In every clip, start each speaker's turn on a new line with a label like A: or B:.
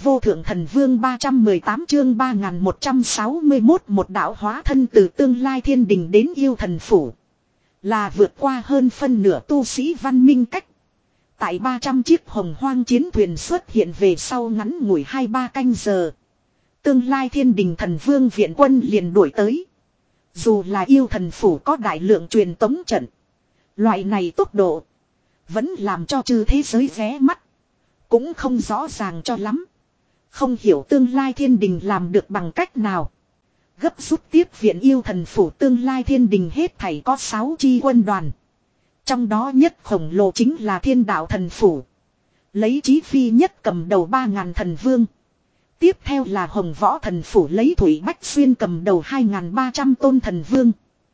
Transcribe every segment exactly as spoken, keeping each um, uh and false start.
A: vô thượng thần vương ba trăm mười tám chương ba nghìn một trăm sáu mươi mốt một đạo hóa thân từ tương lai thiên đình đến yêu thần phủ. Là vượt qua hơn phân nửa tu sĩ văn minh cách. Tại ba trăm chiếc hồng hoang chiến thuyền xuất hiện về sau ngắn ngủi hai ba canh giờ. Tương lai thiên đình thần vương viện quân liền đuổi tới. Dù là yêu thần phủ có đại lượng truyền tống trận. Loại này tốc độ vẫn làm cho chư thế giới ghé mắt. Cũng không rõ ràng cho lắm. Không hiểu tương lai thiên đình làm được bằng cách nào. Gấp rút tiếp viện yêu thần phủ tương lai thiên đình hết thảy có sáu chi quân đoàn. Trong đó nhất khổng lồ chính là thiên đạo thần phủ. Lấy Chí Phi nhất cầm đầu ba ngàn thần vương. Tiếp theo là hồng võ thần phủ lấy Thủy Bách Xuyên cầm đầu hai ngàn ba trăm tôn thần vương.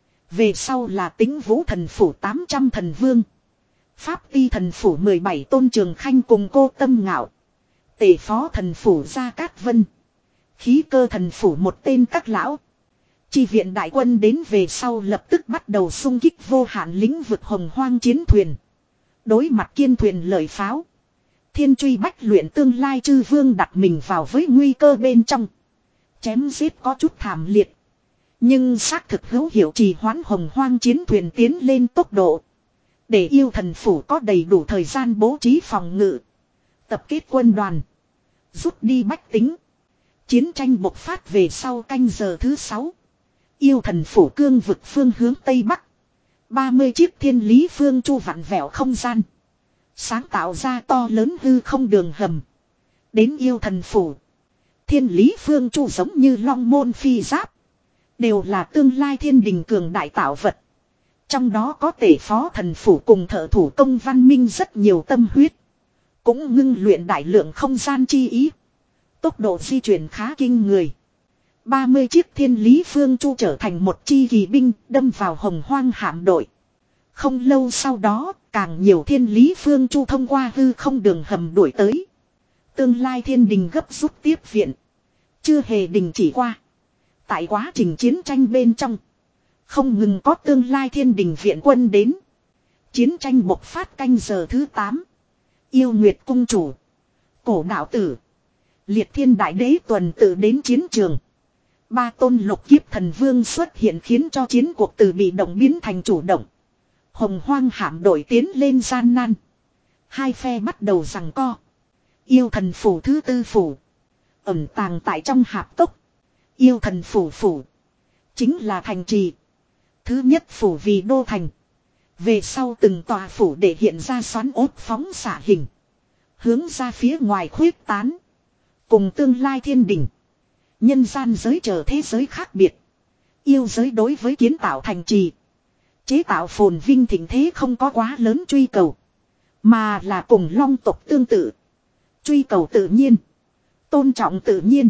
A: Về sau là Tĩnh Vũ thần phủ tám trăm thần vương. Pháp Ti thần phủ mười bảy tôn Trường Khanh cùng Cô Tâm Ngạo. Tể phó thần phủ Gia Cát Vân. Khí cơ thần phủ một tên các lão. Chi viện đại quân đến về sau lập tức bắt đầu xung kích vô hạn lĩnh vực hồng hoang chiến thuyền. Đối mặt kiên thuyền lợi pháo. Thiên truy bách luyện tương lai chư vương đặt mình vào với nguy cơ bên trong. Chém giết có chút thảm liệt. Nhưng xác thực hữu hiệu trì hoãn hồng hoang chiến thuyền tiến lên tốc độ. Để yêu thần phủ có đầy đủ thời gian bố trí phòng ngự. Tập kết quân đoàn. Rút đi bách tính. Chiến tranh bộc phát về sau canh giờ thứ sáu. Yêu thần phủ cương vực phương hướng Tây Bắc. ba mươi chiếc thiên lý phương chu vặn vẹo không gian. Sáng tạo ra to lớn hư không đường hầm. Đến yêu thần phủ. Thiên lý phương chu giống như long môn phi giáp. Đều là tương lai thiên đình cường đại tạo vật. Trong đó có tể phó thần phủ cùng thợ thủ công văn minh rất nhiều tâm huyết. Cũng ngưng luyện đại lượng không gian chi ý. Tốc độ di chuyển khá kinh người. ba mươi chiếc thiên lý phương chu trở thành một chi kỳ binh đâm vào hồng hoang hạm đội. Không lâu sau đó, càng nhiều thiên lý phương chu thông qua hư không đường hầm đuổi tới. Tương lai thiên đình gấp rút tiếp viện. Chưa hề đình chỉ qua. Tại quá trình chiến tranh bên trong. Không ngừng có tương lai thiên đình viện quân đến. Chiến tranh bộc phát canh giờ thứ tám. Yêu Nguyệt cung chủ. Cổ đạo tử. Liệt thiên đại đế tuần tự đến chiến trường. Ba tôn lục kiếp thần vương xuất hiện khiến cho chiến cuộc từ bị động biến thành chủ động. Hồng hoang hạm đội tiến lên gian nan. Hai phe bắt đầu giằng co. Yêu thần phủ thứ tư phủ. Ẩn tàng tại trong hạp cốc. Yêu thần phủ phủ. Chính là thành trì. Thứ nhất phủ vì đô thành. Về sau từng tòa phủ để hiện ra xoắn ốt phóng xạ hình. Hướng ra phía ngoài khuyết tán. Cùng tương lai thiên đình. Nhân gian giới chờ thế giới khác biệt. Yêu giới đối với kiến tạo thành trì. Chế tạo phồn vinh thịnh thế không có quá lớn truy cầu. Mà là cùng long tộc tương tự. Truy cầu tự nhiên. Tôn trọng tự nhiên.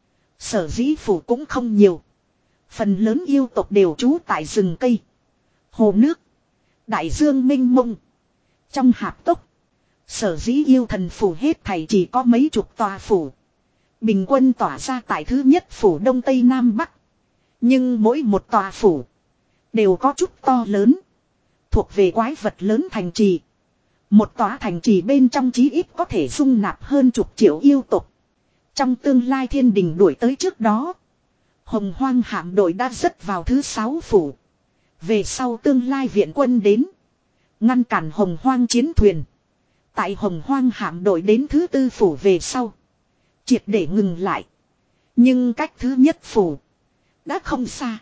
A: Sở dĩ phủ cũng không nhiều. Phần lớn yêu tộc đều trú tại rừng cây. Hồ nước. Đại dương mênh mông. Trong hạp tốc. Sở dĩ yêu thần phủ hết thảy chỉ có mấy chục tòa phủ. Bình quân tỏa ra tại thứ nhất phủ Đông Tây Nam Bắc. Nhưng mỗi một tòa phủ. Đều có chút to lớn. Thuộc về quái vật lớn thành trì. Một tòa thành trì bên trong chí ít có thể dung nạp hơn chục triệu yêu tộc. Trong tương lai thiên đình đuổi tới trước đó. Hồng hoang hạm đội đã rớt vào thứ sáu phủ. Về sau tương lai viện quân đến. Ngăn cản hồng hoang chiến thuyền. Tại hồng hoang hạm đội đến thứ tư phủ về sau. Triệt để ngừng lại. Nhưng cách thứ nhất phủ. Đã không xa.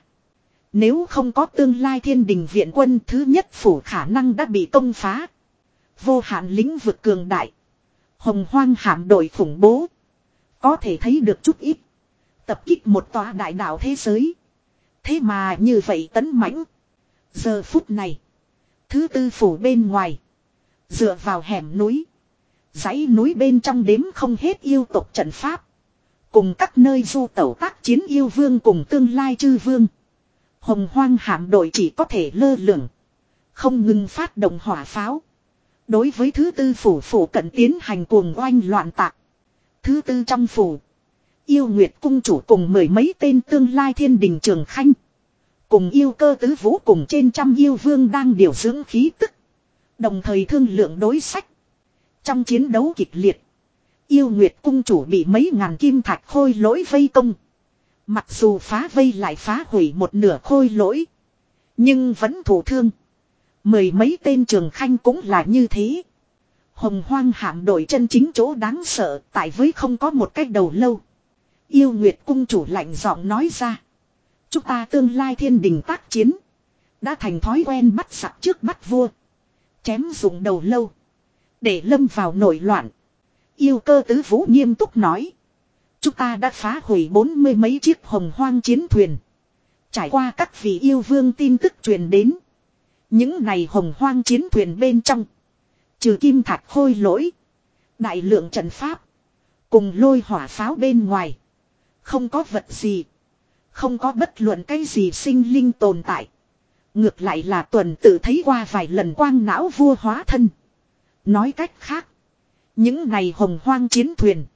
A: Nếu không có tương lai thiên đình viện quân thứ nhất phủ khả năng đã bị công phá. Vô hạn lĩnh vực cường đại. Hồng hoang hạm đội khủng bố. Có thể thấy được chút ít. Tập kích một tòa đại đảo thế giới. Thế mà như vậy tấn mãnh. Giờ phút này. Thứ tư phủ bên ngoài. Dựa vào hẻm núi. Dãy núi bên trong đếm không hết yêu tộc trận pháp. Cùng các nơi du tẩu tác chiến yêu vương cùng tương lai chư vương. Hồng hoang hạm đội chỉ có thể lơ lửng. Không ngừng phát động hỏa pháo. Đối với thứ tư phủ phủ cận tiến hành cuồng oanh loạn tạc. Thứ tư trong phủ. Yêu Nguyệt cung chủ cùng mười mấy tên tương lai thiên đình Trường Khanh. Cùng yêu cơ tứ vũ cùng trên trăm yêu vương đang điều dưỡng khí tức. Đồng thời thương lượng đối sách. Trong chiến đấu kịch liệt. Yêu Nguyệt cung chủ bị mấy ngàn kim thạch khôi lỗi vây công. Mặc dù phá vây lại phá hủy một nửa khôi lỗi. Nhưng vẫn thụ thương. Mười mấy tên trường khanh cũng là như thế. Hồng hoang hạm đội chân chính chỗ đáng sợ tại với không có một cách đầu lâu. Yêu Nguyệt cung chủ lạnh giọng nói ra. Chúng ta tương lai thiên đình tác chiến. Đã thành thói quen bắt giặc trước bắt vua. Chém dụng đầu lâu. Để lâm vào nổi loạn. Yêu Cơ tứ vũ nghiêm túc nói. Chúng ta đã phá hủy bốn mươi mấy chiếc hồng hoang chiến thuyền. Trải qua các vị yêu vương tin tức truyền đến. Những này hồng hoang chiến thuyền bên trong. Trừ kim thạch khôi lỗi. Đại lượng trận pháp. Cùng lôi hỏa pháo bên ngoài. Không có vật gì. Không có bất luận cái gì sinh linh tồn tại. Ngược lại là tuần tự thấy qua vài lần quang não vua hóa thân. Nói cách khác. Những này hồng hoang chiến thuyền.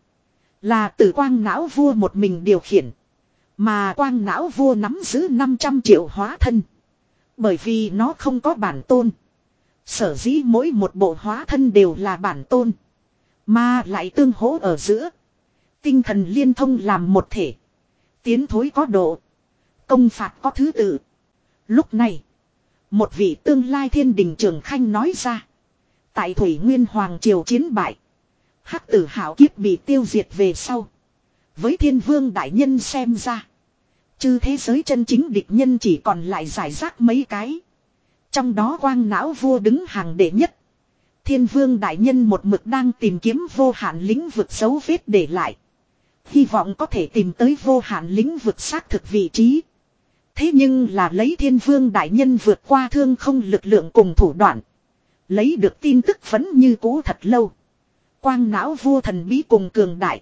A: Là từ quang não vua một mình điều khiển. Mà quang não vua nắm giữ năm trăm triệu hóa thân. Bởi vì nó không có bản tôn. Sở dĩ mỗi một bộ hóa thân đều là bản tôn. Mà lại tương hỗ ở giữa. Tinh thần liên thông làm một thể. Tiến thối có độ. Công phạt có thứ tự. Lúc này. Một vị tương lai thiên đình trường khanh nói ra. Tại Thủy Nguyên Hoàng Triều chiến bại. Hắc tử hảo kiếp bị tiêu diệt về sau. Với thiên vương đại nhân xem ra. Chư thế giới chân chính địch nhân chỉ còn lại giải rác mấy cái. Trong đó quang não vua đứng hàng đệ nhất. Thiên vương đại nhân một mực đang tìm kiếm vô hạn lĩnh vực dấu vết để lại. Hy vọng có thể tìm tới vô hạn lĩnh vực xác thực vị trí. Thế nhưng là lấy thiên vương đại nhân vượt qua thương không lực lượng cùng thủ đoạn. Lấy được tin tức vẫn như cũ thật lâu. Quang não vua thần bí cùng cường đại.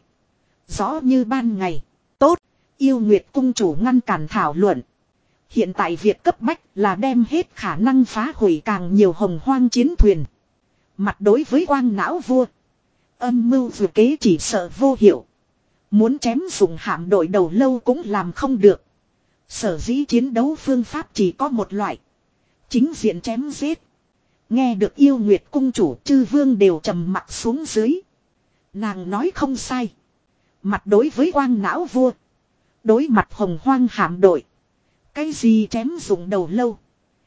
A: Rõ như ban ngày. Tốt, Yêu Nguyệt cung chủ ngăn cản thảo luận. Hiện tại việc cấp bách là đem hết khả năng phá hủy càng nhiều hồng hoang chiến thuyền. Mặt đối với quang não vua. Âm mưu vừa kế chỉ sợ vô hiệu. Muốn chém dùng hạm đội đầu lâu cũng làm không được. Sở dĩ chiến đấu phương pháp chỉ có một loại. Chính diện chém giết. Nghe được Yêu Nguyệt cung chủ chư vương đều trầm mặt xuống dưới. Nàng nói không sai. Mặt đối với quang não vua. Đối mặt hồng hoang hạm đội. Cái gì chém dụng đầu lâu.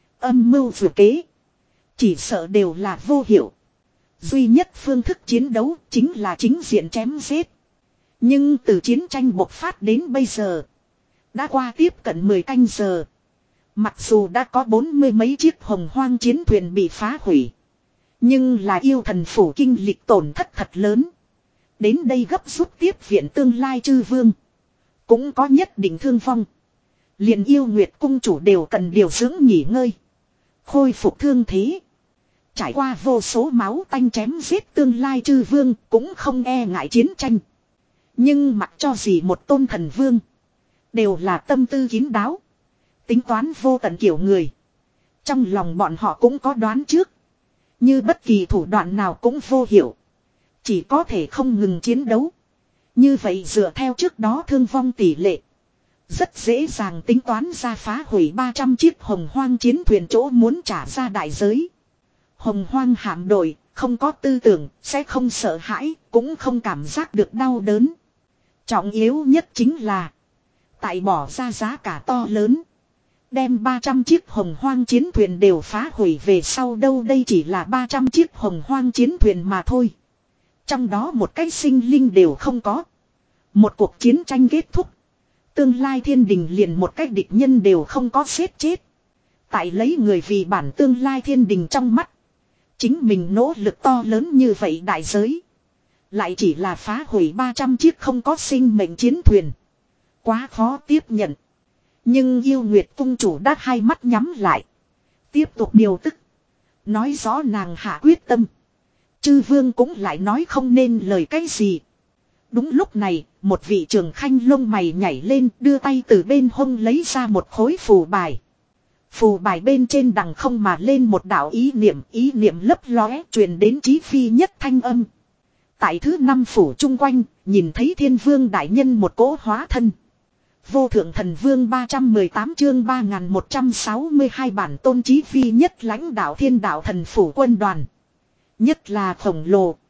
A: Âm mưu vừa kế. Chỉ sợ đều là vô hiệu. Duy nhất phương thức chiến đấu chính là chính diện chém giết. Nhưng từ chiến tranh bộc phát đến bây giờ. Đã qua tiếp cận mười canh giờ. Mặc dù đã có bốn mươi mấy chiếc hồng hoang chiến thuyền bị phá hủy. Nhưng là yêu thần phủ kinh lịch tổn thất thật lớn. Đến đây gấp rút tiếp viện tương lai chư vương. Cũng có nhất định thương vong. Liền Yêu Nguyệt cung chủ đều cần điều dưỡng nghỉ ngơi. Khôi phục thương thế. Trải qua vô số máu tanh chém giết tương lai chư vương cũng không e ngại chiến tranh. Nhưng mặc cho gì một tôn thần vương. Đều là tâm tư kín đáo. Tính toán vô tận kiểu người. Trong lòng bọn họ cũng có đoán trước. Như bất kỳ thủ đoạn nào cũng vô hiệu. Chỉ có thể không ngừng chiến đấu. Như vậy dựa theo trước đó thương vong tỷ lệ. Rất dễ dàng tính toán ra phá hủy ba trăm chiếc hồng hoang chiến thuyền chỗ muốn trả ra đại giới. Hồng hoang hạm đội, không có tư tưởng, sẽ không sợ hãi, cũng không cảm giác được đau đớn. Trọng yếu nhất chính là, tại bỏ ra giá cả to lớn. Đem ba trăm chiếc hồng hoang chiến thuyền đều phá hủy về sau đâu đây chỉ là ba trăm chiếc hồng hoang chiến thuyền mà thôi. Trong đó một cái sinh linh đều không có. Một cuộc chiến tranh kết thúc. Tương lai thiên đình liền một cái địch nhân đều không có xếp chết. Tại lấy người vì bản tương lai thiên đình trong mắt. Chính mình nỗ lực to lớn như vậy đại giới. Lại chỉ là phá hủy ba trăm chiếc không có sinh mệnh chiến thuyền. Quá khó tiếp nhận. Nhưng Yêu Nguyệt cung chủ đã hai mắt nhắm lại. Tiếp tục điều tức. Nói rõ nàng hạ quyết tâm. Chư vương cũng lại nói không nên lời cái gì. Đúng lúc này, một vị trường khanh lông mày nhảy lên đưa tay từ bên hông lấy ra một khối phù bài. Phù bài bên trên đằng không mà lên một đạo ý niệm, ý niệm lấp lóe truyền đến Chí Phi nhất thanh âm. Tại thứ năm phủ chung quanh, nhìn thấy thiên vương đại nhân một cỗ hóa thân. Vô thượng thần vương ba trăm mười tám chương ba nghìn một trăm sáu mươi hai bản tôn Chí Phi nhất lãnh đạo thiên đạo thần phủ quân đoàn. Nhất là khổng lồ.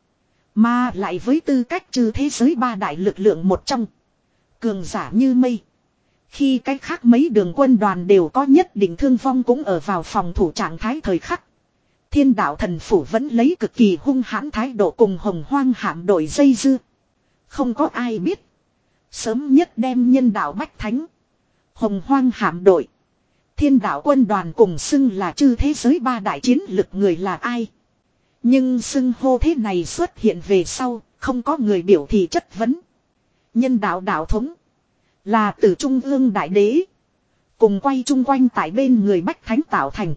A: Mà lại với tư cách trừ thế giới ba đại lực lượng một trong. Cường giả như mây. Khi cách khác mấy đường quân đoàn đều có nhất định thương vong cũng ở vào phòng thủ trạng thái thời khắc. Thiên đạo thần phủ vẫn lấy cực kỳ hung hãn thái độ cùng hồng hoang hạm đội dây dưa. Không có ai biết. Sớm nhất đem nhân đạo bách thánh. Hồng hoang hạm đội. Thiên đạo quân đoàn cùng xưng là chư thế giới ba đại chiến lực người là ai. Nhưng xưng hô thế này xuất hiện về sau, không có người biểu thị chất vấn. Nhân đạo đạo thống. Là từ trung ương đại đế. Cùng quay chung quanh tại bên người bách thánh tạo thành.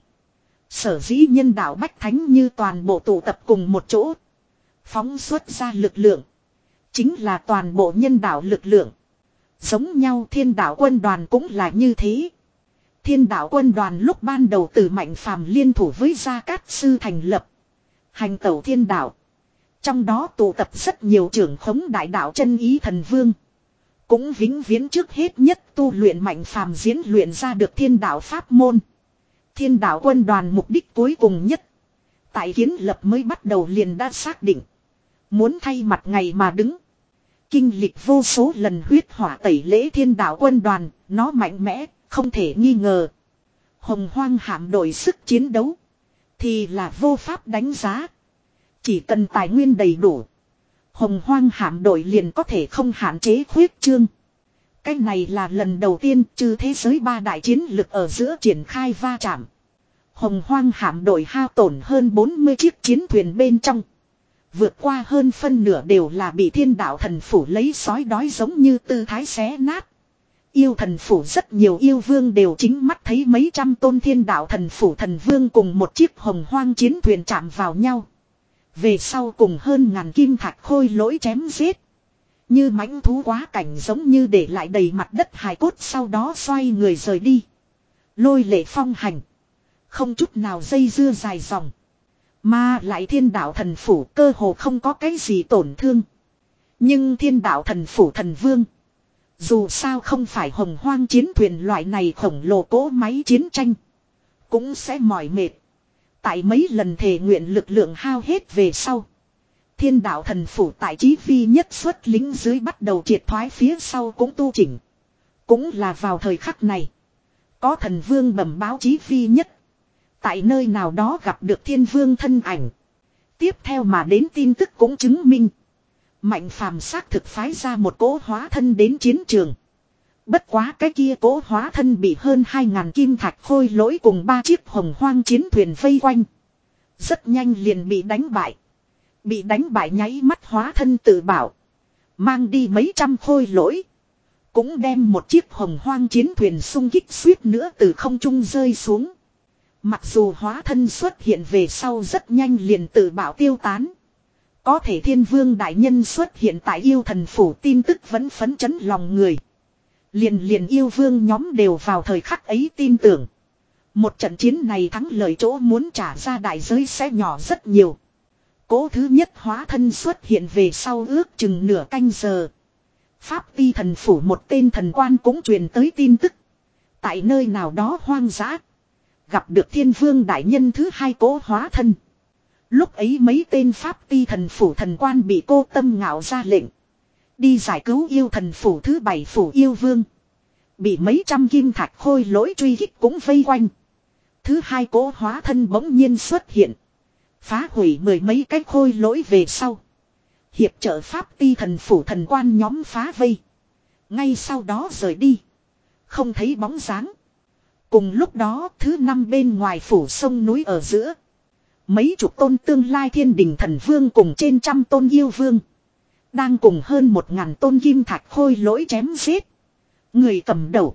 A: Sở dĩ nhân đạo bách thánh như toàn bộ tụ tập cùng một chỗ. Phóng xuất ra lực lượng. Chính là toàn bộ nhân đạo lực lượng. Giống nhau thiên đạo quân đoàn cũng là như thế. Thiên đạo quân đoàn lúc ban đầu từ Mạnh Phàm liên thủ với Gia Cát Sư thành lập. Hành tẩu thiên đạo. Trong đó tụ tập rất nhiều trưởng khống đại đạo chân ý thần vương. Cũng vĩnh viễn trước hết nhất tu luyện Mạnh Phàm diễn luyện ra được thiên đạo pháp môn. Thiên đạo quân đoàn mục đích cuối cùng nhất. Tại kiến lập mới bắt đầu liền đã xác định. Muốn thay mặt ngày mà đứng. Kinh lịch vô số lần huyết hỏa tẩy lễ thiên đạo quân đoàn, nó mạnh mẽ, không thể nghi ngờ. Hồng hoang hạm đội sức chiến đấu. Thì là vô pháp đánh giá. Chỉ cần tài nguyên đầy đủ. Hồng hoang hạm đội liền có thể không hạn chế khuyết trương. Cái này là lần đầu tiên trừ thế giới ba đại chiến lực ở giữa triển khai va chạm. Hồng hoang hạm đội hao tổn hơn bốn mươi chiếc chiến thuyền bên trong. Vượt qua hơn phân nửa đều là bị thiên đạo thần phủ lấy sói đói giống như tư thái xé nát. Yêu thần phủ rất nhiều yêu vương đều chính mắt thấy mấy trăm tôn thiên đạo thần phủ thần vương cùng một chiếc hồng hoang chiến thuyền chạm vào nhau. Về sau cùng hơn ngàn kim thạch khôi lỗi chém giết. Như mãnh thú quá cảnh giống như để lại đầy mặt đất hài cốt sau đó xoay người rời đi. Lôi lệ phong hành. Không chút nào dây dưa dài dòng. Mà lại thiên đạo thần phủ cơ hồ không có cái gì tổn thương. Nhưng thiên đạo thần phủ thần vương. Dù sao không phải hồng hoang chiến thuyền loại này khổng lồ cỗ máy chiến tranh. Cũng sẽ mỏi mệt. Tại mấy lần thề nguyện lực lượng hao hết về sau. Thiên đạo thần phủ tại chí phi nhất xuất lính dưới bắt đầu triệt thoái phía sau cũng tu chỉnh. Cũng là vào thời khắc này. Có thần vương bẩm báo chí phi nhất. Tại nơi nào đó gặp được thiên vương thân ảnh. Tiếp theo mà đến tin tức cũng chứng minh. Mạnh Phàm xác thực phái ra một cỗ hóa thân đến chiến trường. Bất quá cái kia cỗ hóa thân bị hơn hai ngàn kim thạch khôi lỗi cùng ba chiếc hồng hoang chiến thuyền vây quanh. Rất nhanh liền bị đánh bại. Bị đánh bại nháy mắt hóa thân tự bảo. Mang đi mấy trăm khôi lỗi. Cũng đem một chiếc hồng hoang chiến thuyền xung kích suýt nữa từ không trung rơi xuống. Mặc dù hóa thân xuất hiện về sau rất nhanh liền tự bảo tiêu tán. Có thể thiên vương đại nhân xuất hiện tại yêu thần phủ tin tức vẫn phấn chấn lòng người. Liền liền yêu vương nhóm đều vào thời khắc ấy tin tưởng. Một trận chiến này thắng lợi chỗ muốn trả ra đại giới sẽ nhỏ rất nhiều. Cố thứ nhất hóa thân xuất hiện về sau ước chừng nửa canh giờ. Pháp ti thần phủ một tên thần quan cũng truyền tới tin tức. Tại nơi nào đó hoang dã. Gặp được thiên vương đại nhân thứ hai cố hóa thân. Lúc ấy mấy tên pháp ti thần phủ thần quan bị cô tâm ngạo ra lệnh. Đi giải cứu yêu thần phủ thứ bảy phủ yêu vương. Bị mấy trăm kim thạch khôi lỗi truy kích cũng vây quanh. Thứ hai cố hóa thân bỗng nhiên xuất hiện. Phá hủy mười mấy cái khôi lỗi về sau. Hiệp trợ pháp ti thần phủ thần quan nhóm phá vây. Ngay sau đó rời đi. Không thấy bóng dáng. Cùng lúc đó thứ năm bên ngoài phủ sông núi ở giữa. Mấy chục tôn tương lai thiên đình thần vương cùng trên trăm tôn yêu vương. Đang cùng hơn một ngàn tôn kim thạch khôi lỗi chém giết. Người cầm đầu.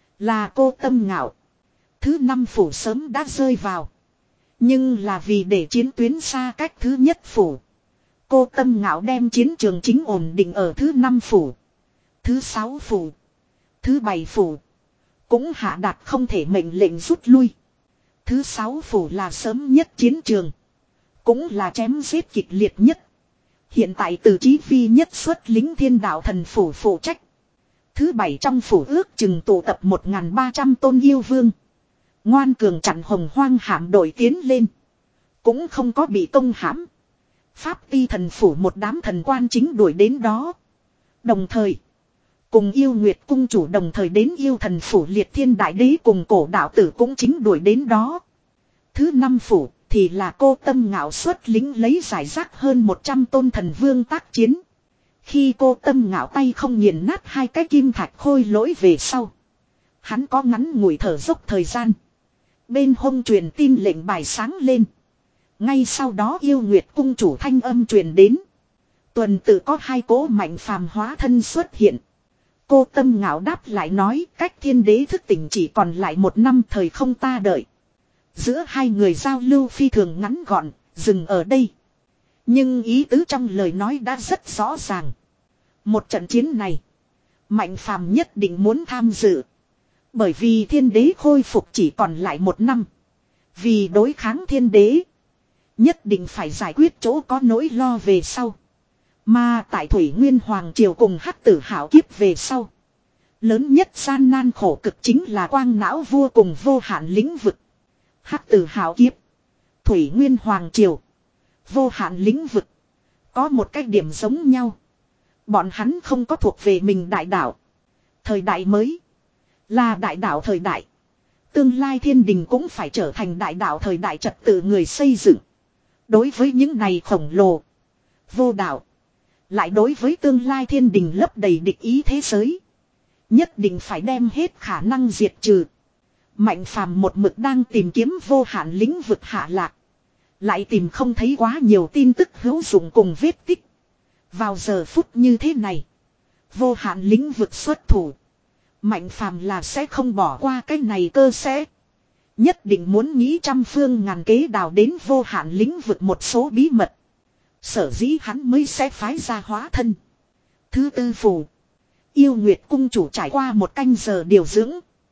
A: Là cô tâm ngạo. Thứ năm phủ sớm đã rơi vào. Nhưng là vì để chiến tuyến xa cách thứ nhất phủ. Cô tâm ngạo đem chiến trường chính ổn định ở thứ năm phủ. Thứ sáu phủ. Thứ bảy phủ. Cũng hạ đạt không thể mệnh lệnh rút lui. Thứ sáu phủ là sớm nhất chiến trường. Cũng là chém giết kịch liệt nhất. Hiện tại từ chí phi nhất xuất lính thiên đạo thần phủ phụ trách. Thứ bảy trong phủ ước chừng tụ tập một nghìn ba trăm tôn yêu vương. Ngoan cường chặn hồng hoang hạm đội tiến lên. Cũng không có bị công hãm. Pháp ti thần phủ một đám thần quan chính đuổi đến đó. Đồng thời, cùng yêu nguyệt cung chủ đồng thời đến yêu thần phủ liệt thiên đại đế cùng cổ đạo tử cũng chính đuổi đến đó. Thứ năm phủ thì là cô Tâm Ngạo xuất lính lấy giải rác hơn một trăm tôn thần vương tác chiến. Khi cô Tâm Ngạo tay không nghiền nát hai cái kim thạch khôi lỗi về sau. Hắn có ngắn ngủi thở dốc thời gian. Bên hông truyền tin lệnh bài sáng lên. Ngay sau đó yêu nguyệt cung chủ thanh âm truyền đến. Tuần tự có hai cỗ mạnh phàm hóa thân xuất hiện. Cô Tâm Ngạo đáp lại nói cách thiên đế thức tỉnh chỉ còn lại một năm thời không ta đợi. Giữa hai người giao lưu phi thường ngắn gọn, dừng ở đây. Nhưng ý tứ trong lời nói đã rất rõ ràng. Một trận chiến này, mạnh phàm nhất định muốn tham dự. Bởi vì thiên đế khôi phục chỉ còn lại một năm. Vì đối kháng thiên đế, nhất định phải giải quyết chỗ có nỗi lo về sau. Mà tại Thủy Nguyên Hoàng Triều cùng Hắc Tử Hạo kiếp về sau, lớn nhất gian nan khổ cực chính là Quang Não Vua cùng vô hạn lĩnh vực. Hắc Tử Hạo kiếp, Thủy Nguyên Hoàng Triều, vô hạn lĩnh vực, có một cái điểm giống nhau. Bọn hắn không có thuộc về mình đại đạo. Thời đại mới là đại đạo thời đại. Tương lai thiên đình cũng phải trở thành đại đạo thời đại trật tự người xây dựng. Đối với những này khổng lồ, vô đạo, lại đối với tương lai thiên đình lấp đầy địch ý thế giới, nhất định phải đem hết khả năng diệt trừ. Mạnh phàm một mực đang tìm kiếm vô hạn lĩnh vực hạ lạc. Lại tìm không thấy quá nhiều tin tức hữu dụng cùng vết tích. Vào giờ phút như thế này, vô hạn lĩnh vực xuất thủ, mạnh phàm là sẽ không bỏ qua cái này cơ sẽ. Nhất định muốn nghĩ trăm phương ngàn kế đào đến vô hạn lĩnh vực một số bí mật. Sở dĩ hắn mới sẽ phái ra hóa thân. Thứ tư phù, yêu nguyệt cung chủ trải qua một canh giờ điều dưỡng.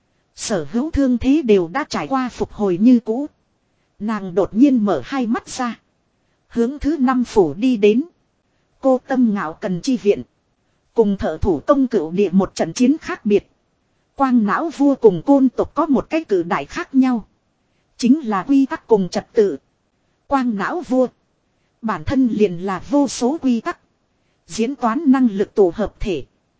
A: Sở hữu thương thế đều đã trải qua phục hồi như cũ. Nàng đột nhiên mở hai mắt ra, hướng thứ năm phủ đi đến. Cô Tâm Ngạo cần chi viện. Cùng thợ thủ công cửu địa một trận chiến khác biệt. Quang Não Vua cùng côn tộc có một cái cử đại khác nhau. Chính là quy tắc cùng trật tự. Quang Não Vua bản thân liền là vô số quy tắc, diễn toán năng lực tổ hợp thể.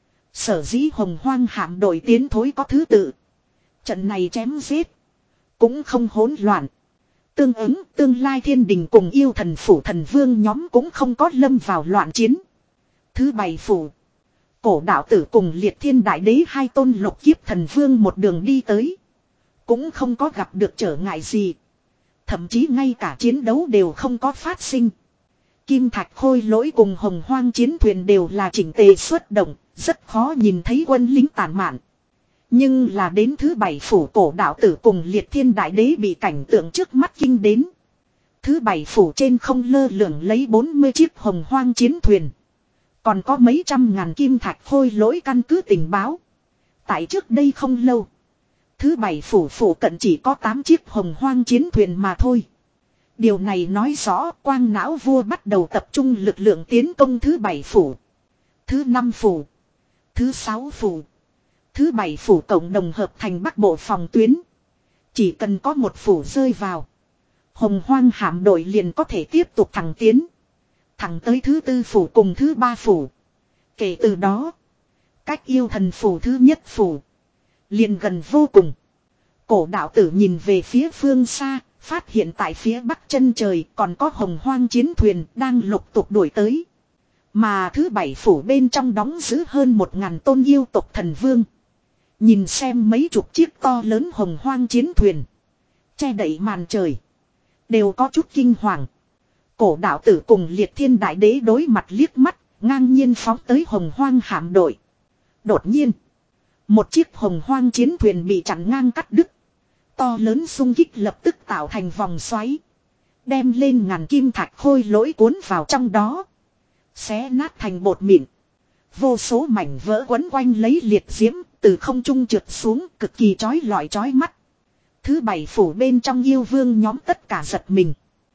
A: Sở dĩ Hồng Hoang hạm đội tiến thối có thứ tự. Trận này chém giết cũng không hỗn loạn. Tương ứng tương lai thiên đình cùng yêu thần phủ thần vương nhóm cũng không có lâm vào loạn chiến. Thứ bảy phủ, cổ đạo tử cùng liệt thiên đại đế hai tôn lục kiếp thần vương một đường đi tới. Cũng không có gặp được trở ngại gì. Thậm chí ngay cả chiến đấu đều không có phát sinh. Kim thạch khôi lỗi cùng hồng hoang chiến thuyền đều là chỉnh tề xuất động. Rất khó nhìn thấy quân lính tàn mạn. Nhưng là đến thứ bảy phủ cổ đạo tử cùng liệt thiên đại đế bị cảnh tượng trước mắt kinh đến. Thứ bảy phủ trên không lơ lửng lấy bốn mươi chiếc hồng hoang chiến thuyền. Còn có mấy trăm ngàn kim thạch khôi lỗi căn cứ tình báo. Tại trước đây không lâu, thứ bảy phủ phủ cận chỉ có tám chiếc hồng hoang chiến thuyền mà thôi. Điều này nói rõ Quang Não Vua bắt đầu tập trung lực lượng tiến công thứ bảy phủ. Thứ năm phủ, thứ sáu phủ, thứ bảy phủ cộng đồng hợp thành bắc bộ phòng tuyến. Chỉ cần có một phủ rơi vào, hồng hoang hạm đội liền có thể tiếp tục thẳng tiến. Thẳng tới thứ tư phủ cùng thứ ba phủ. Kể từ đó, cách yêu thần phủ thứ nhất phủ liền gần vô cùng. Cổ đạo tử nhìn về phía phương xa, phát hiện tại phía bắc chân trời còn có hồng hoang chiến thuyền đang lục tục đuổi tới. Mà thứ bảy phủ bên trong đóng giữ hơn một ngàn tôn yêu tộc thần vương. Nhìn xem mấy chục chiếc to lớn hồng hoang chiến thuyền che đậy màn trời, đều có chút kinh hoàng. Cổ đạo tử cùng liệt thiên đại đế đối mặt liếc mắt, ngang nhiên phóng tới hồng hoang hạm đội. Đột nhiên, một chiếc hồng hoang chiến thuyền bị chặn ngang cắt đứt. To lớn xung kích lập tức tạo thành vòng xoáy, đem lên ngàn kim thạch khôi lỗi cuốn vào trong đó, xé nát thành bột mịn. Vô số mảnh vỡ quấn quanh lấy liệt diễm, từ không trung trượt xuống, cực kỳ chói lọi chói mắt. Thứ bảy phủ bên trong yêu vương nhóm tất cả giật mình.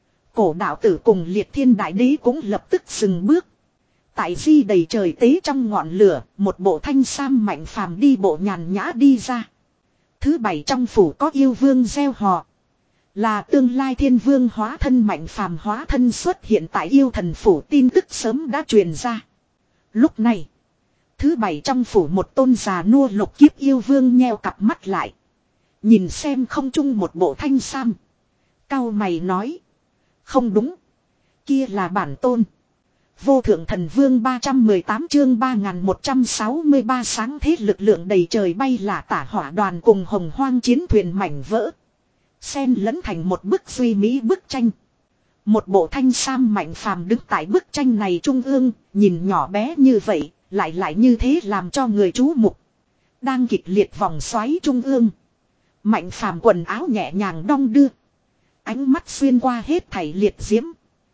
A: Cổ đạo tử cùng liệt thiên đại đế cũng lập tức dừng bước. Tại di đầy trời tế trong ngọn lửa, một bộ thanh sam mạnh phàm đi bộ nhàn nhã đi ra. Thứ bảy trong phủ có yêu vương gieo hò, Là tương lai thiên vương hóa thân Mạnh Phàm hóa thân xuất hiện tại yêu thần phủ tin tức sớm đã truyền ra. Lúc này, thứ bảy trong phủ một tôn già nua lục kiếp yêu vương nheo cặp mắt lại. Nhìn xem không chung một bộ thanh sam. Cao mày nói. Không đúng. Kia là bản tôn. Vô thượng thần vương ba trăm mười tám chương ba nghìn một trăm sáu mươi ba sáng thế lực lượng đầy trời bay là tả hỏa đoàn cùng hồng hoang chiến thuyền mảnh vỡ. Xen lẫn thành một bức duy mỹ bức tranh. Một bộ thanh sam Mạnh Phàm đứng tại bức tranh này trung ương, nhìn nhỏ bé như vậy, lại lại như thế làm cho người chú mục. Đang kịch liệt vòng xoáy trung ương. Mạnh Phàm quần áo nhẹ nhàng đong đưa. Ánh mắt xuyên qua hết thảy liệt diễm.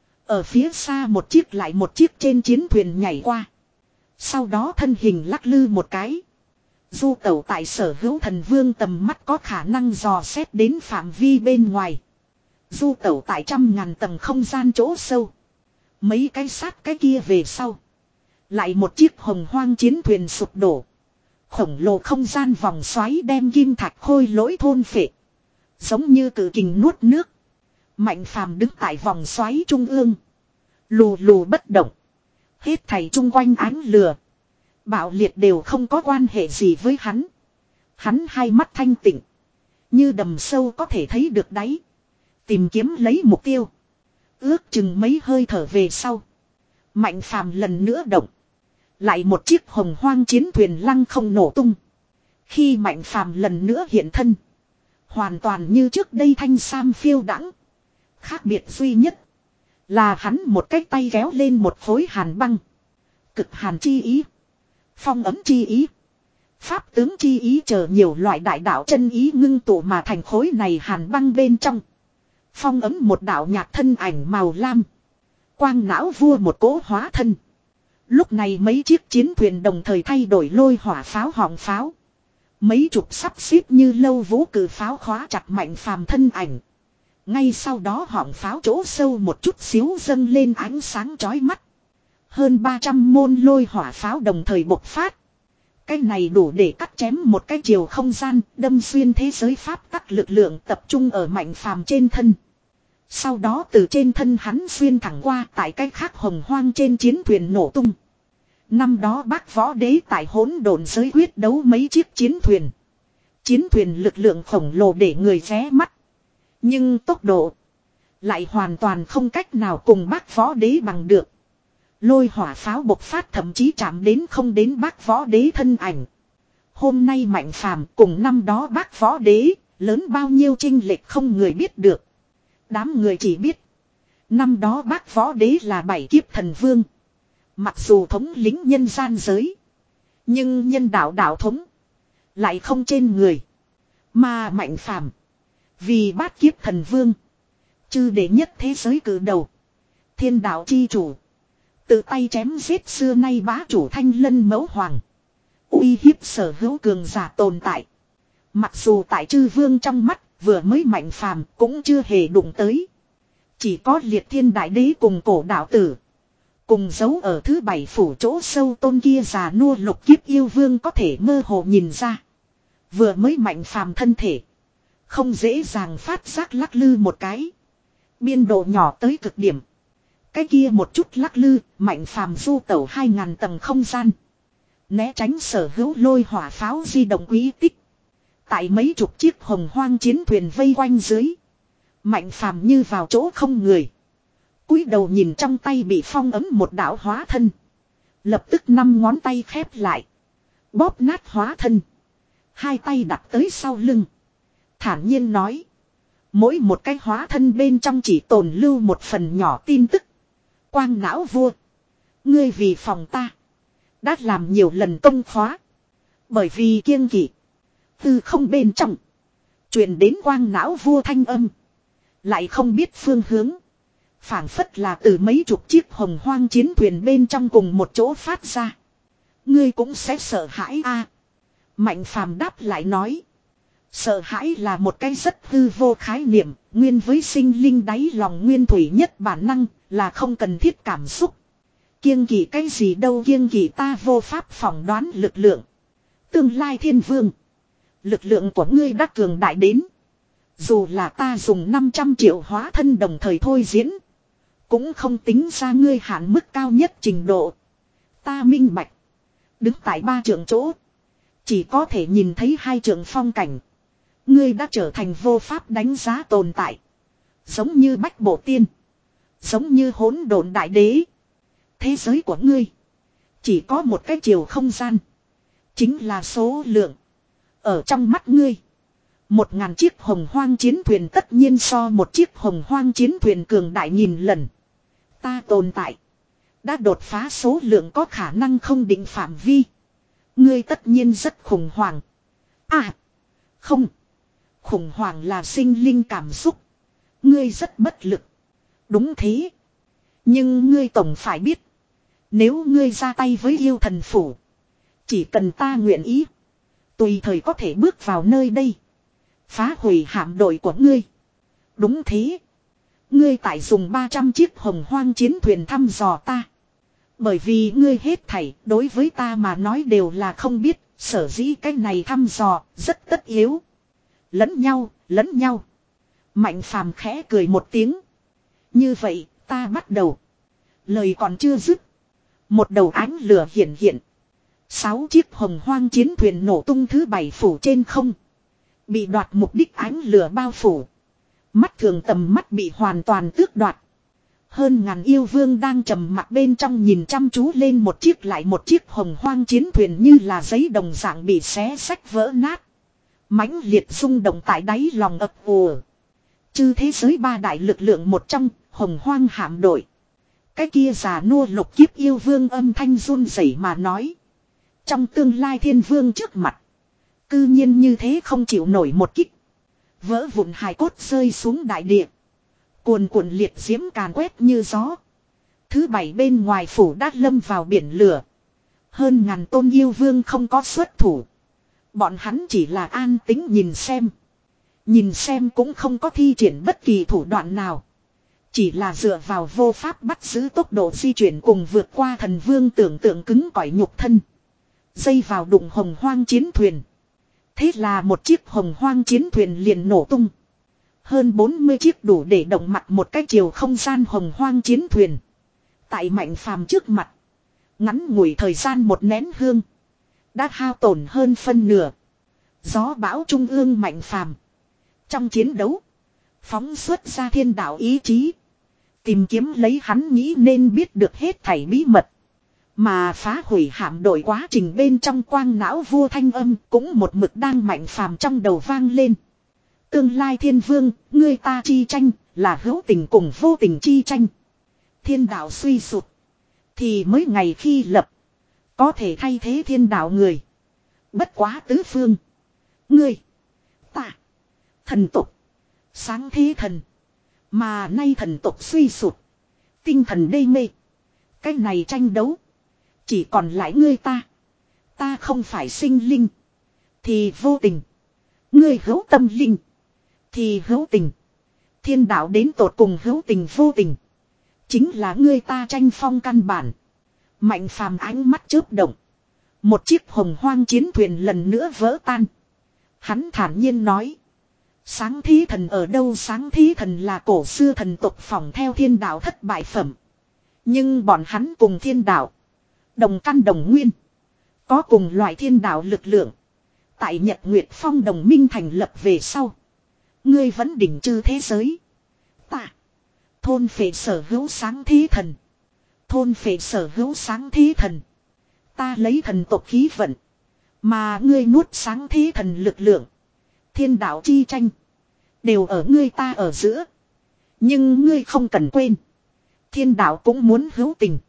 A: Ở phía xa một chiếc lại một chiếc trên chiến thuyền nhảy qua. Sau đó thân hình lắc lư một cái. Du tẩu tại sở hữu thần vương tầm mắt có khả năng dò xét đến phạm vi bên ngoài. Du tẩu tại trăm ngàn tầng không gian chỗ sâu. Mấy cái sát cái kia về sau. Lại một chiếc hồng hoang chiến thuyền sụp đổ. Khổng lồ không gian vòng xoáy đem kim thạch khôi lỗi thôn phệ. Giống như cự kình nuốt nước. Mạnh Phàm đứng tại vòng xoáy trung ương. Lù lù bất động. Hết thảy chung quanh ánh lửa. Bạo liệt đều không có quan hệ gì với hắn. Hắn hai mắt thanh tịnh. Như đầm sâu có thể thấy được đáy. Tìm kiếm lấy mục tiêu. Ước chừng mấy hơi thở về sau. Mạnh Phàm lần nữa động. Lại một chiếc hồng hoang chiến thuyền lăng không nổ tung. Khi Mạnh Phàm lần nữa hiện thân. Hoàn toàn như trước đây thanh sam phiêu đãng. Khác biệt duy nhất. Là hắn một cái tay kéo lên một khối hàn băng. Cực hàn chi ý. Phong ấm chi ý. Pháp tướng chi ý chờ nhiều loại đại đạo chân ý ngưng tụ mà thành khối này hàn băng bên trong. Phong ấm một đạo nhạt thân ảnh màu lam. Quang não vua một cỗ hóa thân. Lúc này mấy chiếc chiến thuyền đồng thời thay đổi lôi hỏa pháo họng pháo. Mấy chục sắp xếp như lâu vũ cử pháo khóa chặt Mạnh Phàm thân ảnh. Ngay sau đó họng pháo chỗ sâu một chút xíu dâng lên ánh sáng chói mắt. Hơn ba trăm môn lôi hỏa pháo đồng thời bộc phát. Cái này đủ để cắt chém một cái chiều không gian, đâm xuyên thế giới pháp tắc lực lượng tập trung ở Mạnh Phàm trên thân. Sau đó từ trên thân hắn xuyên thẳng qua tại cái khác hồng hoang trên chiến thuyền nổ tung. Năm đó Bác Võ Đế tại hỗn độn giới quyết đấu mấy chiếc chiến thuyền. Chiến thuyền lực lượng khổng lồ để người ghé mắt. Nhưng tốc độ lại hoàn toàn không cách nào cùng Bác Võ Đế bằng được. Lôi hỏa pháo bộc phát thậm chí chạm đến không đến Bác Võ Đế thân ảnh. Hôm nay Mạnh Phàm cùng năm đó Bác Võ Đế, lớn bao nhiêu chênh lệch không người biết được. Đám người chỉ biết, năm đó Bác Võ Đế là bảy kiếp thần vương. Mặc dù thống lĩnh nhân gian giới, nhưng nhân đạo đạo thống lại không trên người. Mà Mạnh Phàm vì bát kiếp thần vương, chư đệ nhất thế giới cử đầu, thiên đạo chi chủ, tự tay chém giết xưa nay bá chủ Thanh Lân Mẫu Hoàng, uy hiếp sở hữu cường giả tồn tại. Mặc dù tại chư vương trong mắt, vừa mới Mạnh Phàm cũng chưa hề đụng tới. Chỉ có Liệt Thiên Đại Đế cùng Cổ Đạo Tử, cùng giấu ở thứ bảy phủ chỗ sâu tôn kia già nua lục kiếp yêu vương có thể mơ hồ nhìn ra. Vừa mới Mạnh Phàm thân thể, không dễ dàng phát giác lắc lư một cái. Biên độ nhỏ tới cực điểm. Cái kia một chút lắc lư, Mạnh Phàm du tẩu hai ngàn tầng không gian. Né tránh sở hữu lôi hỏa pháo di động quý tích. Tại mấy chục chiếc hồng hoang chiến thuyền vây quanh dưới, Mạnh Phàm như vào chỗ không người. Cúi đầu nhìn trong tay bị phong ấm một đạo hóa thân. Lập tức năm ngón tay khép lại. Bóp nát hóa thân. Hai tay đặt tới sau lưng. Thản nhiên nói. Mỗi một cái hóa thân bên trong chỉ tồn lưu một phần nhỏ tin tức. Quang não vua, ngươi vì phòng ta đã làm nhiều lần công khóa. Bởi vì kiêng kỵ, từ không bên trong truyền đến quang não vua thanh âm. Lại không biết phương hướng. Phảng phất là từ mấy chục chiếc hồng hoang chiến thuyền bên trong cùng một chỗ phát ra. Ngươi cũng sẽ sợ hãi a. Mạnh Phàm đáp lại nói. Sợ hãi là một cái rất hư vô khái niệm, nguyên với sinh linh đáy lòng nguyên thủy nhất bản năng, là không cần thiết cảm xúc. Kiêng kỵ cái gì đâu, kiêng kỵ ta vô pháp phỏng đoán lực lượng. Tương lai thiên vương, lực lượng của ngươi đã cường đại đến Dù là ta dùng năm trăm triệu hóa thân đồng thời thôi diễn. Cũng không tính ra ngươi hạn mức cao nhất trình độ. Ta minh bạch. Đứng tại ba trượng chỗ. Chỉ có thể nhìn thấy hai trượng phong cảnh. Ngươi đã trở thành vô pháp đánh giá tồn tại. Giống như bách bộ tiên. Giống như hỗn độn đại đế. Thế giới của ngươi. Chỉ có một cái chiều không gian. Chính là số lượng. Ở trong mắt ngươi. Một ngàn chiếc hồng hoang chiến thuyền tất nhiên so một chiếc hồng hoang chiến thuyền cường đại nghìn lần. Ta tồn tại. Đã đột phá số lượng có khả năng không định phạm vi. Ngươi tất nhiên rất khủng hoảng. À. Không. Khủng hoảng là sinh linh cảm xúc. Ngươi rất bất lực. Đúng thế. Nhưng ngươi tổng phải biết. Nếu ngươi ra tay với yêu thần phủ. Chỉ cần ta nguyện ý. Tùy thời có thể bước vào nơi đây. Phá hủy hạm đội của ngươi. Đúng thế. Ngươi tại dùng ba trăm chiếc hồng hoang chiến thuyền thăm dò ta. Bởi vì ngươi hết thảy đối với ta mà nói đều là không biết. Sở dĩ cái này thăm dò rất tất yếu. Lẫn nhau, lẫn nhau. Mạnh phàm khẽ cười một tiếng. Như vậy ta bắt đầu. Lời còn chưa dứt. Một đầu ánh lửa hiện hiện. Sáu chiếc hồng hoang chiến thuyền nổ tung thứ bảy phủ trên không. Bị đoạt mục đích ánh lửa bao phủ. Mắt thường tầm mắt bị hoàn toàn tước đoạt. Hơn ngàn yêu vương đang trầm mặc bên trong nhìn chăm chú lên một chiếc lại một chiếc hồng hoang chiến thuyền như là giấy đồng dạng bị xé xách vỡ nát. Mãnh liệt rung động tại đáy lòng ập ùa. Chư thế giới ba đại lực lượng một trong, hồng hoang hạm đội. Cái kia già nua lục kiếp yêu vương âm thanh run rẩy mà nói. Trong tương lai thiên vương trước mặt. Cư nhiên như thế không chịu nổi một kích. Vỡ vụn hài cốt rơi xuống đại địa. Cuồn cuộn liệt diễm càn quét như gió. Thứ bảy bên ngoài phủ đã lâm vào biển lửa. Hơn ngàn tôn yêu vương không có xuất thủ. Bọn hắn chỉ là an tĩnh nhìn xem. Nhìn xem cũng không có thi triển bất kỳ thủ đoạn nào. Chỉ là dựa vào vô pháp bắt giữ tốc độ di chuyển cùng vượt qua thần vương tưởng tượng cứng cỏi nhục thân. Dây vào đụng hồng hoang chiến thuyền. Thế là một chiếc hồng hoang chiến thuyền liền nổ tung. Hơn bốn mươi chiếc đủ để động mặt một cái chiều không gian hồng hoang chiến thuyền. Tại mạnh phàm trước mặt. Ngắn ngủi thời gian một nén hương. Đã hao tổn hơn phân nửa. Gió bão trung ương mạnh phàm. Trong chiến đấu. Phóng xuất ra thiên đạo ý chí. Tìm kiếm lấy hắn nghĩ nên biết được hết thảy bí mật. Mà phá hủy hạm đội quá trình bên trong quang não vua thanh âm cũng một mực đang mạnh phàm trong đầu vang lên. Tương lai thiên vương, ngươi ta chi tranh, là hữu tình cùng vô tình chi tranh. Thiên đạo suy sụp. Thì mới ngày khi lập. Có thể thay thế thiên đạo người. Bất quá tứ phương. Ngươi. Ta. Thần tục. Sáng thế thần. Mà nay thần tục suy sụp. Tinh thần đê mê. Cái này tranh đấu. Chỉ còn lại ngươi ta. Ta không phải sinh linh. Thì vô tình. Ngươi hữu tâm linh. Thì hữu tình. Thiên đạo đến tột cùng hữu tình vô tình. Chính là ngươi ta tranh phong căn bản. Mạnh phàm ánh mắt chớp động. Một chiếc hồng hoang chiến thuyền lần nữa vỡ tan. Hắn thản nhiên nói. Sáng thí thần ở đâu? Sáng thí thần là cổ xưa thần tộc phỏng theo thiên đạo thất bại phẩm. Nhưng bọn hắn cùng thiên đạo. Đồng căn đồng nguyên. Có cùng loại thiên đạo lực lượng. Tại Nhật Nguyệt Phong đồng minh thành lập về sau. Ngươi vẫn đỉnh chư thế giới. Ta. Thôn phệ sở hữu sáng thí thần. Thôn phệ sở hữu sáng thí thần. Ta lấy thần tộc khí vận. Mà ngươi nuốt sáng thí thần lực lượng. Thiên đạo chi tranh. Đều ở ngươi ta ở giữa. Nhưng ngươi không cần quên. Thiên đạo cũng muốn hữu tình.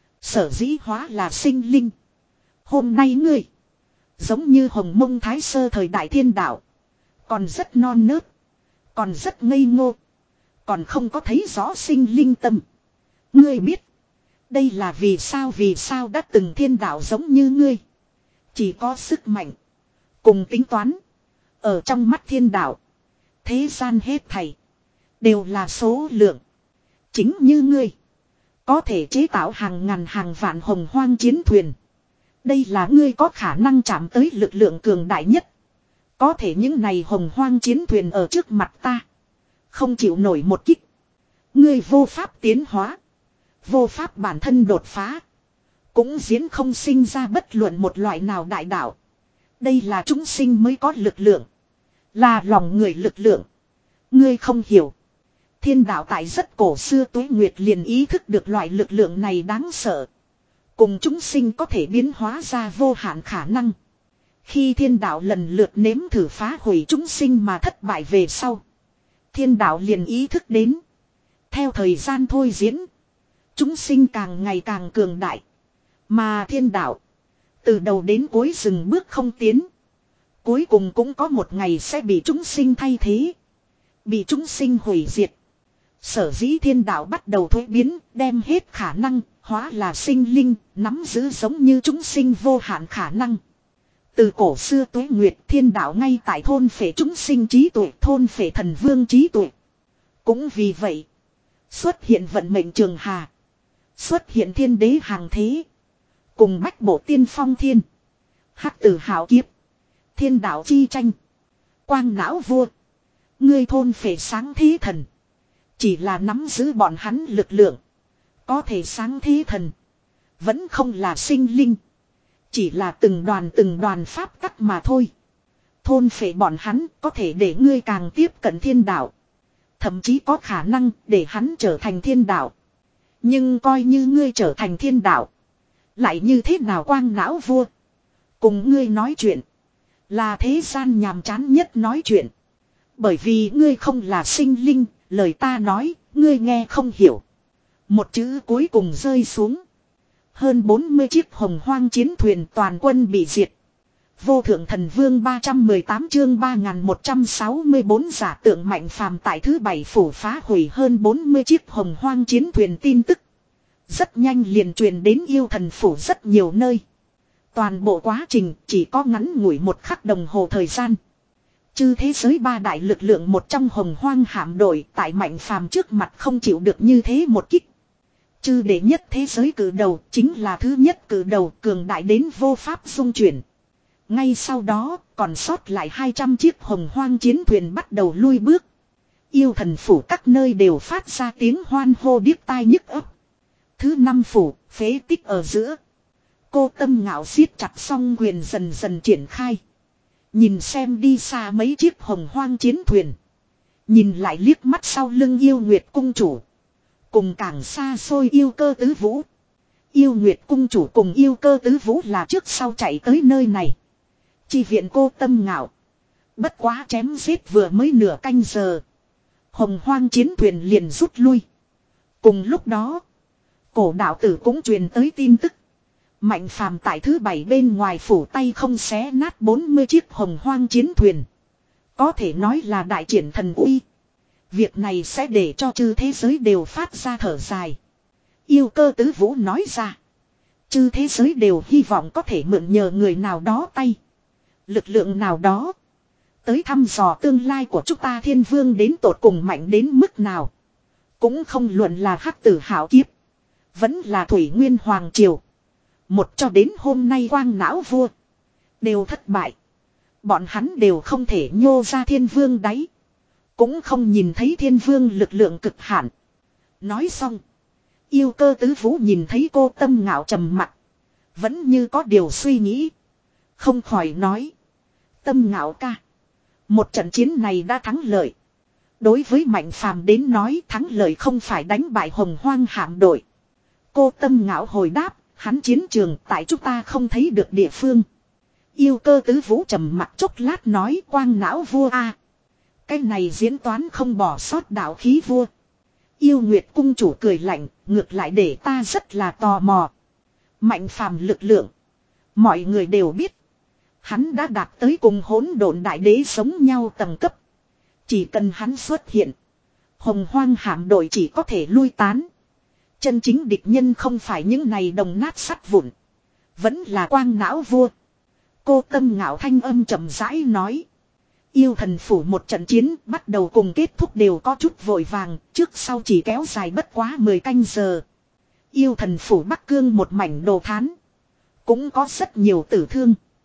A: Sở dĩ hóa là sinh linh. Hôm nay ngươi. Giống như hồng mông thái sơ thời đại thiên đạo. Còn rất non nớt. Còn rất ngây ngô. Còn không có thấy rõ sinh linh tâm. Ngươi biết. Đây là vì sao vì sao đã từng thiên đạo giống như ngươi. Chỉ có sức mạnh. Cùng tính toán. Ở trong mắt thiên đạo. Thế gian hết thảy. Đều là số lượng. Chính như ngươi. Có thể chế tạo hàng ngàn hàng vạn hồng hoang chiến thuyền. Đây là ngươi có khả năng chạm tới lực lượng cường đại nhất. Có thể những này hồng hoang chiến thuyền ở trước mặt ta. Không chịu nổi một kích. Ngươi vô pháp tiến hóa. Vô pháp bản thân đột phá. Cũng diễn không sinh ra bất luận một loại nào đại đạo. Đây là chúng sinh mới có lực lượng. Là lòng người lực lượng. Ngươi không hiểu. Thiên đạo tại rất cổ xưa Tuế Nguyệt liền ý thức được loại lực lượng này đáng sợ. Cùng chúng sinh có thể biến hóa ra vô hạn khả năng. Khi thiên đạo lần lượt nếm thử phá hủy chúng sinh mà thất bại về sau. Thiên đạo liền ý thức đến. Theo thời gian thôi diễn. Chúng sinh càng ngày càng cường đại. Mà thiên đạo. Từ đầu đến cuối dừng bước không tiến. Cuối cùng cũng có một ngày sẽ bị chúng sinh thay thế. Bị chúng sinh hủy diệt. Sở dĩ thiên đạo bắt đầu thuế biến. Đem hết khả năng. Hóa là sinh linh. Nắm giữ giống như chúng sinh vô hạn khả năng. Từ cổ xưa Tuế Nguyệt thiên đạo ngay tại thôn phệ chúng sinh trí tuệ. Thôn phệ thần vương trí tuệ. Cũng vì vậy. Xuất hiện vận mệnh trường hà. Xuất hiện thiên đế hàng thế. Cùng bách bộ tiên phong thiên. Hắc tử hào kiếp. Thiên đạo chi tranh. Quang não vua. Ngươi thôn phệ sáng thế thần. Chỉ là nắm giữ bọn hắn lực lượng. Có thể sáng thế thần. Vẫn không là sinh linh. Chỉ là từng đoàn từng đoàn pháp tắc mà thôi. Thôn phệ bọn hắn có thể để ngươi càng tiếp cận thiên đạo. Thậm chí có khả năng để hắn trở thành thiên đạo. Nhưng coi như ngươi trở thành thiên đạo. Lại như thế nào quang não vua. Cùng ngươi nói chuyện. Là thế gian nhàm chán nhất nói chuyện. Bởi vì ngươi không là sinh linh. Lời ta nói ngươi nghe không hiểu. Một chữ cuối cùng rơi xuống. Hơn bốn mươi chiếc hồng hoang chiến thuyền toàn quân bị diệt. Vô thượng thần vương ba trăm mười tám chương ba nghìn một trăm sáu mươi bốn giả tượng mạnh phàm tại thứ bảy phủ phá hủy hơn bốn mươi chiếc hồng hoang chiến thuyền tin tức. Rất nhanh liền truyền đến yêu thần phủ rất nhiều nơi. Toàn bộ quá trình chỉ có ngắn ngủi một khắc đồng hồ thời gian. Chư thế giới ba đại lực lượng một trong hồng hoang hạm đội tại mạnh phàm trước mặt không chịu được như thế một kích. Chư đệ nhất thế giới cử đầu chính là thứ nhất cử đầu cường đại đến vô pháp dung chuyển. Ngay sau đó còn sót lại hai trăm chiếc hồng hoang chiến thuyền bắt đầu lui bước. Yêu thần phủ các nơi đều phát ra tiếng hoan hô điếc tai nhức óc. Thứ năm phủ, phế tích ở giữa. Cô Tâm Ngạo siết chặt song quyền dần dần triển khai. Nhìn xem đi xa mấy chiếc hồng hoang chiến thuyền. Nhìn lại liếc mắt sau lưng yêu nguyệt cung chủ. Cùng càng xa xôi yêu cơ tứ vũ. Yêu nguyệt cung chủ cùng yêu cơ tứ vũ là trước sau chạy tới nơi này. Chi viện cô Tâm Ngạo. Bất quá chém giết vừa mới nửa canh giờ. Hồng hoang chiến thuyền liền rút lui. Cùng lúc đó. Cổ đạo tử cũng truyền tới tin tức. Mạnh phàm tại thứ bảy bên ngoài phủ tay không xé nát bốn mươi chiếc hồng hoang chiến thuyền. Có thể nói là đại triển thần uy. Việc này sẽ để cho chư thế giới đều phát ra thở dài. Yêu cơ tứ vũ nói ra. Chư thế giới đều hy vọng có thể mượn nhờ người nào đó tay. Lực lượng nào đó. Tới thăm dò tương lai của chúng ta thiên vương đến tột cùng mạnh đến mức nào. Cũng không luận là hắc tử hảo kiếp. Vẫn là thủy nguyên hoàng triều. Một cho đến hôm nay quang não vua. Đều thất bại. Bọn hắn đều không thể nhô ra thiên vương đáy. Cũng không nhìn thấy thiên vương lực lượng cực hạn. Nói xong. Yêu cơ tứ vũ nhìn thấy cô Tâm Ngạo trầm mặt. Vẫn như có điều suy nghĩ. Không khỏi nói. Tâm Ngạo ca. Một trận chiến này đã thắng lợi. Đối với Mạnh Phàm đến nói thắng lợi không phải đánh bại hồng hoang hạm đội. Cô Tâm Ngạo hồi đáp. Hắn chiến trường tại chúng ta không thấy được địa phương. Yêu cơ tứ vũ trầm mặt chốc lát nói quang não vua a. Cái này diễn toán không bỏ sót đạo khí vua. Yêu Nguyệt cung chủ cười lạnh, ngược lại để ta rất là tò mò. Mạnh phàm lực lượng. Mọi người đều biết. Hắn đã đạt tới cùng hỗn độn đại đế sống nhau tầng cấp. Chỉ cần hắn xuất hiện. Hồng hoang hạm đội chỉ có thể lui tán. Chân chính địch nhân không phải những này đồng nát sắt vụn. Vẫn là quang não vua. Cô Tâm Ngạo thanh âm chậm rãi nói. Yêu thần phủ một trận chiến bắt đầu cùng kết thúc đều có chút vội vàng. Trước sau chỉ kéo dài bất quá mười canh giờ. Yêu thần phủ Bắc Cương một mảnh đồ thán. Cũng có rất nhiều tử thương.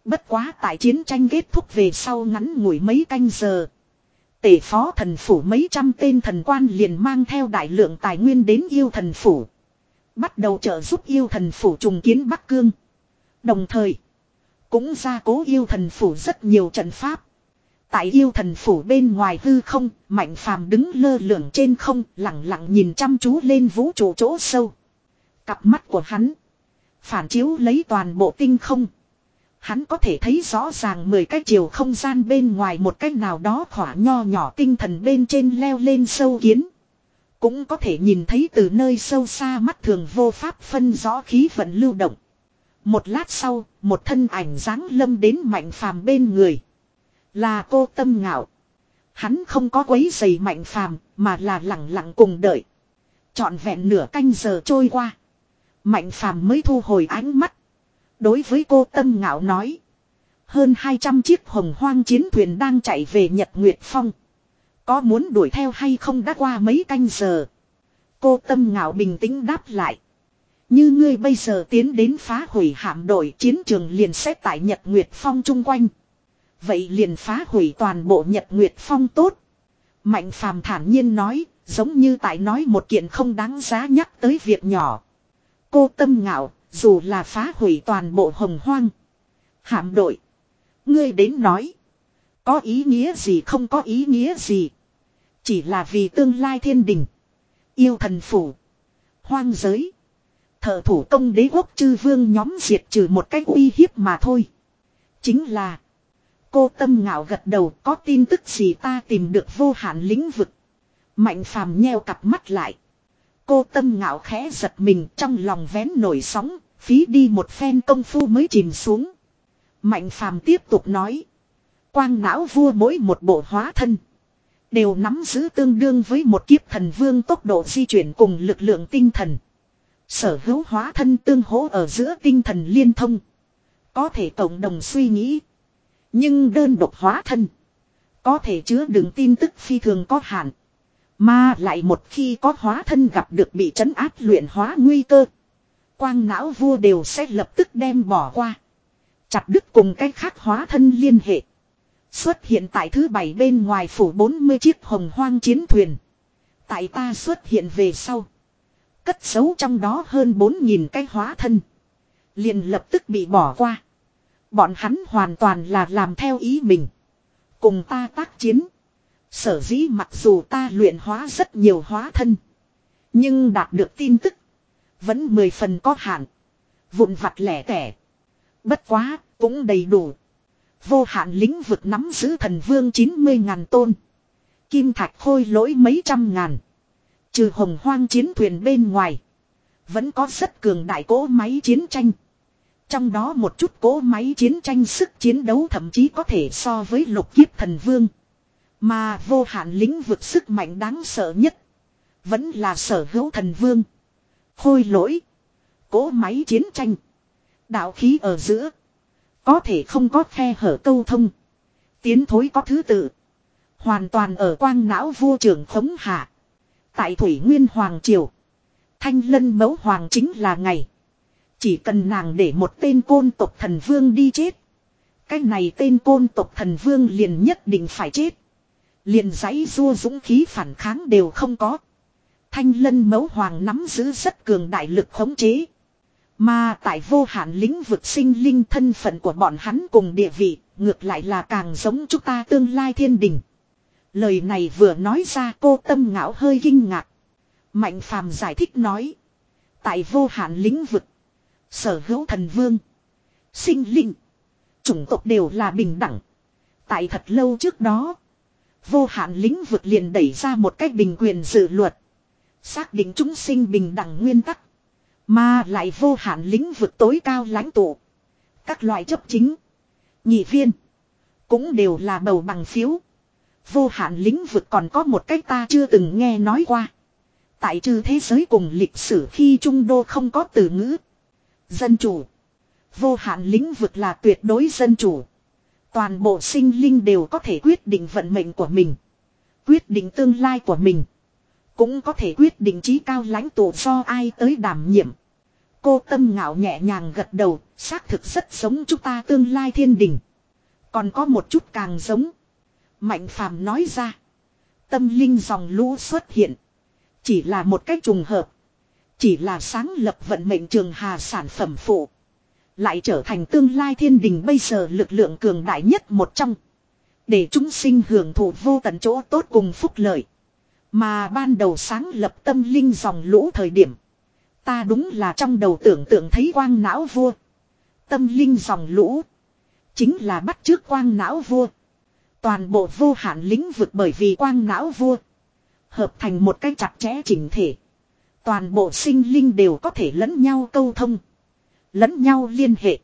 A: Bất quá tại chiến tranh kết thúc về sau ngắn ngủi mấy canh giờ. Tể phó thần phủ mấy trăm tên thần quan liền mang theo đại lượng tài nguyên đến yêu thần phủ. Bắt đầu trợ giúp yêu thần phủ trùng kiến Bắc Cương. Đồng thời, cũng gia cố yêu thần phủ rất nhiều trận pháp. Tại yêu thần phủ bên ngoài hư không, Mạnh Phàm đứng lơ lửng trên không, lặng lặng nhìn chăm chú lên vũ trụ chỗ sâu. Cặp mắt của hắn phản chiếu lấy toàn bộ tinh không. Hắn có thể thấy rõ ràng mười cái chiều không gian bên ngoài một cách nào đó khỏa nho nhỏ tinh thần bên trên leo lên sâu kiến. Cũng có thể nhìn thấy từ nơi sâu xa mắt thường vô pháp phân rõ khí vận lưu động. Một lát sau, một thân ảnh dáng lâm đến Mạnh Phàm bên người. Là Cô Tâm Ngạo. Hắn không có quấy rầy Mạnh Phàm, mà là lặng lặng cùng đợi. Trọn vẹn nửa canh giờ trôi qua, Mạnh Phàm mới thu hồi ánh mắt. Đối với Cô Tâm Ngạo nói, hơn hai trăm chiếc hồng hoang chiến thuyền đang chạy về Nhật Nguyệt Phong. Có muốn đuổi theo hay không? Đã qua mấy canh giờ. Cô Tâm Ngạo bình tĩnh đáp lại. Như ngươi bây giờ tiến đến phá hủy hạm đội, chiến trường liền sẽ tại Nhật Nguyệt Phong chung quanh. Vậy liền phá hủy toàn bộ Nhật Nguyệt Phong tốt. Mạnh Phàm thản nhiên nói, giống như tại nói một kiện không đáng giá nhắc tới việc nhỏ. Cô Tâm Ngạo, dù là phá hủy toàn bộ hồng hoang hạm đội, ngươi đến nói, có ý nghĩa gì không có ý nghĩa gì. Chỉ là vì tương lai thiên đình, yêu thần phủ, hoang giới, thợ thủ công đế quốc chư vương nhóm diệt trừ một cách uy hiếp mà thôi. Chính là, Cô Tâm Ngạo gật đầu, có tin tức gì ta tìm được vô hạn lĩnh vực. Mạnh Phàm nheo cặp mắt lại. Cô Tâm Ngạo khẽ giật mình, trong lòng vén nổi sóng, phí đi một phen công phu mới chìm xuống. Mạnh Phàm tiếp tục nói. Quang não vua mỗi một bộ hóa thân đều nắm giữ tương đương với một kiếp thần vương tốc độ di chuyển cùng lực lượng tinh thần. Sở hữu hóa thân tương hỗ ở giữa tinh thần liên thông, có thể cộng đồng suy nghĩ. Nhưng đơn độc hóa thân có thể chứa đựng tin tức phi thường có hạn. Mà lại một khi có hóa thân gặp được bị trấn áp luyện hóa nguy cơ, quang não vua đều sẽ lập tức đem bỏ qua, chặt đứt cùng cái khác hóa thân liên hệ. Xuất hiện tại thứ bảy bên ngoài phủ bốn mươi chiếc hồng hoang chiến thuyền. Tại ta xuất hiện về sau, cất giấu trong đó hơn bốn nghìn cái hóa thân, liền lập tức bị bỏ qua. Bọn hắn hoàn toàn là làm theo ý mình, cùng ta tác chiến. Sở dĩ mặc dù ta luyện hóa rất nhiều hóa thân, nhưng đạt được tin tức vẫn mười phần có hạn, vụn vặt lẻ tẻ. Bất quá, cũng đầy đủ. Vô hạn lĩnh vực nắm giữ thần vương chín mươi ngàn tôn, kim thạch khôi lỗi mấy trăm ngàn. Trừ hồng hoang chiến thuyền bên ngoài, vẫn có rất cường đại cỗ máy chiến tranh. Trong đó một chút cỗ máy chiến tranh sức chiến đấu thậm chí có thể so với lục kiếp thần vương. Mà vô hạn lĩnh vực sức mạnh đáng sợ nhất vẫn là sở hữu thần vương, khôi lỗi, cỗ máy chiến tranh. Đạo khí ở giữa có thể không có khe hở câu thông, tiến thối có thứ tự, hoàn toàn ở quang não vua trưởng khống hạ. Tại Thủy Nguyên Hoàng Triều, Thanh Lân Mẫu Hoàng chính là ngày. Chỉ cần nàng để một tên côn tộc thần vương đi chết, cái này tên côn tộc thần vương liền nhất định phải chết. Liền giãy giụa dũng khí phản kháng đều không có. Thanh Lân Mẫu Hoàng nắm giữ rất cường đại lực khống chế. Mà tại vô hạn lĩnh vực sinh linh, thân phận của bọn hắn cùng địa vị ngược lại là càng giống chúng ta tương lai thiên đình. Lời này vừa nói ra, Cô Tâm Ngạo hơi kinh ngạc. Mạnh Phàm giải thích nói. Tại vô hạn lĩnh vực, sở hữu thần vương, sinh linh, chủng tộc đều là bình đẳng. Tại thật lâu trước đó, vô hạn lĩnh vực liền đẩy ra một cách bình quyền dự luật, xác định chúng sinh bình đẳng nguyên tắc. Mà lại vô hạn lĩnh vực tối cao lãnh tụ, các loại chấp chính, nhị viên, cũng đều là bầu bằng phiếu. Vô hạn lĩnh vực còn có một cách ta chưa từng nghe nói qua. Tại trừ thế giới cùng lịch sử khi trung đô không có từ ngữ dân chủ. Vô hạn lĩnh vực là tuyệt đối dân chủ. Toàn bộ sinh linh đều có thể quyết định vận mệnh của mình, quyết định tương lai của mình, cũng có thể quyết định chí cao lãnh tụ do ai tới đảm nhiệm. Cô Tâm Ngạo nhẹ nhàng gật đầu, xác thực rất giống chúng ta tương lai thiên đình. Còn có một chút càng giống. Mạnh Phàm nói ra. Tâm linh dòng lũ xuất hiện. Chỉ là một cách trùng hợp. Chỉ là sáng lập vận mệnh trường hà sản phẩm phụ. Lại trở thành tương lai thiên đình bây giờ lực lượng cường đại nhất một trong. Để chúng sinh hưởng thụ vô tận chỗ tốt cùng phúc lợi. Mà ban đầu sáng lập tâm linh dòng lũ thời điểm. Ta đúng là trong đầu tưởng tượng thấy quang não vua. Tâm linh dòng lũ. Chính là bắt chước quang não vua. Toàn bộ vô hạn lĩnh vực bởi vì quang não vua. Hợp thành một cái chặt chẽ chỉnh thể. Toàn bộ sinh linh đều có thể lẫn nhau câu thông. Lẫn nhau liên hệ.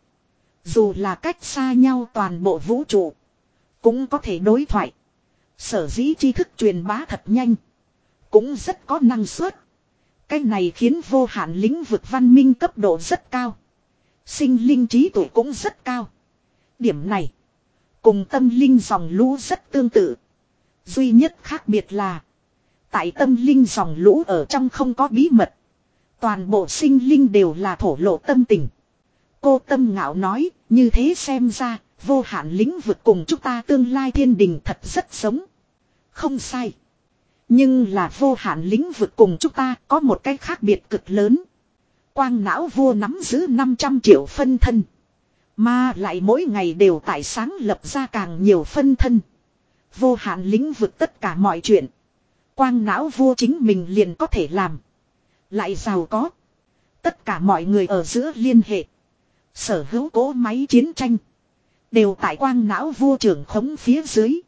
A: Dù là cách xa nhau toàn bộ vũ trụ. Cũng có thể đối thoại. Sở dĩ tri thức truyền bá thật nhanh. Cũng rất có năng suất. Cái này khiến vô hạn lĩnh vực văn minh cấp độ rất cao. Sinh linh trí tuệ cũng rất cao. Điểm này. Cùng tâm linh dòng lũ rất tương tự. Duy nhất khác biệt là. Tại tâm linh dòng lũ ở trong không có bí mật. Toàn bộ sinh linh đều là thổ lộ tâm tình. Cô Tâm Ngạo nói, như thế xem ra, vô hạn lĩnh vực cùng chúng ta tương lai thiên đình thật rất giống. Không sai. Nhưng là vô hạn lĩnh vực cùng chúng ta có một cái khác biệt cực lớn. Quang não vua nắm giữ năm trăm triệu phân thân. Mà lại mỗi ngày đều tại sáng lập ra càng nhiều phân thân. Vô hạn lĩnh vực tất cả mọi chuyện. Quang não vua chính mình liền có thể làm. Lại giàu có. Tất cả mọi người ở giữa liên hệ. Sở hữu cỗ máy chiến tranh. Đều tại quang não vua trưởng khống phía dưới.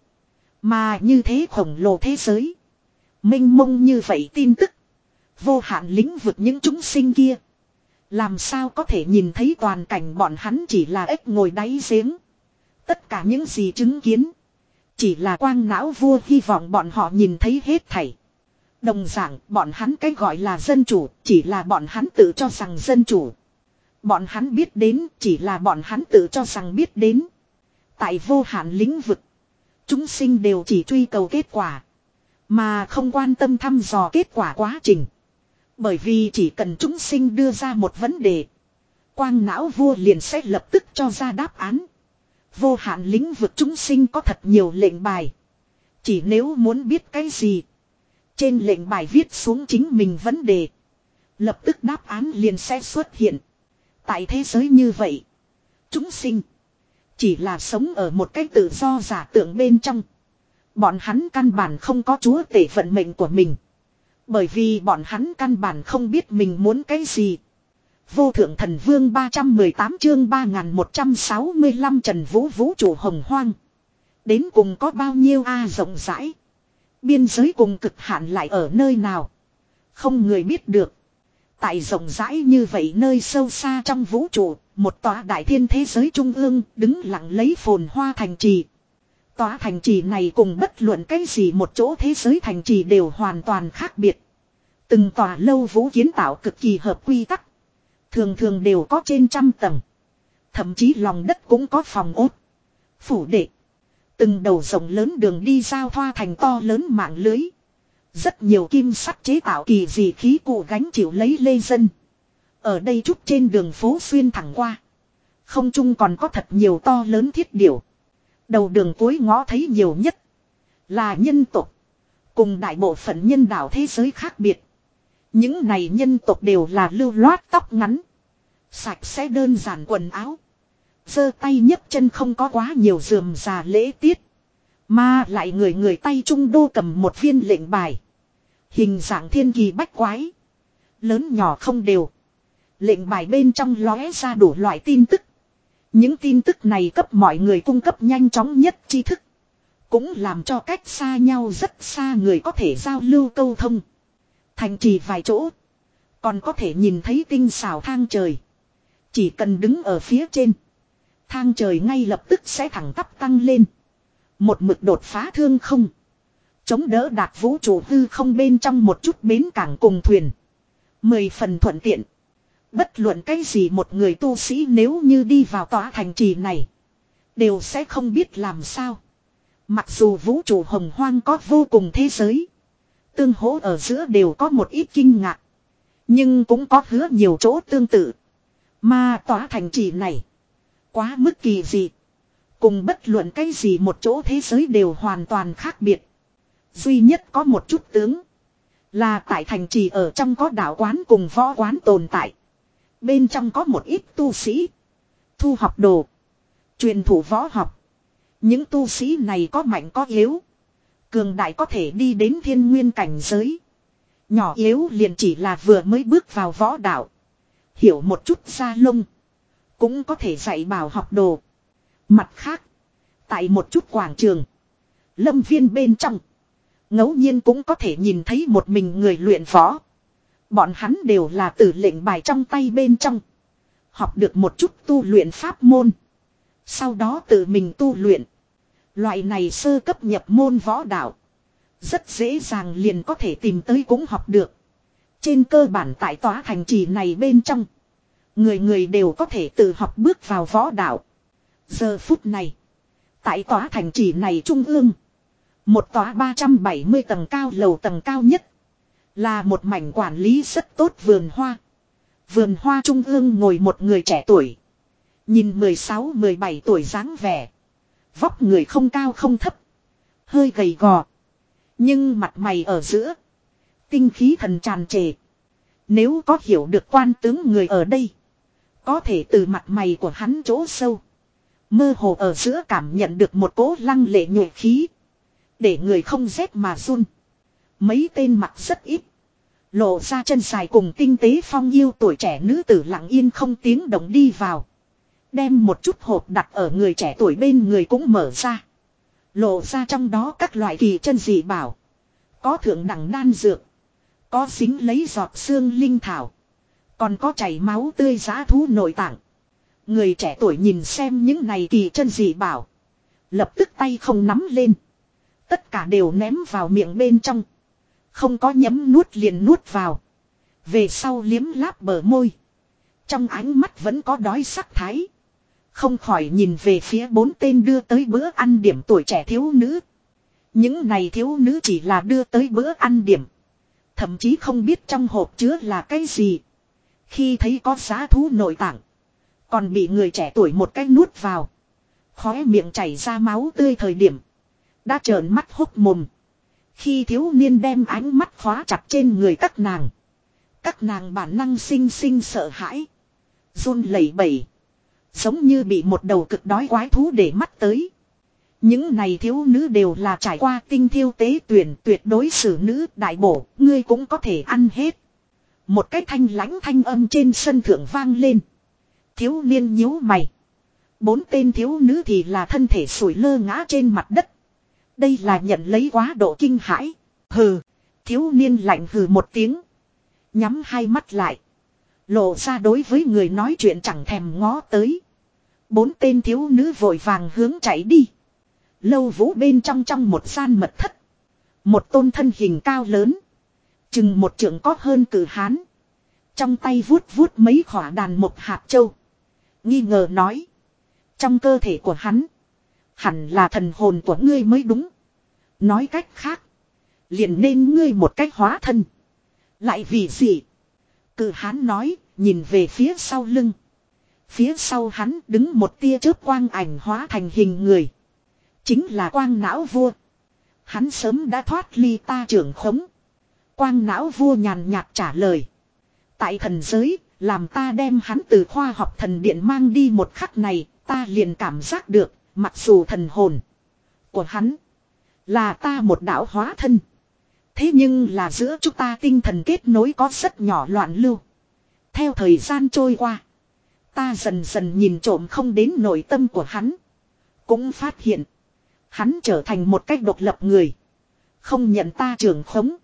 A: Mà như thế khổng lồ thế giới. Mênh mông như vậy tin tức. Vô hạn lĩnh vực những chúng sinh kia. Làm sao có thể nhìn thấy toàn cảnh bọn hắn chỉ là ếch ngồi đáy giếng. Tất cả những gì chứng kiến. Chỉ là quang não vua hy vọng bọn họ nhìn thấy hết thảy. Đồng dạng bọn hắn cái gọi là dân chủ chỉ là bọn hắn tự cho rằng dân chủ. Bọn hắn biết đến chỉ là bọn hắn tự cho rằng biết đến. Tại vô hạn lĩnh vực. Chúng sinh đều chỉ truy cầu kết quả. Mà không quan tâm thăm dò kết quả quá trình. Bởi vì chỉ cần chúng sinh đưa ra một vấn đề. Quang não vua liền sẽ lập tức cho ra đáp án. Vô hạn lĩnh vực chúng sinh có thật nhiều lệnh bài. Chỉ nếu muốn biết cái gì. Trên lệnh bài viết xuống chính mình vấn đề. Lập tức đáp án liền sẽ xuất hiện. Tại thế giới như vậy. Chúng sinh. Chỉ là sống ở một cái tự do giả tưởng bên trong. Bọn hắn căn bản không có chúa tể vận mệnh của mình. Bởi vì bọn hắn căn bản không biết mình muốn cái gì. Vô thượng thần vương ba trăm mười tám chương ba nghìn một trăm sáu mươi lăm Trần Vũ vũ trụ hồng hoang. Đến cùng có bao nhiêu a rộng rãi. Biên giới cùng cực hạn lại ở nơi nào. Không người biết được. Tại rộng rãi như vậy nơi sâu xa trong vũ trụ. Một tòa đại thiên thế giới trung ương đứng lặng lấy phồn hoa thành trì. Tòa thành trì này cùng bất luận cái gì một chỗ thế giới thành trì đều hoàn toàn khác biệt. Từng tòa lâu vũ kiến tạo cực kỳ hợp quy tắc. Thường thường đều có trên trăm tầng. Thậm chí lòng đất cũng có phòng ốt. Phủ đệ. Từng đầu rộng lớn đường đi giao thoa thành to lớn mạng lưới. Rất nhiều kim sắt chế tạo kỳ dị khí cụ gánh chịu lấy lê dân. Ở đây trúc trên đường phố xuyên thẳng qua. Không trung còn có thật nhiều to lớn thiết điểu. Đầu đường cuối ngõ thấy nhiều nhất. Là nhân tộc. Cùng đại bộ phận nhân đạo thế giới khác biệt. Những này nhân tộc đều là lưu loát tóc ngắn. Sạch sẽ đơn giản quần áo. Giơ tay nhấc chân không có quá nhiều rườm rà lễ tiết. Mà lại người người tay trung đô cầm một viên lệnh bài. Hình dạng thiên kỳ bách quái. Lớn nhỏ không đều. Lệnh bài bên trong lóe ra đủ loại tin tức. Những tin tức này cấp mọi người cung cấp nhanh chóng nhất tri thức. Cũng làm cho cách xa nhau rất xa người có thể giao lưu câu thông. Thành trì vài chỗ. Còn có thể nhìn thấy tinh xảo thang trời. Chỉ cần đứng ở phía trên. Thang trời ngay lập tức sẽ thẳng tắp tăng lên. Một mực đột phá thương không. Chống đỡ đạt vũ trụ hư không bên trong một chút bến cảng cùng thuyền. Mười phần thuận tiện. Bất luận cái gì một người tu sĩ nếu như đi vào tòa thành trì này. Đều sẽ không biết làm sao. Mặc dù vũ trụ hồng hoang có vô cùng thế giới. Tương hỗ ở giữa đều có một ít kinh ngạc. Nhưng cũng có hứa nhiều chỗ tương tự. Mà tòa thành trì này. Quá mức kỳ dị. Cùng bất luận cái gì một chỗ thế giới đều hoàn toàn khác biệt. Duy nhất có một chút tướng. Là tại thành trì ở trong có đạo quán cùng võ quán tồn tại. Bên trong có một ít tu sĩ. Thu học đồ. Truyền thủ võ học. Những tu sĩ này có mạnh có yếu. Cường đại có thể đi đến thiên nguyên cảnh giới. Nhỏ yếu liền chỉ là vừa mới bước vào võ đạo. Hiểu một chút da lông. Cũng có thể dạy bảo học đồ. Mặt khác. Tại một chút quảng trường. Lâm viên bên trong. Ngẫu nhiên cũng có thể nhìn thấy một mình người luyện võ. Bọn hắn đều là từ lệnh bài trong tay bên trong. Học được một chút tu luyện pháp môn. Sau đó tự mình tu luyện. Loại này sơ cấp nhập môn võ đạo. Rất dễ dàng liền có thể tìm tới cũng học được. Trên cơ bản tại tòa thành trì này bên trong. Người người đều có thể tự học bước vào võ đạo. Giờ phút này. Tại tòa thành trì này trung ương. Một tòa ba trăm bảy mươi tầng cao lầu tầng cao nhất. Là một mảnh quản lý rất tốt vườn hoa. Vườn hoa trung ương ngồi một người trẻ tuổi. Nhìn mười sáu mười bảy tuổi dáng vẻ. Vóc người không cao không thấp. Hơi gầy gò. Nhưng mặt mày ở giữa. Tinh khí thần tràn trề. Nếu có hiểu được quan tướng người ở đây. Có thể từ mặt mày của hắn chỗ sâu. Mơ hồ ở giữa cảm nhận được một cỗ lăng lệ nhuệ khí. Để người không rét mà run. Mấy tên mặt rất ít. Lộ ra chân dài cùng tinh tế phong yêu tuổi trẻ nữ tử lặng yên không tiếng động đi vào. Đem một chút hộp đặt ở người trẻ tuổi bên người cũng mở ra. Lộ ra trong đó các loại kỳ chân dị bảo. Có thượng đẳng đan dược. Có xính lấy giọt xương linh thảo. Còn có chảy máu tươi giá thú nội tạng. Người trẻ tuổi nhìn xem những này kỳ chân dị bảo. Lập tức tay không nắm lên. Tất cả đều ném vào miệng bên trong. Không có nhấm nuốt liền nuốt vào. Về sau liếm láp bờ môi. Trong ánh mắt vẫn có đói sắc thái. Không khỏi nhìn về phía bốn tên đưa tới bữa ăn điểm tuổi trẻ thiếu nữ. Những này thiếu nữ chỉ là đưa tới bữa ăn điểm. Thậm chí không biết trong hộp chứa là cái gì. Khi thấy có giá thú nội tạng. Còn bị người trẻ tuổi một cái nuốt vào. Khóe miệng chảy ra máu tươi thời điểm. Đã trợn mắt hốc mồm. Khi thiếu niên đem ánh mắt khóa chặt trên người các nàng. Các nàng bản năng sinh sinh sợ hãi. Run lẩy bẩy. Giống như bị một đầu cực đói quái thú để mắt tới. Những này thiếu nữ đều là trải qua tinh thiêu tế tuyển tuyệt đối xử nữ đại bổ. Ngươi cũng có thể ăn hết. Một cái thanh lãnh thanh âm trên sân thượng vang lên. Thiếu niên nhíu mày. Bốn tên thiếu nữ thì là thân thể sủi lơ ngã trên mặt đất. Đây là nhận lấy quá độ kinh hãi. Hừ. Thiếu niên lạnh hừ một tiếng. Nhắm hai mắt lại. Lộ ra đối với người nói chuyện chẳng thèm ngó tới. Bốn tên thiếu nữ vội vàng hướng chạy đi. Lâu vũ bên trong trong một gian mật thất. Một tôn thân hình cao lớn. Chừng một trượng có hơn cử hán. Trong tay vuốt vuốt mấy khỏa đàn một hạt châu. Nghi ngờ nói. Trong cơ thể của hắn. Hẳn là thần hồn của ngươi mới đúng. Nói cách khác. Liền nên ngươi một cách hóa thân. Lại vì gì? Cự hán nói, nhìn về phía sau lưng. Phía sau hắn đứng một tia chớp quang ảnh hóa thành hình người. Chính là quang não vua. Hắn sớm đã thoát ly ta trưởng khống. Quang não vua nhàn nhạt trả lời. Tại thần giới, làm ta đem hắn từ khoa học thần điện mang đi một khắc này, ta liền cảm giác được, mặc dù thần hồn của hắn là ta một đạo hóa thân. Thế nhưng là giữa chúng ta tinh thần kết nối có rất nhỏ loạn lưu. Theo thời gian trôi qua, ta dần dần nhìn trộm không đến nội tâm của hắn. Cũng phát hiện, hắn trở thành một cách độc lập người. Không nhận ta trưởng khống.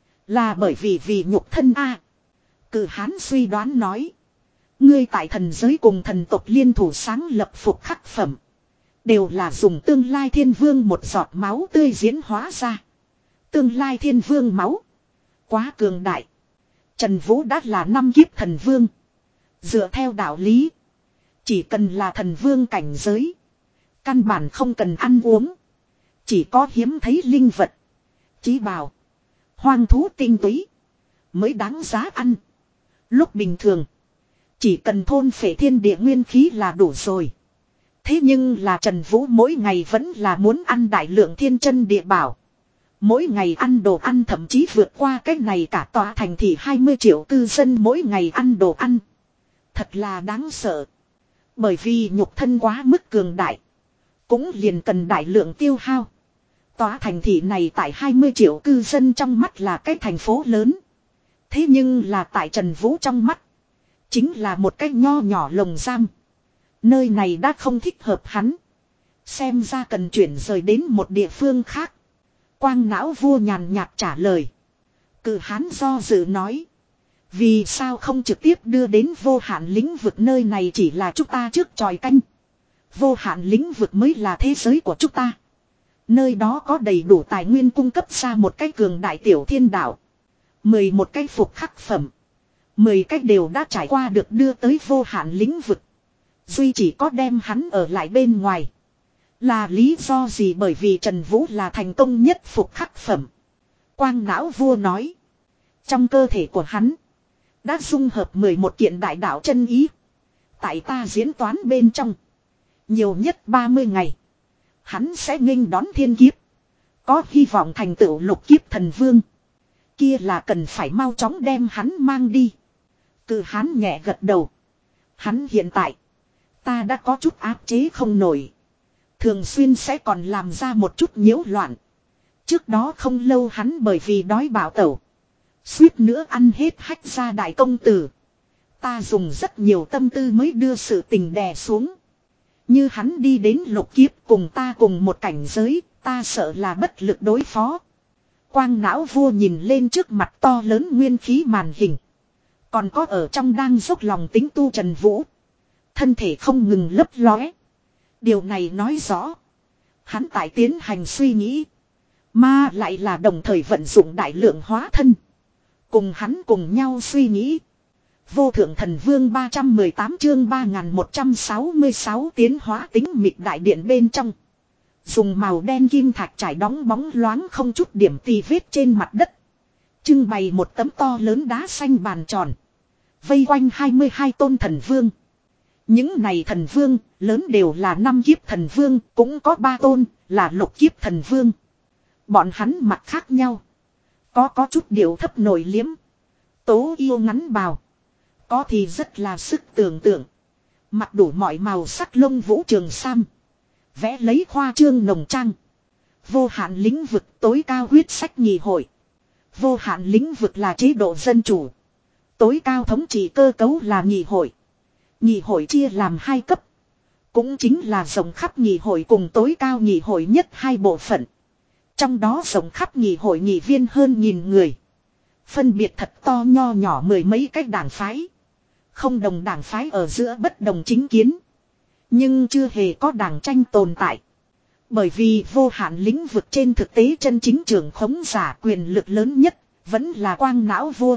A: Là bởi vì vì nhục thân a. Cự hán suy đoán nói. Ngươi tại thần giới cùng thần tộc liên thủ sáng lập phục khắc phẩm. Đều là dùng tương lai thiên vương một giọt máu tươi diễn hóa ra. Tương lai thiên vương máu. Quá cường đại. Trần Vũ đã là năm kiếp thần vương. Dựa theo đạo lý. Chỉ cần là thần vương cảnh giới. Căn bản không cần ăn uống. Chỉ có hiếm thấy linh vật. Chí bảo. Hoang thú tinh túy. Mới đáng giá ăn. Lúc bình thường. Chỉ cần thôn phệ thiên địa nguyên khí là đủ rồi. Thế nhưng là Trần Vũ mỗi ngày vẫn là muốn ăn đại lượng thiên chân địa bảo. Mỗi ngày ăn đồ ăn thậm chí vượt qua cái này cả tòa thành thị hai mươi triệu cư dân mỗi ngày ăn đồ ăn. Thật là đáng sợ. Bởi vì nhục thân quá mức cường đại. Cũng liền cần đại lượng tiêu hao. Tòa thành thị này tại hai mươi triệu cư dân trong mắt là cái thành phố lớn. Thế nhưng là tại Trần Vũ trong mắt. Chính là một cái nho nhỏ lồng giam. Nơi này đã không thích hợp hắn. Xem ra cần chuyển rời đến một địa phương khác. Quang não vua nhàn nhạt trả lời. Cự hán do dự nói. Vì sao không trực tiếp đưa đến vô hạn lĩnh vực, nơi này chỉ là chúng ta trước tròi canh. Vô hạn lĩnh vực mới là thế giới của chúng ta. Nơi đó có đầy đủ tài nguyên cung cấp ra một cái cường đại tiểu thiên đạo. Mười một cái phục khắc phẩm. Mười cái đều đã trải qua được đưa tới vô hạn lĩnh vực. Duy chỉ có đem hắn ở lại bên ngoài. Là lý do gì? Bởi vì Trần Vũ là thành công nhất phục khắc phẩm. Quang não vua nói. Trong cơ thể của hắn đã dung hợp mười một kiện đại đạo chân ý. Tại ta diễn toán bên trong. Nhiều nhất ba mươi ngày. Hắn sẽ nghênh đón thiên kiếp. Có hy vọng thành tựu lục kiếp thần vương. Kia là cần phải mau chóng đem hắn mang đi. Cự hán nhẹ gật đầu. Hắn hiện tại. Ta đã có chút áp chế không nổi. Thường xuyên sẽ còn làm ra một chút nhiễu loạn. Trước đó không lâu hắn bởi vì đói bạo tẩu. Suýt nữa ăn hết hách gia đại công tử. Ta dùng rất nhiều tâm tư mới đưa sự tình đè xuống. Như hắn đi đến lục kiếp cùng ta cùng một cảnh giới, ta sợ là bất lực đối phó. Quang não vua nhìn lên trước mặt to lớn nguyên khí màn hình. Còn có ở trong đang dốc lòng tính tu Trần Vũ. Thân thể không ngừng lấp lóe. Điều này nói rõ. Hắn tại tiến hành suy nghĩ. Mà lại là đồng thời vận dụng đại lượng hóa thân. Cùng hắn cùng nhau suy nghĩ. Vô thượng thần vương ba trăm mười tám chương ba nghìn một trăm sáu mươi sáu tiến hóa tính mịt đại điện bên trong. Dùng màu đen kim thạch trải đóng bóng loáng không chút điểm tì vết trên mặt đất. Trưng bày một tấm to lớn đá xanh bàn tròn. Vây quanh hai mươi hai tôn thần vương. Những này thần vương lớn đều là năm kiếp thần vương, cũng có ba tôn là lục kiếp thần vương. Bọn hắn mặt khác nhau. Có có chút điệu thấp nổi liếm. Tố yêu ngắn bào. Có thì rất là sức tưởng tượng. Mặc đủ mọi màu sắc lông vũ trường sam. Vẽ lấy khoa trương nồng trang. Vô hạn lĩnh vực tối cao huyết sách nhị hội. Vô hạn lĩnh vực là chế độ dân chủ. Tối cao thống trị cơ cấu là nhị hội. Nhị hội chia làm hai cấp. Cũng chính là rộng khắp nhị hội cùng tối cao nhị hội nhất hai bộ phận. Trong đó rộng khắp nhị hội nhị viên hơn nghìn người. Phân biệt thật to nho nhỏ mười mấy cách đảng phái. Không đồng đảng phái ở giữa bất đồng chính kiến. Nhưng chưa hề có đảng tranh tồn tại. Bởi vì vô hạn lĩnh vực trên thực tế chân chính trưởng khống giả quyền lực lớn nhất vẫn là quang não vua.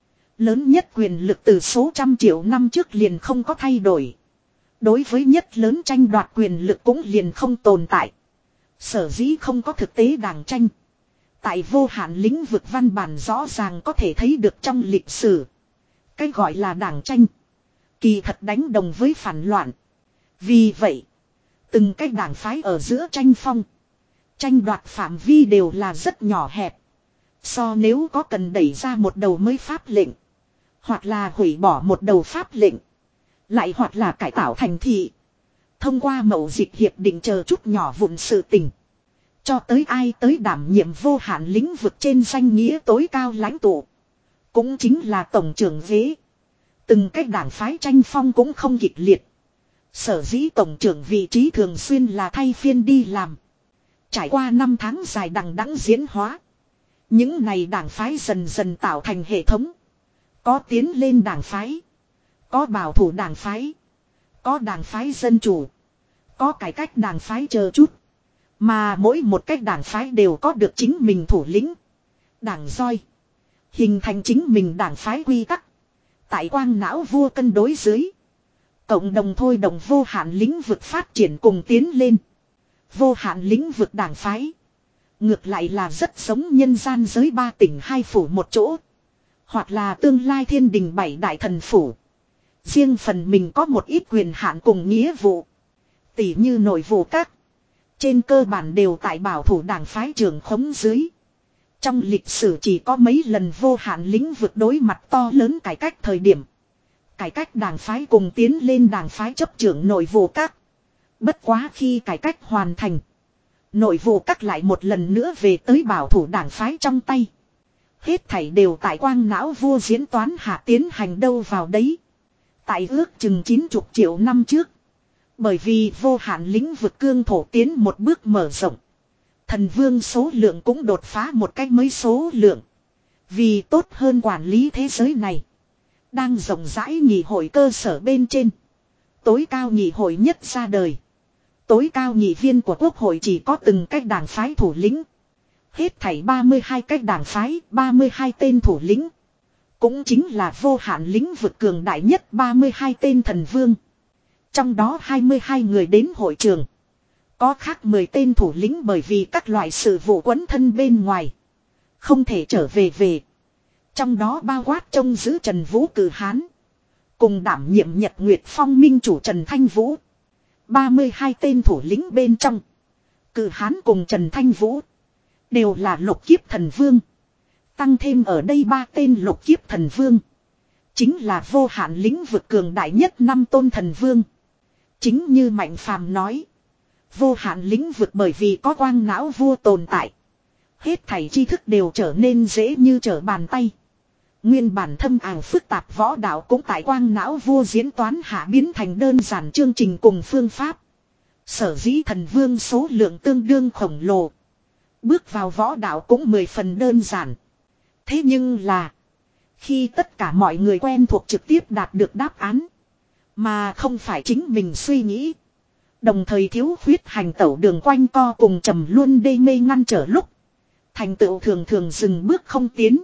A: Lớn nhất quyền lực từ số trăm triệu năm trước liền không có thay đổi. Đối với nhất lớn tranh đoạt quyền lực cũng liền không tồn tại. Sở dĩ không có thực tế đảng tranh. Tại vô hạn lĩnh vực văn bản rõ ràng có thể thấy được trong lịch sử. Cái gọi là đảng tranh. Kỳ thật đánh đồng với phản loạn. Vì vậy, từng cái đảng phái ở giữa tranh phong. Tranh đoạt phạm vi đều là rất nhỏ hẹp. So nếu có cần đẩy ra một đầu mới pháp lệnh. Hoặc là hủy bỏ một đầu pháp lệnh. Lại hoặc là cải tạo thành thị. Thông qua mậu dịch hiệp định chờ chút nhỏ vụn sự tình. Cho tới ai tới đảm nhiệm vô hạn lĩnh vực trên danh nghĩa tối cao lãnh tụ. Cũng chính là tổng trưởng ghế. Từng cách đảng phái tranh phong cũng không kịch liệt. Sở dĩ tổng trưởng vị trí thường xuyên là thay phiên đi làm. Trải qua năm tháng dài đằng đẵng diễn hóa. Những này đảng phái dần dần tạo thành hệ thống. Có tiến lên đảng phái. Có bảo thủ đảng phái. Có đảng phái dân chủ. Có cải cách đảng phái chờ chút. Mà mỗi một cách đảng phái đều có được chính mình thủ lĩnh. Đảng roi. Hình thành chính mình đảng phái quy tắc. Tại quang não vua cân đối dưới. Cộng đồng thôi đồng vô hạn lĩnh vực phát triển cùng tiến lên. Vô hạn lĩnh vực đảng phái. Ngược lại là rất giống nhân gian giới ba tỉnh hai phủ một chỗ. Hoặc là tương lai thiên đình bảy đại thần phủ. Riêng phần mình có một ít quyền hạn cùng nghĩa vụ. Tỷ như nội vụ các. Trên cơ bản đều tại bảo thủ đảng phái trưởng khống dưới. Trong lịch sử chỉ có mấy lần vô hạn lĩnh vực đối mặt to lớn cải cách thời điểm. Cải cách đảng phái cùng tiến lên đảng phái chấp trưởng nội vụ các. Bất quá khi cải cách hoàn thành. Nội vụ các lại một lần nữa về tới bảo thủ đảng phái trong tay. Hết thảy đều tại quang não vua diễn toán hạ tiến hành đâu vào đấy. Tại ước chừng chín mươi triệu năm trước. Bởi vì vô hạn lĩnh vực cương thổ tiến một bước mở rộng. Thần vương số lượng cũng đột phá một cách mới số lượng. Vì tốt hơn quản lý thế giới này. Đang rộng rãi nghị hội cơ sở bên trên. Tối cao nghị hội nhất ra đời. Tối cao nghị viên của quốc hội chỉ có từng cách đảng phái thủ lĩnh. Hết thảy ba mươi hai cách đảng phái, ba mươi hai tên thủ lĩnh. Cũng chính là vô hạn lĩnh vực cường đại nhất ba mươi hai tên thần vương. Trong đó hai mươi hai người đến hội trường. Có khác mười tên thủ lĩnh bởi vì các loại sự vụ quấn thân bên ngoài. Không thể trở về về. Trong đó bao quát trông giữ Trần Vũ Cử Hán. Cùng đảm nhiệm Nhật Nguyệt Phong minh chủ Trần Thanh Vũ. ba mươi hai tên thủ lĩnh bên trong. Cử Hán cùng Trần Thanh Vũ. Đều là lục kiếp thần vương. Tăng thêm ở đây ba tên lục kiếp thần vương. Chính là vô hạn lĩnh vực cường đại nhất năm tôn thần vương. Chính như Mạnh Phàm nói. Vô hạn lĩnh vực bởi vì có quang não vua tồn tại. Hết thảy tri thức đều trở nên dễ như trở bàn tay. Nguyên bản thâm ảo phức tạp võ đạo cũng tại quang não vua diễn toán hạ biến thành đơn giản chương trình cùng phương pháp. Sở dĩ thần vương số lượng tương đương khổng lồ. Bước vào võ đạo cũng mười phần đơn giản. Thế nhưng là. Khi tất cả mọi người quen thuộc trực tiếp đạt được đáp án. Mà không phải chính mình suy nghĩ. Đồng thời thiếu khuyết hành tẩu đường quanh co cùng trầm luôn đê mê ngăn trở lúc. Thành tựu thường thường dừng bước không tiến.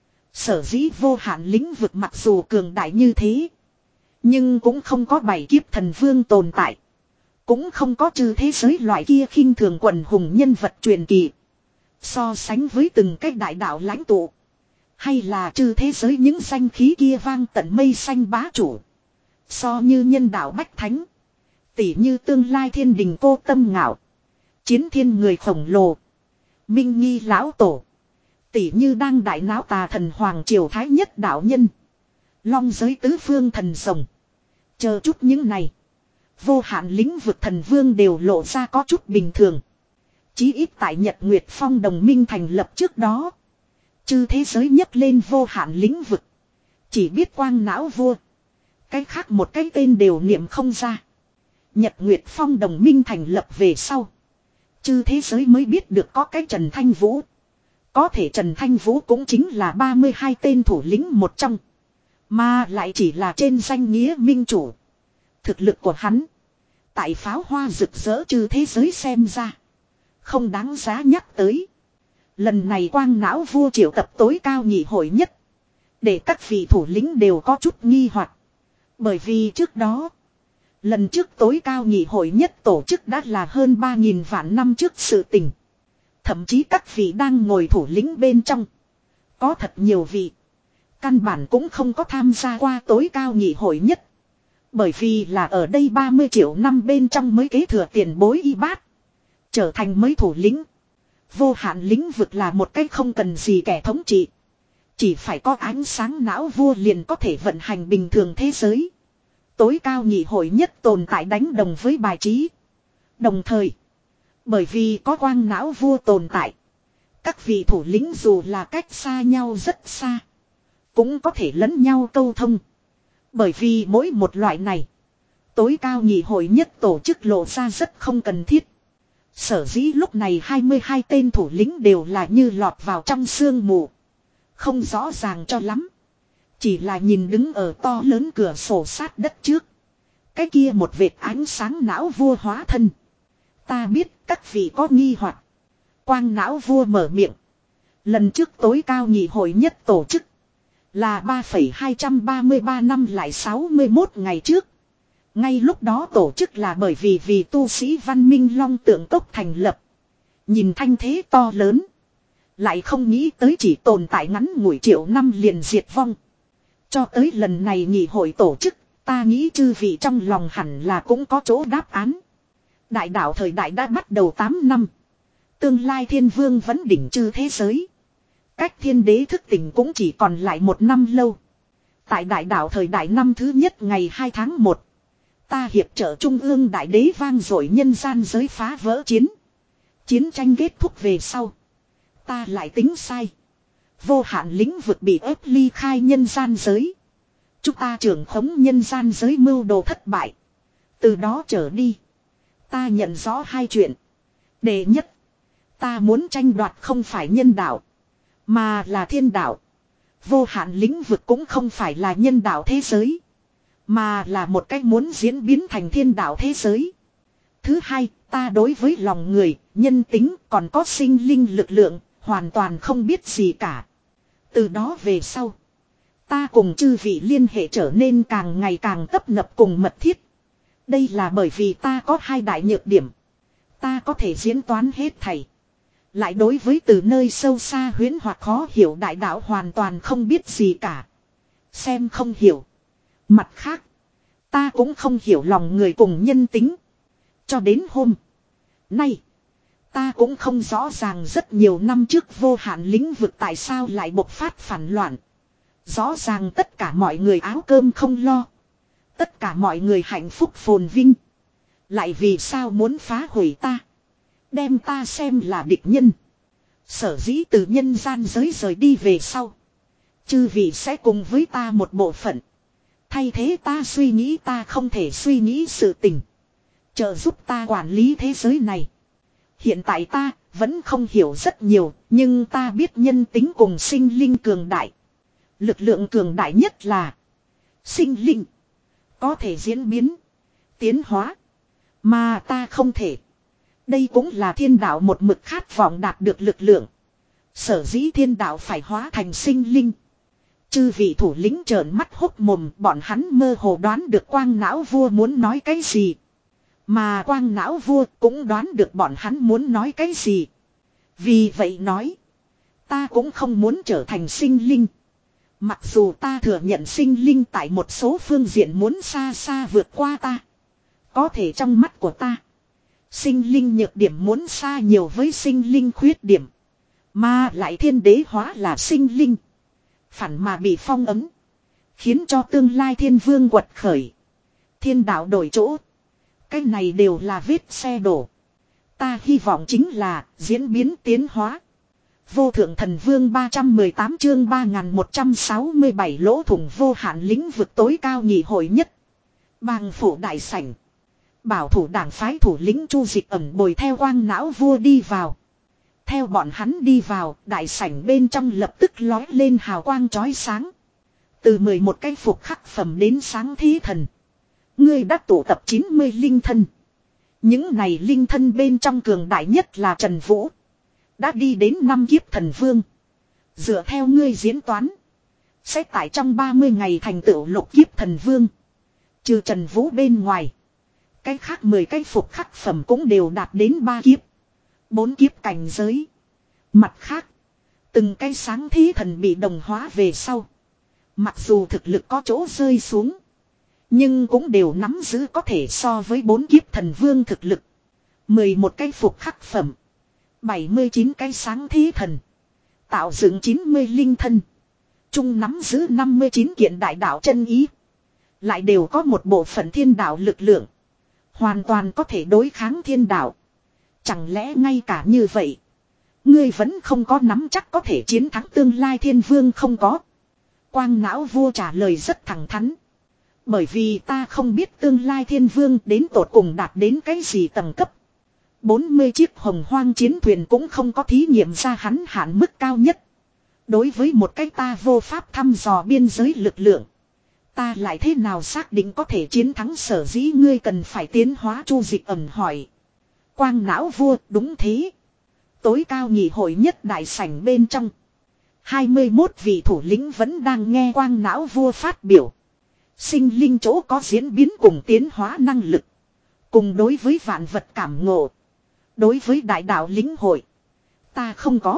A: Sở dĩ vô hạn lĩnh vực mặc dù cường đại như thế. Nhưng cũng không có bảy kiếp thần vương tồn tại. Cũng không có trừ thế giới loại kia khinh thường quần hùng nhân vật truyền kỳ. So sánh với từng cách đại đạo lãnh tụ. Hay là trừ thế giới những danh khí kia vang tận mây xanh bá chủ. So như nhân đạo bách thánh. Tỷ như tương lai thiên đình cô tâm ngạo. Chiến thiên người khổng lồ. Minh nghi lão tổ. Tỷ như đang đại náo tà thần hoàng triều thái nhất đạo nhân. Long giới tứ phương thần rồng. Chờ chút những này. Vô hạn lĩnh vực thần vương đều lộ ra có chút bình thường. Chí ít tại Nhật Nguyệt Phong đồng minh thành lập trước đó. Chư thế giới nhấc lên vô hạn lĩnh vực. Chỉ biết quang não vua. Cái khác một cái tên đều niệm không ra. Nhật Nguyệt Phong đồng minh thành lập về sau. Chư thế giới mới biết được có cái Trần Thanh Vũ. Có thể Trần Thanh Vũ cũng chính là ba mươi hai tên thủ lĩnh một trong. Mà lại chỉ là trên danh nghĩa minh chủ. Thực lực của hắn. Tại pháo hoa rực rỡ chư thế giới xem ra. Không đáng giá nhắc tới. Lần này quang não vua triệu tập tối cao nhị hội nhất. Để các vị thủ lĩnh đều có chút nghi hoặc. Bởi vì trước đó. Lần trước tối cao nhị hội nhất tổ chức đã là hơn ba nghìn vạn năm trước sự tình. Thậm chí các vị đang ngồi thủ lĩnh bên trong. Có thật nhiều vị. Căn bản cũng không có tham gia qua tối cao nhị hội nhất. Bởi vì là ở đây ba mươi triệu năm bên trong mới kế thừa tiền bối y bát. Trở thành mới thủ lĩnh. Vô hạn lĩnh vực là một cách không cần gì kẻ thống trị. Chỉ phải có ánh sáng não vua liền có thể vận hành bình thường thế giới. Tối cao nhị hội nhất tồn tại đánh đồng với bài trí. Đồng thời. Bởi vì có quang não vua tồn tại. Các vị thủ lĩnh dù là cách xa nhau rất xa. Cũng có thể lẫn nhau câu thông. Bởi vì mỗi một loại này. Tối cao nhị hội nhất tổ chức lộ ra rất không cần thiết. Sở dĩ lúc này hai mươi hai tên thủ lĩnh đều là như lọt vào trong sương mù. Không rõ ràng cho lắm. Chỉ là nhìn đứng ở to lớn cửa sổ sát đất trước. Cái kia một vệt ánh sáng não vua hóa thân. Ta biết các vị có nghi hoặc. Quang não vua mở miệng. Lần trước tối cao nhị hội nhất tổ chức. Là ba phẩy hai ba ba năm lại sáu mươi mốt ngày trước. Ngay lúc đó tổ chức là bởi vì vì tu sĩ văn minh long tượng cốc thành lập. Nhìn thanh thế to lớn. Lại không nghĩ tới chỉ tồn tại ngắn ngủi triệu năm liền diệt vong. Cho tới lần này nhị hội tổ chức. Ta nghĩ chư vị trong lòng hẳn là cũng có chỗ đáp án. Đại đạo thời đại đã bắt đầu tám năm. Tương lai thiên vương vẫn đỉnh chư thế giới. Cách thiên đế thức tỉnh cũng chỉ còn lại một năm lâu. Tại đại đạo thời đại năm thứ nhất ngày hai tháng một. Ta hiệp trợ trung ương đại đế vang dội nhân gian giới phá vỡ chiến. Chiến tranh kết thúc về sau. Ta lại tính sai. Vô hạn lĩnh vực bị ép ly khai nhân gian giới. Chúng ta trưởng khống nhân gian giới mưu đồ thất bại. Từ đó trở đi. Ta nhận rõ hai chuyện. Đệ nhất. Ta muốn tranh đoạt không phải nhân đạo. Mà là thiên đạo. Vô hạn lĩnh vực cũng không phải là nhân đạo thế giới. Mà là một cách muốn diễn biến thành thiên đạo thế giới. Thứ hai, ta đối với lòng người, nhân tính còn có sinh linh lực lượng, hoàn toàn không biết gì cả. Từ đó về sau, ta cùng chư vị liên hệ trở nên càng ngày càng tấp nập cùng mật thiết. Đây là bởi vì ta có hai đại nhược điểm. Ta có thể diễn toán hết thảy. Lại đối với từ nơi sâu xa huyễn hoặc khó hiểu đại đạo hoàn toàn không biết gì cả. Xem không hiểu. Mặt khác, ta cũng không hiểu lòng người cùng nhân tính. Cho đến hôm nay, ta cũng không rõ ràng rất nhiều năm trước vô hạn lĩnh vực tại sao lại bộc phát phản loạn. Rõ ràng tất cả mọi người áo cơm không lo. Tất cả mọi người hạnh phúc phồn vinh. Lại vì sao muốn phá hủy ta? Đem ta xem là địch nhân. Sở dĩ từ nhân gian giới rời đi về sau. Chư vị sẽ cùng với ta một bộ phận. Thay thế ta suy nghĩ ta không thể suy nghĩ sự tình. Trợ giúp ta quản lý thế giới này. Hiện tại ta vẫn không hiểu rất nhiều. Nhưng ta biết nhân tính cùng sinh linh cường đại. Lực lượng cường đại nhất là sinh linh. Có thể diễn biến. Tiến hóa. Mà ta không thể. Đây cũng là thiên đạo một mực khát vọng đạt được lực lượng. Sở dĩ thiên đạo phải hóa thành sinh linh. Chư vị thủ lĩnh trợn mắt hốc mồm, bọn hắn mơ hồ đoán được quang não vua muốn nói cái gì. Mà quang não vua cũng đoán được bọn hắn muốn nói cái gì. Vì vậy nói, ta cũng không muốn trở thành sinh linh. Mặc dù ta thừa nhận sinh linh tại một số phương diện muốn xa xa vượt qua ta. Có thể trong mắt của ta, sinh linh nhược điểm muốn xa nhiều với sinh linh khuyết điểm. Mà lại thiên đế hóa là sinh linh. Phản mà bị phong ấm. Khiến cho tương lai thiên vương quật khởi. Thiên đạo đổi chỗ. Cái này đều là vết xe đổ. Ta hy vọng chính là diễn biến tiến hóa. Vô thượng thần vương ba trăm mười tám chương ba nghìn một trăm sáu mươi bảy lỗ thủng vô hạn lĩnh vực tối cao nhị hội nhất. Bàng phủ đại sảnh. Bảo thủ đảng phái thủ lĩnh Chu Dịch ẩn bồi theo quang não vua đi vào. Theo bọn hắn đi vào, đại sảnh bên trong lập tức lói lên hào quang chói sáng. Từ mười một cái phục khắc phẩm đến sáng thí thần. Ngươi đã tụ tập chín mươi linh thân. Những này linh thân bên trong cường đại nhất là Trần Vũ. Đã đi đến năm kiếp thần vương. Dựa theo ngươi diễn toán, sẽ tại trong ba mươi ngày thành tựu lục kiếp thần vương. Trừ Trần Vũ bên ngoài, cái khác mười cái phục khắc phẩm cũng đều đạt đến ba kiếp. Bốn kiếp cảnh giới. Mặt khác, từng cái sáng thí thần bị đồng hóa về sau. Mặc dù thực lực có chỗ rơi xuống, nhưng cũng đều nắm giữ có thể so với bốn kiếp thần vương thực lực. mười một cái phục khắc phẩm. bảy mươi chín cái sáng thí thần. Tạo dựng chín mươi linh thân. Chung nắm giữ năm mươi chín kiện đại đạo chân ý. Lại đều có một bộ phận thiên đạo lực lượng. Hoàn toàn có thể đối kháng thiên đạo. Chẳng lẽ ngay cả như vậy, ngươi vẫn không có nắm chắc có thể chiến thắng tương lai thiên vương không có? Quang não vua trả lời rất thẳng thắn. Bởi vì ta không biết tương lai thiên vương đến tột cùng đạt đến cái gì tầng cấp. bốn mươi chiếc hồng hoang chiến thuyền cũng không có thí nghiệm ra hắn hạn mức cao nhất. Đối với một cái ta vô pháp thăm dò biên giới lực lượng, ta lại thế nào xác định có thể chiến thắng? Sở dĩ ngươi cần phải tiến hóa. Chu Dịch ẩn hỏi. Quang não vua, đúng thế. Tối cao nhị hội nhất đại sảnh bên trong, hai mươi mốt vị thủ lĩnh vẫn đang nghe quang não vua phát biểu. Sinh linh chỗ có diễn biến cùng tiến hóa năng lực, cùng đối với vạn vật cảm ngộ, đối với đại đạo lĩnh hội. Ta không có.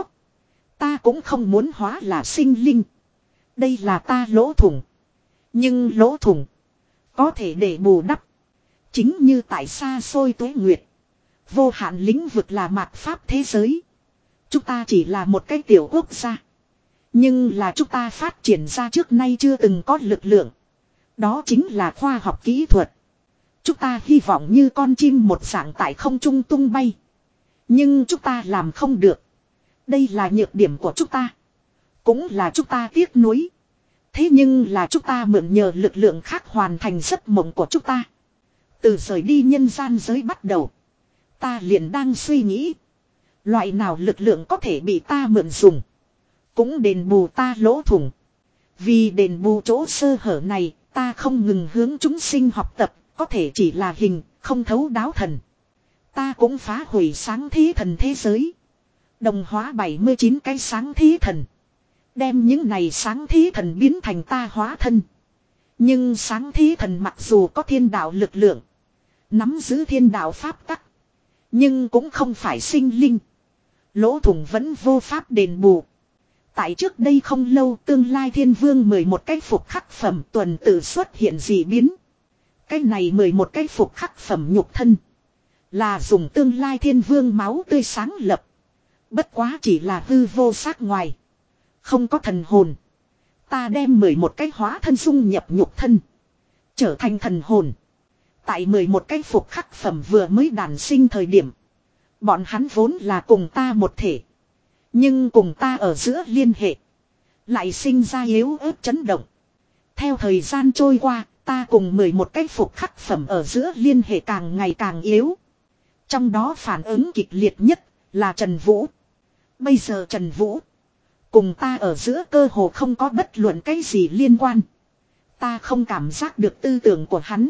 A: Ta cũng không muốn hóa là sinh linh. Đây là ta lỗ thủng. Nhưng lỗ thủng có thể để bù đắp. Chính như tại xa xôi tuế nguyệt. Vô hạn lĩnh vực là mạt pháp thế giới. Chúng ta chỉ là một cái tiểu quốc gia. Nhưng là chúng ta phát triển ra trước nay chưa từng có lực lượng. Đó chính là khoa học kỹ thuật. Chúng ta hy vọng như con chim một dạng tại không trung tung bay. Nhưng chúng ta làm không được. Đây là nhược điểm của chúng ta. Cũng là chúng ta tiếc nuối. Thế nhưng là chúng ta mượn nhờ lực lượng khác hoàn thành giấc mộng của chúng ta. Từ rời đi nhân gian giới bắt đầu. Ta liền đang suy nghĩ. Loại nào lực lượng có thể bị ta mượn dùng. Cũng đền bù ta lỗ thủng. Vì đền bù chỗ sơ hở này. Ta không ngừng hướng chúng sinh học tập. Có thể chỉ là hình, không thấu đáo thần. Ta cũng phá hủy sáng thế thần thế giới. Đồng hóa bảy mươi chín cái sáng thế thần. Đem những này sáng thế thần biến thành ta hóa thân. Nhưng sáng thế thần mặc dù có thiên đạo lực lượng. Nắm giữ thiên đạo pháp tắc. Nhưng cũng không phải sinh linh. Lỗ thủng vẫn vô pháp đền bù. Tại trước đây không lâu tương lai thiên vương mười một cái phục khắc phẩm tuần tự xuất hiện dị biến. Cái này mười một cái phục khắc phẩm nhục thân. Là dùng tương lai thiên vương máu tươi sáng lập. Bất quá chỉ là hư vô xác ngoài. Không có thần hồn. Ta đem mười một cái hóa thân dung nhập nhục thân. Trở thành thần hồn. Tại mười một cái phục khắc phẩm vừa mới đản sinh thời điểm. Bọn hắn vốn là cùng ta một thể. Nhưng cùng ta ở giữa liên hệ. Lại sinh ra yếu ớt chấn động. Theo thời gian trôi qua. Ta cùng mười một cái phục khắc phẩm ở giữa liên hệ càng ngày càng yếu. Trong đó phản ứng kịch liệt nhất là Trần Vũ. Bây giờ Trần Vũ. Cùng ta ở giữa cơ hồ không có bất luận cái gì liên quan. Ta không cảm giác được tư tưởng của hắn.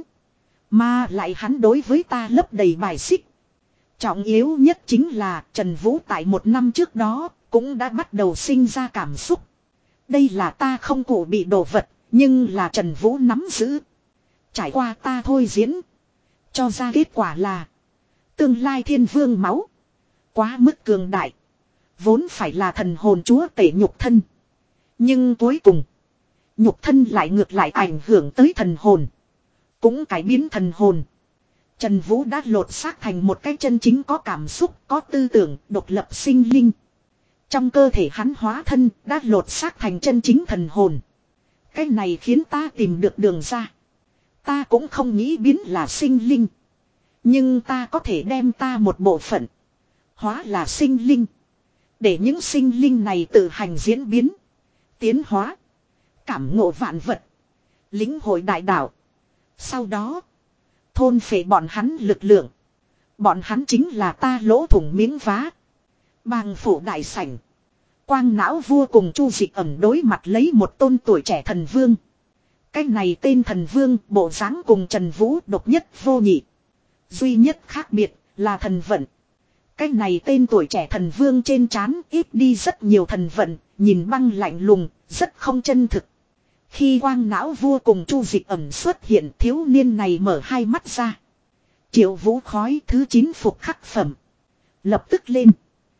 A: Mà lại hắn đối với ta lấp đầy bài xích. Trọng yếu nhất chính là Trần Vũ tại một năm trước đó cũng đã bắt đầu sinh ra cảm xúc. Đây là ta không cụ bị đồ vật. Nhưng là Trần Vũ nắm giữ. Trải qua ta thôi diễn. Cho ra kết quả là. Tương lai thiên vương máu. Quá mức cường đại. Vốn phải là thần hồn chúa tể nhục thân. Nhưng cuối cùng. Nhục thân lại ngược lại ảnh hưởng tới thần hồn. Cũng cải biến thần hồn. Trần Vũ đã lột xác thành một cái chân chính có cảm xúc, có tư tưởng, độc lập sinh linh. Trong cơ thể hắn hóa thân đã lột xác thành chân chính thần hồn. Cái này khiến ta tìm được đường ra. Ta cũng không nghĩ biến là sinh linh. Nhưng ta có thể đem ta một bộ phận. Hóa là sinh linh. Để những sinh linh này tự hành diễn biến. Tiến hóa. Cảm ngộ vạn vật. Lĩnh hội đại đạo. Sau đó. Thôn phệ bọn hắn lực lượng. Bọn hắn chính là ta lỗ thủng miếng vá. Bàng phủ đại sảnh. Quang não vua cùng Chu Dịch ẩn đối mặt lấy một tôn tuổi trẻ thần vương. Cái này tên thần vương bộ dáng cùng Trần Vũ độc nhất vô nhị. Duy nhất khác biệt là thần vận. Cái này tên tuổi trẻ thần vương trên trán ít đi rất nhiều thần vận, nhìn băng lạnh lùng, rất không chân thực. Khi quang não vua cùng Chu Dịch ẩn xuất hiện, thiếu niên này mở hai mắt ra. Triệu vũ khói thứ chín phục khắc phẩm. Lập tức lên.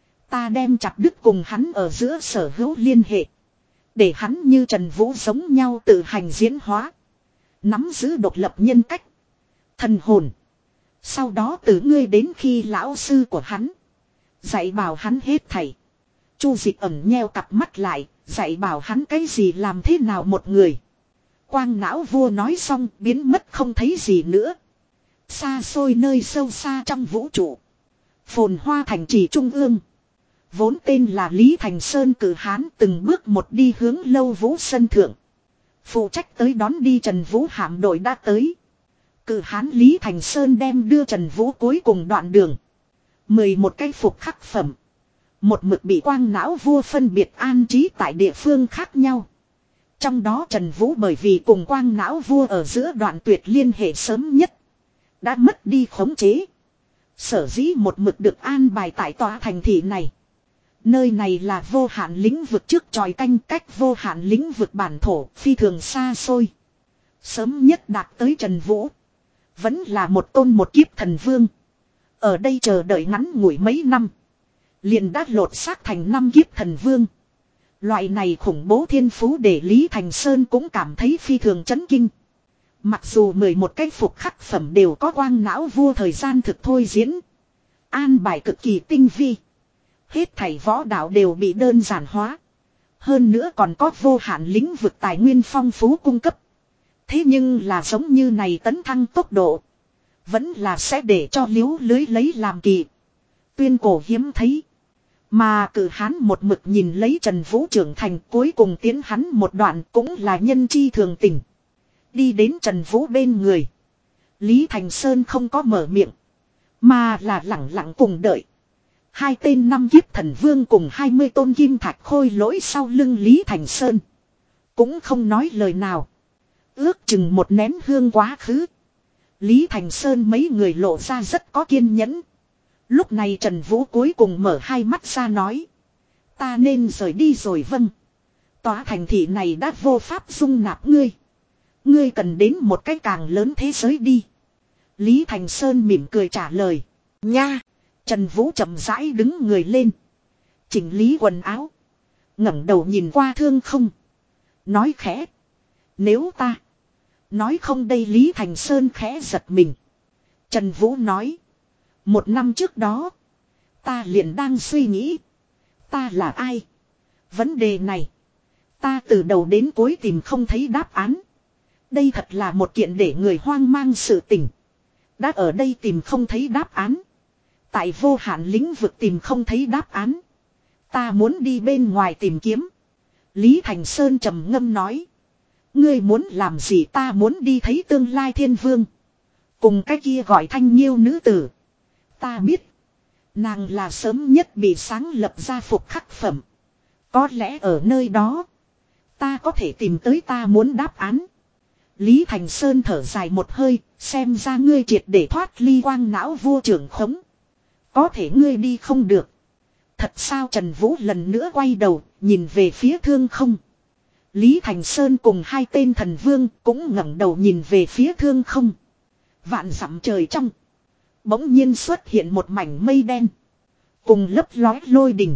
A: Ta đem chặt đứt cùng hắn ở giữa sở hữu liên hệ. Để hắn như Trần Vũ giống nhau tự hành diễn hóa. Nắm giữ độc lập nhân cách. Thần hồn. Sau đó từ ngươi đến khi lão sư của hắn. Dạy bảo hắn hết thảy. Chu Dịch ẩn nheo cặp mắt lại. Dạy bảo hắn cái gì làm thế nào một người. Quang não vua nói xong biến mất không thấy gì nữa. Xa xôi nơi sâu xa trong vũ trụ. Phồn hoa thành trì trung ương. Vốn tên là Lý Thành Sơn cử hán từng bước một đi hướng lâu vũ sân thượng. Phụ trách tới đón đi Trần Vũ hạm đội đã tới. Cử hán Lý Thành Sơn đem đưa Trần Vũ cuối cùng đoạn đường. Mười một cái phục khắc phẩm. Một mực bị quang não vua phân biệt an trí tại địa phương khác nhau. Trong đó Trần Vũ bởi vì cùng quang não vua ở giữa đoạn tuyệt liên hệ sớm nhất. Đã mất đi khống chế. Sở dĩ một mực được an bài tại tòa thành thị này. Nơi này là vô hạn lĩnh vực trước tròi canh cách vô hạn lĩnh vực bản thổ phi thường xa xôi. Sớm nhất đạt tới Trần Vũ. Vẫn là một tôn một kiếp thần vương. Ở đây chờ đợi ngắn ngủi mấy năm. Liền đã lột xác thành năm kiếp thần vương. Loại này khủng bố thiên phú để Lý Thành Sơn cũng cảm thấy phi thường chấn kinh. Mặc dù mười một cái phục khắc phẩm đều có quang não vua thời gian thực thôi diễn. An bài cực kỳ tinh vi. Hết thảy võ đạo đều bị đơn giản hóa. Hơn nữa còn có vô hạn lĩnh vực tài nguyên phong phú cung cấp. Thế nhưng là giống như này tấn thăng tốc độ. Vẫn là sẽ để cho liếu lưới lấy làm kỳ. Tuyên cổ hiếm thấy. Mà cử hán một mực nhìn lấy Trần Vũ trưởng thành, cuối cùng tiến hắn một đoạn cũng là nhân chi thường tình. Đi đến Trần Vũ bên người. Lý Thành Sơn không có mở miệng. Mà là lặng lặng cùng đợi. Hai tên năm kiếp thần vương cùng hai mươi tôn kim thạch khôi lỗi sau lưng Lý Thành Sơn. Cũng không nói lời nào. Ước chừng một nén hương quá khứ. Lý Thành Sơn mấy người lộ ra rất có kiên nhẫn. Lúc này Trần Vũ cuối cùng mở hai mắt ra nói. Ta nên rời đi rồi vâng. Tòa thành thị này đã vô pháp dung nạp ngươi. Ngươi cần đến một cái càng lớn thế giới đi. Lý Thành Sơn mỉm cười trả lời. Nha. Trần Vũ chậm rãi đứng người lên. Chỉnh lý quần áo. ngẩng đầu nhìn qua Thương Không. Nói khẽ. Nếu ta. Nói không đây Lý Thành Sơn khẽ giật mình. Trần Vũ nói. Một năm trước đó. Ta liền đang suy nghĩ. Ta là ai? Vấn đề này. Ta từ đầu đến cuối tìm không thấy đáp án. Đây thật là một kiện để người hoang mang sự tình. Đã ở đây tìm không thấy đáp án. Tại vô hạn lĩnh vực tìm không thấy đáp án. Ta muốn đi bên ngoài tìm kiếm. Lý Thành Sơn trầm ngâm nói. Ngươi muốn làm gì ta muốn đi thấy tương lai thiên vương. Cùng cái kia gọi thanh nhiêu nữ tử. Ta biết. Nàng là sớm nhất bị sáng lập ra phục khắc phẩm. Có lẽ ở nơi đó. Ta có thể tìm tới ta muốn đáp án. Lý Thành Sơn thở dài một hơi. Xem ra ngươi triệt để thoát ly quang não vua trưởng khống. Có thể ngươi đi không được. Thật sao Trần Vũ lần nữa quay đầu. Nhìn về phía Thương Không. Lý Thành Sơn cùng hai tên thần vương cũng ngẩng đầu nhìn về phía Thương Không. Vạn dặm trời trong. Bỗng nhiên xuất hiện một mảnh mây đen. Cùng lấp lói lôi đình.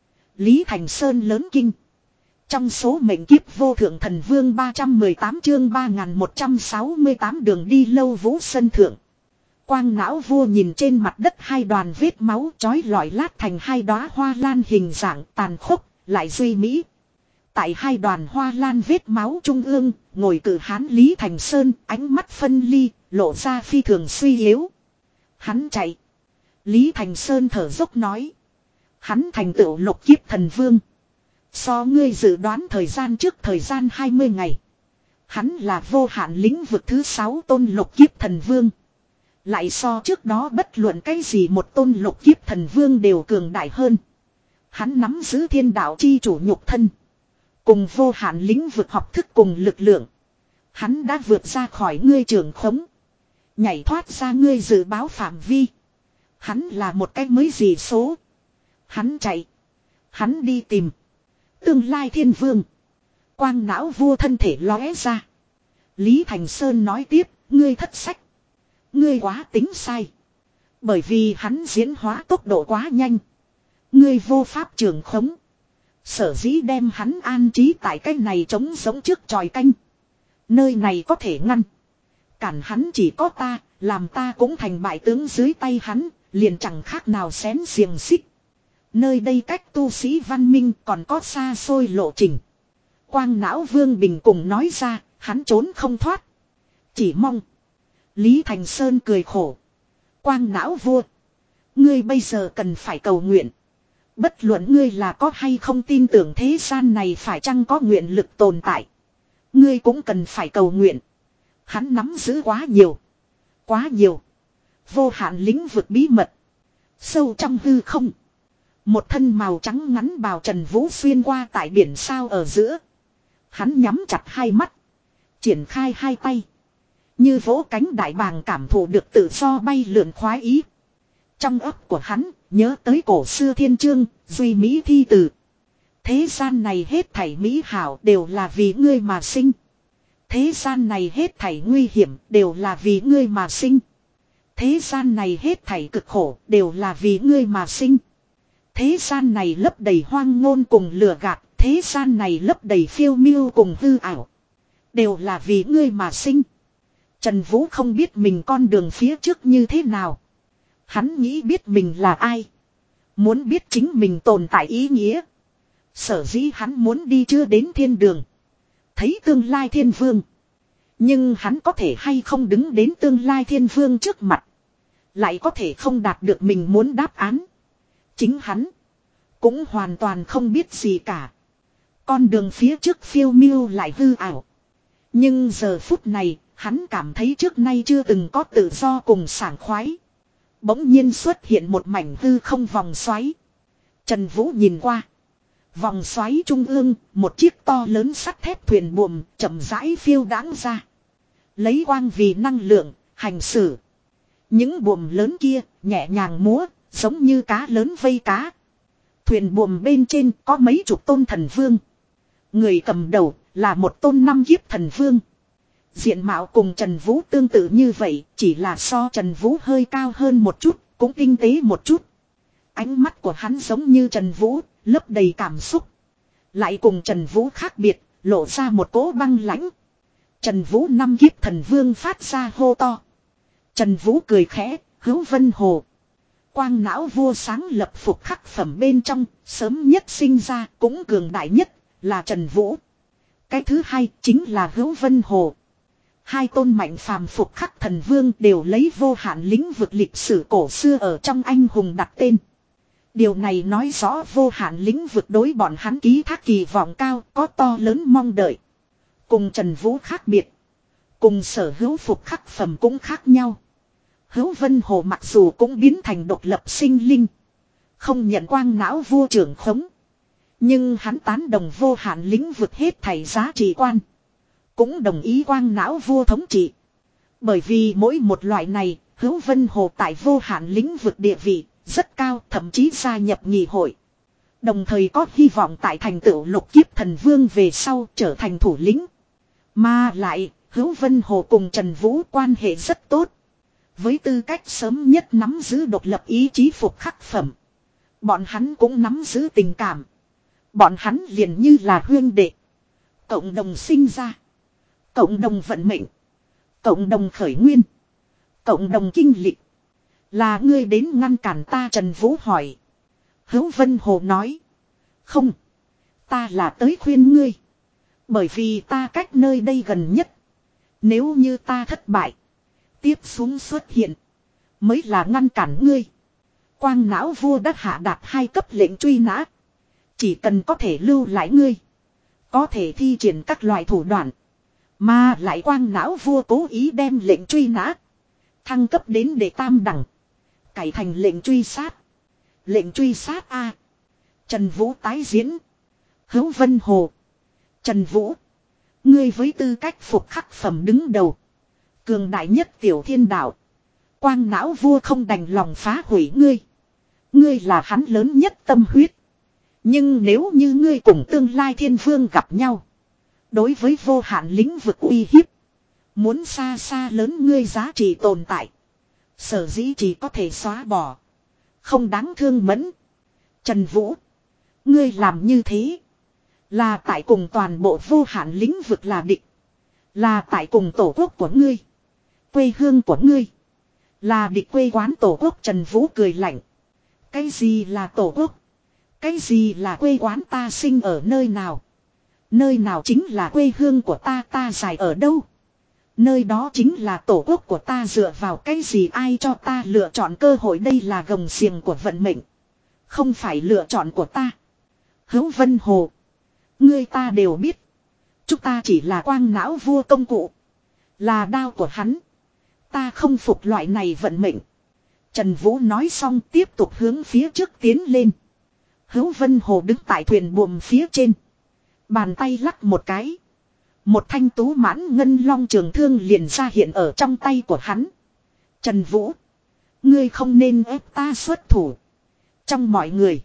A: Lý Thành Sơn lớn kinh. Trong số mệnh kiếp vô thượng thần vương ba trăm mười tám chương ba nghìn một trăm sáu mươi tám đường đi lâu vũ sân thượng. Quang não vua nhìn trên mặt đất hai đoàn vết máu chói lọi lát thành hai đóa hoa lan hình dạng tàn khốc, lại duy mỹ. Tại hai đoàn hoa lan vết máu trung ương, ngồi cử hán Lý Thành Sơn, ánh mắt phân ly, lộ ra phi thường suy yếu. Hắn chạy. Lý Thành Sơn thở dốc nói. Hắn thành tựu lục kiếp thần vương. So ngươi dự đoán thời gian trước thời gian hai mươi ngày. Hắn là vô hạn lĩnh vực thứ sáu tôn lục kiếp thần vương. Lại so trước đó bất luận cái gì một tôn lục kiếp thần vương đều cường đại hơn. Hắn nắm giữ thiên đạo chi chủ nhục thân. Cùng vô hạn lĩnh vực học thức cùng lực lượng. Hắn đã vượt ra khỏi ngươi trường khống. Nhảy thoát ra ngươi dự báo phạm vi. Hắn là một cái mới gì số. Hắn chạy. Hắn đi tìm. Tương lai thiên vương. Quang não vua thân thể lóe ra. Lý Thành Sơn nói tiếp. Ngươi thất sách. Ngươi quá tính sai. Bởi vì hắn diễn hóa tốc độ quá nhanh. Ngươi vô pháp trường khống. Sở dĩ đem hắn an trí tại cái này trống giống trước tròi canh. Nơi này có thể ngăn. Cản hắn chỉ có ta, làm ta cũng thành bại tướng dưới tay hắn, liền chẳng khác nào xén xiềng xích. Nơi đây cách tu sĩ văn minh còn có xa xôi lộ trình. Quang não Vương Bình cùng nói ra, hắn trốn không thoát. Chỉ mong. Lý Thành Sơn cười khổ. Quang não vua. Ngươi bây giờ cần phải cầu nguyện. Bất luận ngươi là có hay không tin tưởng thế gian này phải chăng có nguyện lực tồn tại. Ngươi cũng cần phải cầu nguyện. Hắn nắm giữ quá nhiều. Quá nhiều. Vô hạn lĩnh vực bí mật. Sâu trong hư không. Một thân màu trắng ngắn bào Trần Vũ xuyên qua tại biển sao ở giữa. Hắn nhắm chặt hai mắt. Triển khai hai tay. Như vỗ cánh đại bàng cảm thụ được tự do bay lượn khoái ý. Trong ấp của hắn nhớ tới cổ xưa thiên chương, duy mỹ thi từ. Thế gian này hết thảy mỹ hảo đều là vì ngươi mà sinh. Thế gian này hết thảy nguy hiểm đều là vì ngươi mà sinh. Thế gian này hết thảy cực khổ đều là vì ngươi mà sinh. Thế gian này lấp đầy hoang ngôn cùng lừa gạt. Thế gian này lấp đầy phiêu miêu cùng hư ảo. Đều là vì ngươi mà sinh. Trần Vũ không biết mình con đường phía trước như thế nào. Hắn nghĩ biết mình là ai. Muốn biết chính mình tồn tại ý nghĩa. Sở dĩ hắn muốn đi chưa đến thiên đường. Thấy tương lai thiên vương. Nhưng hắn có thể hay không đứng đến tương lai thiên vương trước mặt. Lại có thể không đạt được mình muốn đáp án. Chính hắn cũng hoàn toàn không biết gì cả. Con đường phía trước phiêu miêu lại hư ảo. Nhưng giờ phút này, hắn cảm thấy trước nay chưa từng có tự do cùng sảng khoái. Bỗng nhiên xuất hiện một mảnh hư không vòng xoáy. Trần Vũ nhìn qua. Vòng xoáy trung ương, một chiếc to lớn sắt thép thuyền buồm chậm rãi phiêu đãng ra. Lấy quang vì năng lượng, hành xử. Những buồm lớn kia, nhẹ nhàng múa, giống như cá lớn vây cá. Thuyền buồm bên trên có mấy chục tôn thần vương. Người cầm đầu là một tôn năm kiếp thần vương. Diện mạo cùng Trần Vũ tương tự như vậy, chỉ là so Trần Vũ hơi cao hơn một chút, cũng tinh tế một chút. Ánh mắt của hắn giống như Trần Vũ, lấp đầy cảm xúc. Lại cùng Trần Vũ khác biệt, lộ ra một cỗ băng lãnh. Trần Vũ năm kiếp thần vương phát ra hô to. Trần Vũ cười khẽ, Hữu Vân Hồ. Quang não vua sáng lập phục khắc phẩm bên trong, sớm nhất sinh ra, cũng cường đại nhất, là Trần Vũ. Cái thứ hai chính là Hữu Vân Hồ. Hai tôn mạnh phàm phục khắc thần vương đều lấy vô hạn lĩnh vực lịch sử cổ xưa ở trong anh hùng đặt tên. Điều này nói rõ vô hạn lĩnh vực đối bọn hắn ký thác kỳ vọng cao, có to lớn mong đợi. Cùng Trần Vũ khác biệt. Cùng sở hữu phục khắc phẩm cũng khác nhau. Hữu Vân Hồ mặc dù cũng biến thành độc lập sinh linh. Không nhận quang não vua trưởng khống. Nhưng hắn tán đồng vô hạn lĩnh vực hết thảy giá trị quan. Cũng đồng ý quang não vua thống trị. Bởi vì mỗi một loại này, Hữu Vân Hồ tại vô hạn lĩnh vực địa vị, rất cao, thậm chí gia nhập nhị hội. Đồng thời có hy vọng tại thành tựu lục kiếp thần vương về sau trở thành thủ lĩnh. Mà lại, Hữu Vân Hồ cùng Trần Vũ quan hệ rất tốt. Với tư cách sớm nhất nắm giữ độc lập ý chí phục khắc phẩm. Bọn hắn cũng nắm giữ tình cảm. Bọn hắn liền như là huyên đệ. Cộng đồng sinh ra. Cộng đồng vận mệnh. Cộng đồng khởi nguyên. Cộng đồng kinh lịch. Là ngươi đến ngăn cản ta, Trần Vũ hỏi. Hữu Vân Hồ nói. Không. Ta là tới khuyên ngươi. Bởi vì ta cách nơi đây gần nhất. Nếu như ta thất bại. Tiếp xuống xuất hiện. Mới là ngăn cản ngươi. Quang não vua đã hạ đạt hai cấp lệnh truy nã. Chỉ cần có thể lưu lại ngươi. Có thể thi triển các loại thủ đoạn. Mà lại quang não vua cố ý đem lệnh truy nã. Thăng cấp đến đệ tam đẳng. Cải thành lệnh truy sát. Lệnh truy sát A. Trần Vũ tái diễn. Hữu Vân Hồ. Trần Vũ. Ngươi với tư cách phục khắc phẩm đứng đầu. Cường đại nhất tiểu thiên đạo. Quang não vua không đành lòng phá hủy ngươi. Ngươi là hắn lớn nhất tâm huyết. Nhưng nếu như ngươi cùng tương lai thiên vương gặp nhau. Đối với vô hạn lĩnh vực uy hiếp. Muốn xa xa lớn ngươi giá trị tồn tại. Sở dĩ chỉ có thể xóa bỏ. Không đáng thương mẫn. Trần Vũ. Ngươi làm như thế. Là tại cùng toàn bộ vô hạn lĩnh vực là địch. Là tại cùng tổ quốc của ngươi. Quê hương của ngươi. Là địch quê quán tổ quốc. Trần Vũ cười lạnh. Cái gì là tổ quốc? Cái gì là quê quán? Ta sinh ở nơi nào? Nơi nào chính là quê hương của ta? Ta dài ở đâu? Nơi đó chính là tổ quốc của ta. Dựa vào cái gì ai cho ta lựa chọn cơ hội? Đây là gồng xiềng của vận mệnh. Không phải lựa chọn của ta. Hữu Vân Hồ. Ngươi ta đều biết. Chúng ta chỉ là quang não vua công cụ. Là đao của hắn. Ta không phục loại này vận mệnh. Trần Vũ nói xong tiếp tục hướng phía trước tiến lên. Hữu Vân Hồ đứng tại thuyền buồm phía trên. Bàn tay lắc một cái. Một thanh tú mãn ngân long trường thương liền ra hiện ở trong tay của hắn. Trần Vũ. Ngươi không nên ép ta xuất thủ. Trong mọi người.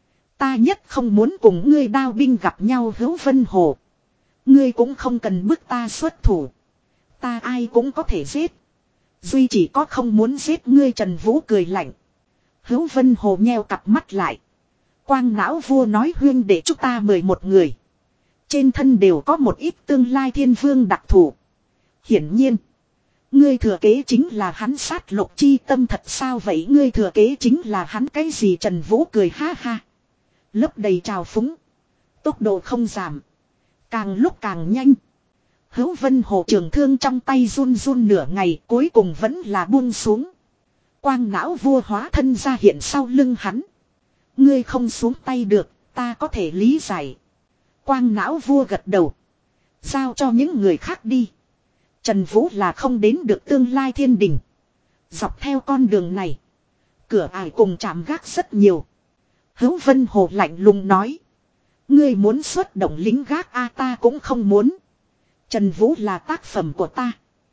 A: Ta nhất không muốn cùng ngươi đao binh gặp nhau. Hữu Vân Hồ. Ngươi cũng không cần bức ta xuất thủ. Ta ai cũng có thể giết. Duy chỉ có không muốn giết ngươi. Trần Vũ cười lạnh. Hữu Vân Hồ nheo cặp mắt lại. Quang não vua nói huyên để chúng ta mười một người. Trên thân đều có một ít tương lai thiên vương đặc thù. Hiển nhiên. Ngươi thừa kế chính là hắn sát lục chi tâm thật sao vậy ngươi thừa kế chính là hắn cái gì Trần Vũ cười ha ha. Lấp đầy trào phúng. Tốc độ không giảm. Càng lúc càng nhanh. Hữu Vân Hồ trường thương trong tay run run nửa ngày cuối cùng vẫn là buông xuống. Quang não vua hóa thân ra hiện sau lưng hắn. Ngươi không xuống tay được, ta có thể lý giải. Quang não vua gật đầu. Giao cho những người khác đi. Trần Vũ là không đến được tương lai thiên đình. Dọc theo con đường này. Cửa ải cùng chạm gác rất nhiều. Hữu Vân Hồ lạnh lùng nói. Ngươi muốn xuất động lính gác a ta cũng không muốn. Trần Vũ là tác phẩm của ta.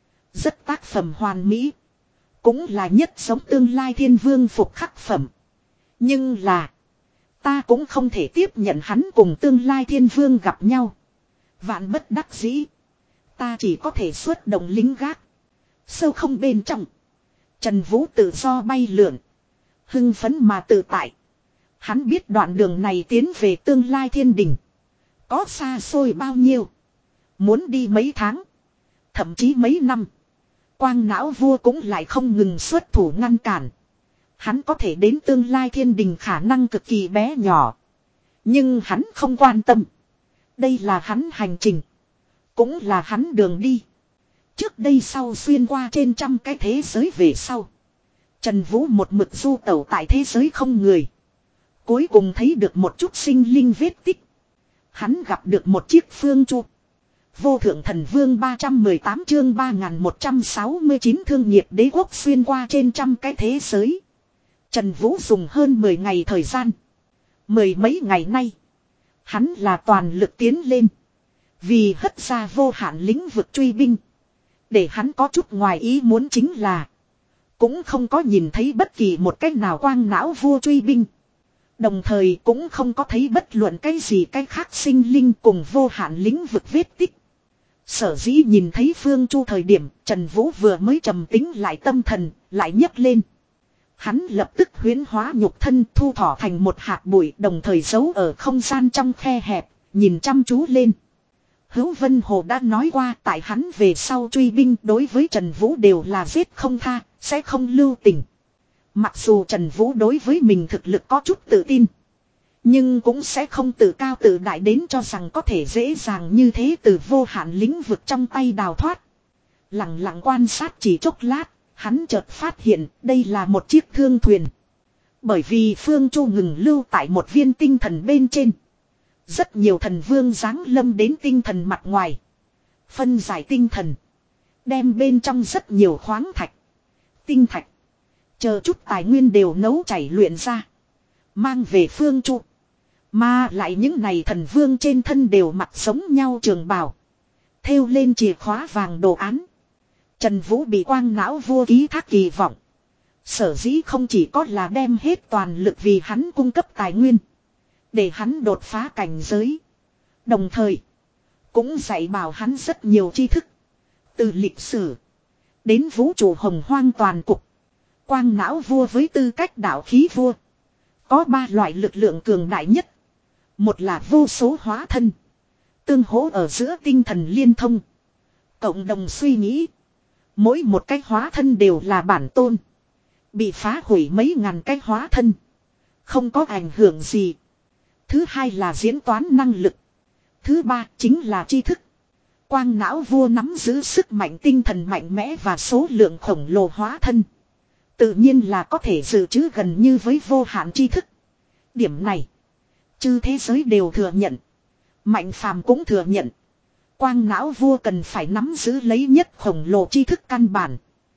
A: Rất tác phẩm hoàn mỹ. Cũng là nhất giống tương lai thiên vương phục khắc phẩm. Nhưng là. Ta cũng không thể tiếp nhận hắn cùng tương lai thiên vương gặp nhau. Vạn bất đắc dĩ. Ta chỉ có thể xuất động lính gác. Sâu không bên trong. Trần Vũ tự do bay lượn. Hưng phấn mà tự tại. Hắn biết đoạn đường này tiến về tương lai thiên đình. Có xa xôi bao nhiêu. Muốn đi mấy tháng. Thậm chí mấy năm. Quang não vua cũng lại không ngừng xuất thủ ngăn cản. Hắn có thể đến tương lai thiên đình khả năng cực kỳ bé nhỏ. Nhưng hắn không quan tâm. Đây là hắn hành trình. Cũng là hắn đường đi. Trước đây sau xuyên qua trên trăm cái thế giới về sau. Trần Vũ một mực du tẩu tại thế giới không người. Cuối cùng thấy được một chút sinh linh vết tích. Hắn gặp được một chiếc phương chu. Vô thượng thần vương ba trăm mười tám chương ba nghìn một trăm sáu mươi chín thương nghiệp đế quốc xuyên qua trên trăm cái thế giới. Trần Vũ dùng hơn mười ngày thời gian. Mười mấy ngày nay. Hắn là toàn lực tiến lên. Vì hất ra vô hạn lĩnh vực truy binh. Để hắn có chút ngoài ý muốn chính là. Cũng không có nhìn thấy bất kỳ một cách nào quang não vua truy binh. Đồng thời cũng không có thấy bất luận cái gì cái khác sinh linh cùng vô hạn lĩnh vực vết tích. Sở dĩ nhìn thấy Phương Chu thời điểm Trần Vũ vừa mới trầm tính lại tâm thần, lại nhấc lên. Hắn lập tức huyễn hóa nhục thân thu thỏ thành một hạt bụi đồng thời giấu ở không gian trong khe hẹp, nhìn chăm chú lên. Hữu Vân Hồ đã nói qua tại hắn về sau truy binh đối với Trần Vũ đều là giết không tha, sẽ không lưu tình. Mặc dù Trần Vũ đối với mình thực lực có chút tự tin. Nhưng cũng sẽ không tự cao tự đại đến cho rằng có thể dễ dàng như thế từ vô hạn lĩnh vực trong tay đào thoát. Lặng lặng quan sát chỉ chốc lát, hắn chợt phát hiện đây là một chiếc thương thuyền. Bởi vì Phương Chu ngừng lưu tại một viên tinh thần bên trên. Rất nhiều thần vương giáng lâm đến tinh thần mặt ngoài. Phân giải tinh thần. Đem bên trong rất nhiều khoáng thạch. Tinh thạch. Chờ chút tài nguyên đều nấu chảy luyện ra. Mang về Phương Chu. Mà lại những này thần vương trên thân đều mặc giống nhau trường bào. Thêu lên chìa khóa vàng đồ án. Trần Vũ bị quang não vua ký thác kỳ vọng. Sở dĩ không chỉ có là đem hết toàn lực vì hắn cung cấp tài nguyên. Để hắn đột phá cảnh giới. Đồng thời. Cũng dạy bảo hắn rất nhiều tri thức. Từ lịch sử. Đến vũ trụ hồng hoang toàn cục. Quang não vua với tư cách đạo khí vua. Có ba loại lực lượng cường đại nhất. Một là vô số hóa thân. Tương hỗ ở giữa tinh thần liên thông. Cộng đồng suy nghĩ. Mỗi một cái hóa thân đều là bản tôn. Bị phá hủy mấy ngàn cái hóa thân. Không có ảnh hưởng gì. Thứ hai là diễn toán năng lực. Thứ ba chính là tri thức. Quang não vua nắm giữ sức mạnh tinh thần mạnh mẽ và số lượng khổng lồ hóa thân. Tự nhiên là có thể dự trữ gần như với vô hạn tri thức. Điểm này. Chư thế giới đều thừa nhận. Mạnh phàm cũng thừa nhận. Quang não vua cần phải nắm giữ lấy nhất khổng lồ tri thức căn bản.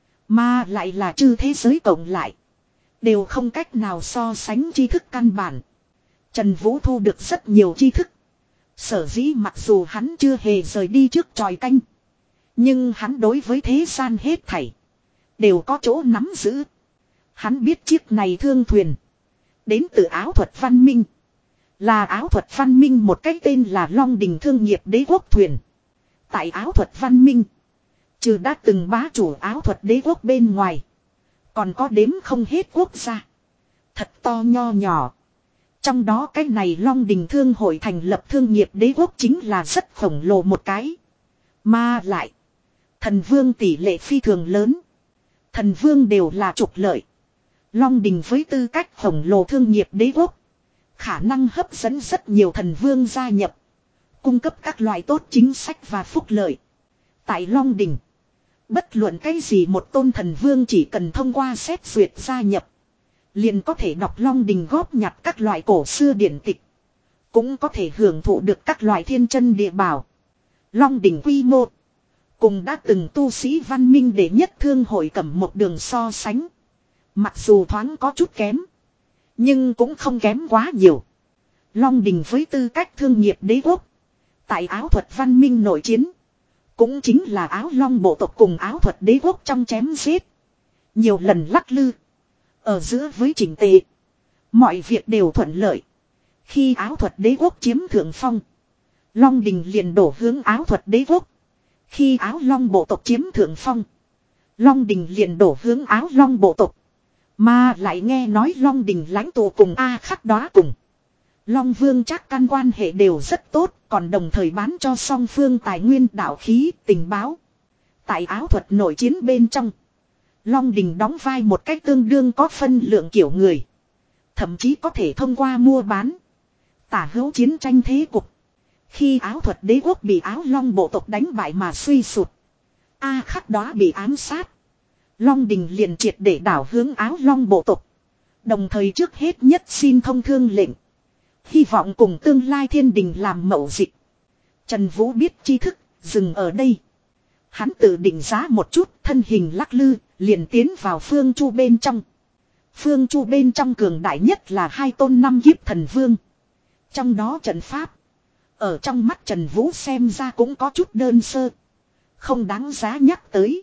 A: Mà lại là chư thế giới cộng lại. Đều không cách nào so sánh tri thức căn bản. Trần Vũ thu được rất nhiều tri thức. Sở dĩ mặc dù hắn chưa hề rời đi trước tròi canh. Nhưng hắn đối với thế gian hết thảy. Đều có chỗ nắm giữ. Hắn biết chiếc này thương thuyền. Đến từ áo thuật văn minh. Là áo thuật văn minh một cái tên là Long Đình Thương nghiệp đế quốc thuyền. Tại áo thuật văn minh. Trừ đã từng bá chủ áo thuật đế quốc bên ngoài. Còn có đếm không hết quốc gia. Thật to nho nhỏ. Trong đó cái này Long Đình Thương hội thành lập thương nghiệp đế quốc chính là rất khổng lồ một cái. Mà lại. Thần vương tỷ lệ phi thường lớn. Thần vương đều là trục lợi. Long Đình với tư cách khổng lồ thương nghiệp đế quốc. Khả năng hấp dẫn rất nhiều thần vương gia nhập. Cung cấp các loại tốt chính sách và phúc lợi. Tại Long Đình. Bất luận cái gì một tôn thần vương chỉ cần thông qua xét duyệt gia nhập. Liền có thể đọc Long Đình góp nhặt các loại cổ xưa điển tịch. Cũng có thể hưởng thụ được các loại thiên chân địa bảo. Long Đình quy mô. Cùng đã từng tu sĩ văn minh đệ nhất thương hội cẩm một đường so sánh. Mặc dù thoáng có chút kém. Nhưng cũng không kém quá nhiều. Long Đình với tư cách thương nghiệp đế quốc. Tại áo thuật văn minh nội chiến. Cũng chính là áo long bộ tộc cùng áo thuật đế quốc trong chém giết. Nhiều lần lắc lư. Ở giữa với chỉnh tề. Mọi việc đều thuận lợi. Khi áo thuật đế quốc chiếm thượng phong. Long Đình liền đổ hướng áo thuật đế quốc. Khi áo long bộ tộc chiếm thượng phong. Long Đình liền đổ hướng áo long bộ tộc. Mà lại nghe nói Long Đình lãnh tụ cùng A Khắc Đóa cùng Long Vương Trác Căn quan hệ đều rất tốt. Còn đồng thời bán cho song phương tài nguyên đạo khí tình báo. Tại áo thuật nội chiến bên trong. Long Đình đóng vai một cách tương đương có phân lượng kiểu người. Thậm chí có thể thông qua mua bán. Tả hữu chiến tranh thế cục. Khi áo thuật đế quốc bị áo long bộ tộc đánh bại mà suy sụt. A Khắc Đóa bị ám sát. Long Đình liền triệt để đảo hướng áo long bộ tộc. Đồng thời trước hết nhất xin thông thương lệnh. Hy vọng cùng tương lai thiên đình làm mậu dịch. Trần Vũ biết tri thức, dừng ở đây. Hắn tự định giá một chút, thân hình lắc lư, liền tiến vào phương chu bên trong. Phương chu bên trong cường đại nhất là hai tôn năm kiếp thần vương. Trong đó trận pháp. Ở trong mắt Trần Vũ xem ra cũng có chút đơn sơ. Không đáng giá nhắc tới.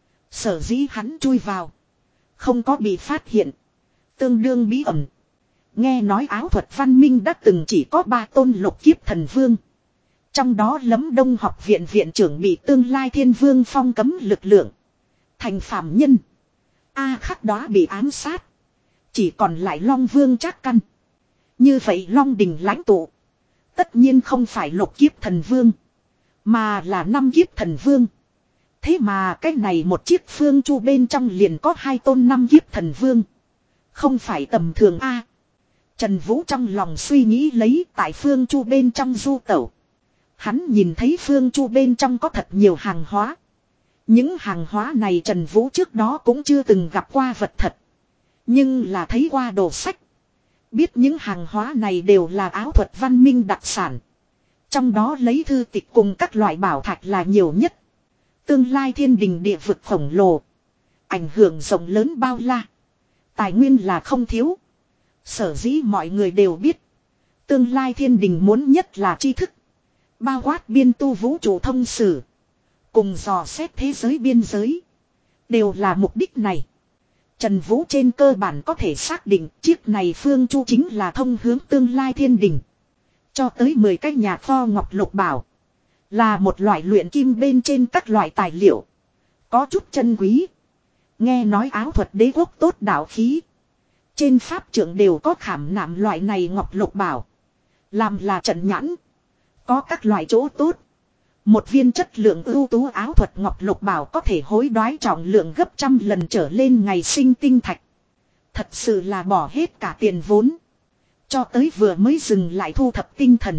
A: Sở dĩ hắn chui vào. Không có bị phát hiện. Tương đương bí ẩn. Nghe nói áo thuật văn minh đã từng chỉ có ba tôn lục kiếp thần vương. Trong đó Lâm Đông học viện viện trưởng bị tương lai thiên vương phong cấm lực lượng. Thành phạm nhân. A Khắc Đóa bị ám sát. Chỉ còn lại Long Vương Trác Căn. Như vậy Long Đình lãnh tụ. Tất nhiên không phải lục kiếp thần vương. Mà là năm kiếp thần vương. Thế mà cái này một chiếc phương chu bên trong liền có hai tôn năm kiếp thần vương. Không phải tầm thường A. Trần Vũ trong lòng suy nghĩ lấy tại phương chu bên trong du tẩu. Hắn nhìn thấy phương chu bên trong có thật nhiều hàng hóa. Những hàng hóa này Trần Vũ trước đó cũng chưa từng gặp qua vật thật. Nhưng là thấy qua đồ sách. Biết những hàng hóa này đều là áo thuật văn minh đặc sản. Trong đó lấy thư tịch cùng các loại bảo thạch là nhiều nhất. Tương lai thiên đình địa vực khổng lồ. Ảnh hưởng rộng lớn bao la. Tài nguyên là không thiếu. Sở dĩ mọi người đều biết. Tương lai thiên đình muốn nhất là tri thức. Bao quát biên tu vũ trụ thông sử. Cùng dò xét thế giới biên giới. Đều là mục đích này. Trần Vũ trên cơ bản có thể xác định chiếc này phương chu chính là thông hướng tương lai thiên đình. Cho tới mười cái nhà kho ngọc lục bảo. Là một loại luyện kim bên trên các loại tài liệu. Có chút chân quý. Nghe nói áo thuật đế quốc tốt đạo khí. Trên pháp trưởng đều có khảm nạm loại này ngọc lục bảo. Làm là trận nhãn. Có các loại chỗ tốt. Một viên chất lượng ưu tú áo thuật ngọc lục bảo có thể hối đoái trọng lượng gấp trăm lần trở lên ngày sinh tinh thạch. Thật sự là bỏ hết cả tiền vốn. Cho tới vừa mới dừng lại thu thập tinh thần.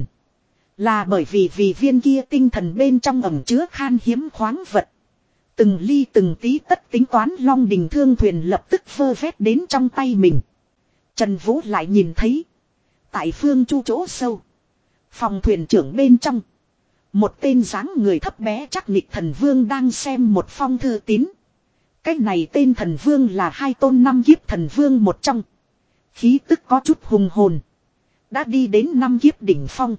A: Là bởi vì vì viên kia tinh thần bên trong ẩm chứa khan hiếm khoáng vật. Từng ly từng tí tất tính toán Long Đình thương thuyền lập tức vơ vét đến trong tay mình. Trần Vũ lại nhìn thấy. Tại phương chu chỗ sâu. Phòng thuyền trưởng bên trong. Một tên dáng người thấp bé chắc nịch thần vương đang xem một phong thư tín. Cái này tên thần vương là hai tôn năm kiếp thần vương một trong. Khí tức có chút hùng hồn. Đã đi đến năm kiếp đỉnh phong.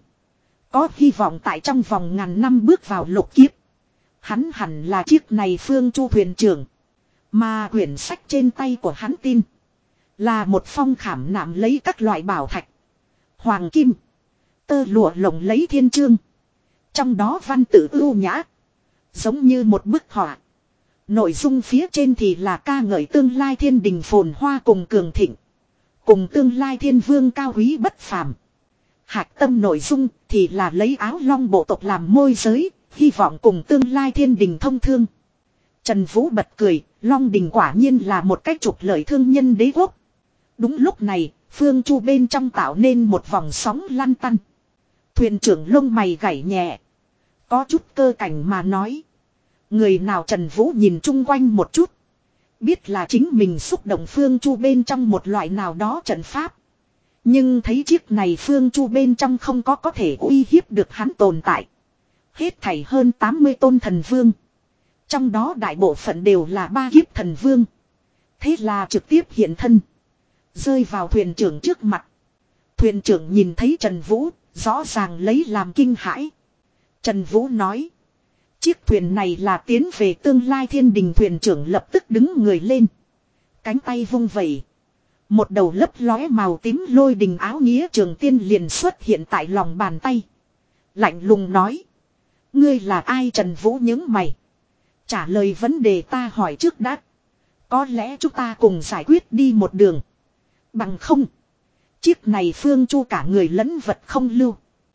A: Có hy vọng tại trong vòng ngàn năm bước vào lục kiếp. Hắn hẳn là chiếc này phương chu thuyền trưởng. Mà quyển sách trên tay của hắn tin. Là một phong khảm nạm lấy các loại bảo thạch. Hoàng kim. Tơ lụa lồng lấy thiên chương. Trong đó văn tự ưu nhã. Giống như một bức họa. Nội dung phía trên thì là ca ngợi tương lai thiên đình phồn hoa cùng cường thịnh. Cùng tương lai thiên vương cao quý bất phàm. Hạch tâm nội dung thì là lấy áo long bộ tộc làm môi giới. Hy vọng cùng tương lai thiên đình thông thương. Trần Vũ bật cười, Long Đình quả nhiên là một cách trục lợi thương nhân đế quốc. Đúng lúc này, phương chu bên trong tạo nên một vòng sóng lăn tăn. Thuyền trưởng lông mày gảy nhẹ. Có chút cơ cảnh mà nói. Người nào Trần Vũ nhìn chung quanh một chút. Biết là chính mình xúc động phương chu bên trong một loại nào đó trận pháp. Nhưng thấy chiếc này phương chu bên trong không có có thể uy hiếp được hắn tồn tại. Hết thảy hơn tám mươi tôn thần vương. Trong đó đại bộ phận đều là ba kiếp thần vương. Thế là trực tiếp hiện thân. Rơi vào thuyền trưởng trước mặt. Thuyền trưởng nhìn thấy Trần Vũ, rõ ràng lấy làm kinh hãi. Trần Vũ nói. Chiếc thuyền này là tiến về tương lai thiên đình. Thuyền trưởng lập tức đứng người lên. Cánh tay vung vẩy. Một đầu lấp lóe màu tím lôi đình áo nghĩa trường tiên liền xuất hiện tại lòng bàn tay. Lạnh lùng nói. Ngươi là ai? Trần Vũ nhướng mày. Trả lời vấn đề ta hỏi trước đã. Có lẽ chúng ta cùng giải quyết đi một đường. Bằng không. Chiếc này phương chu cả người lẫn vật không lưu.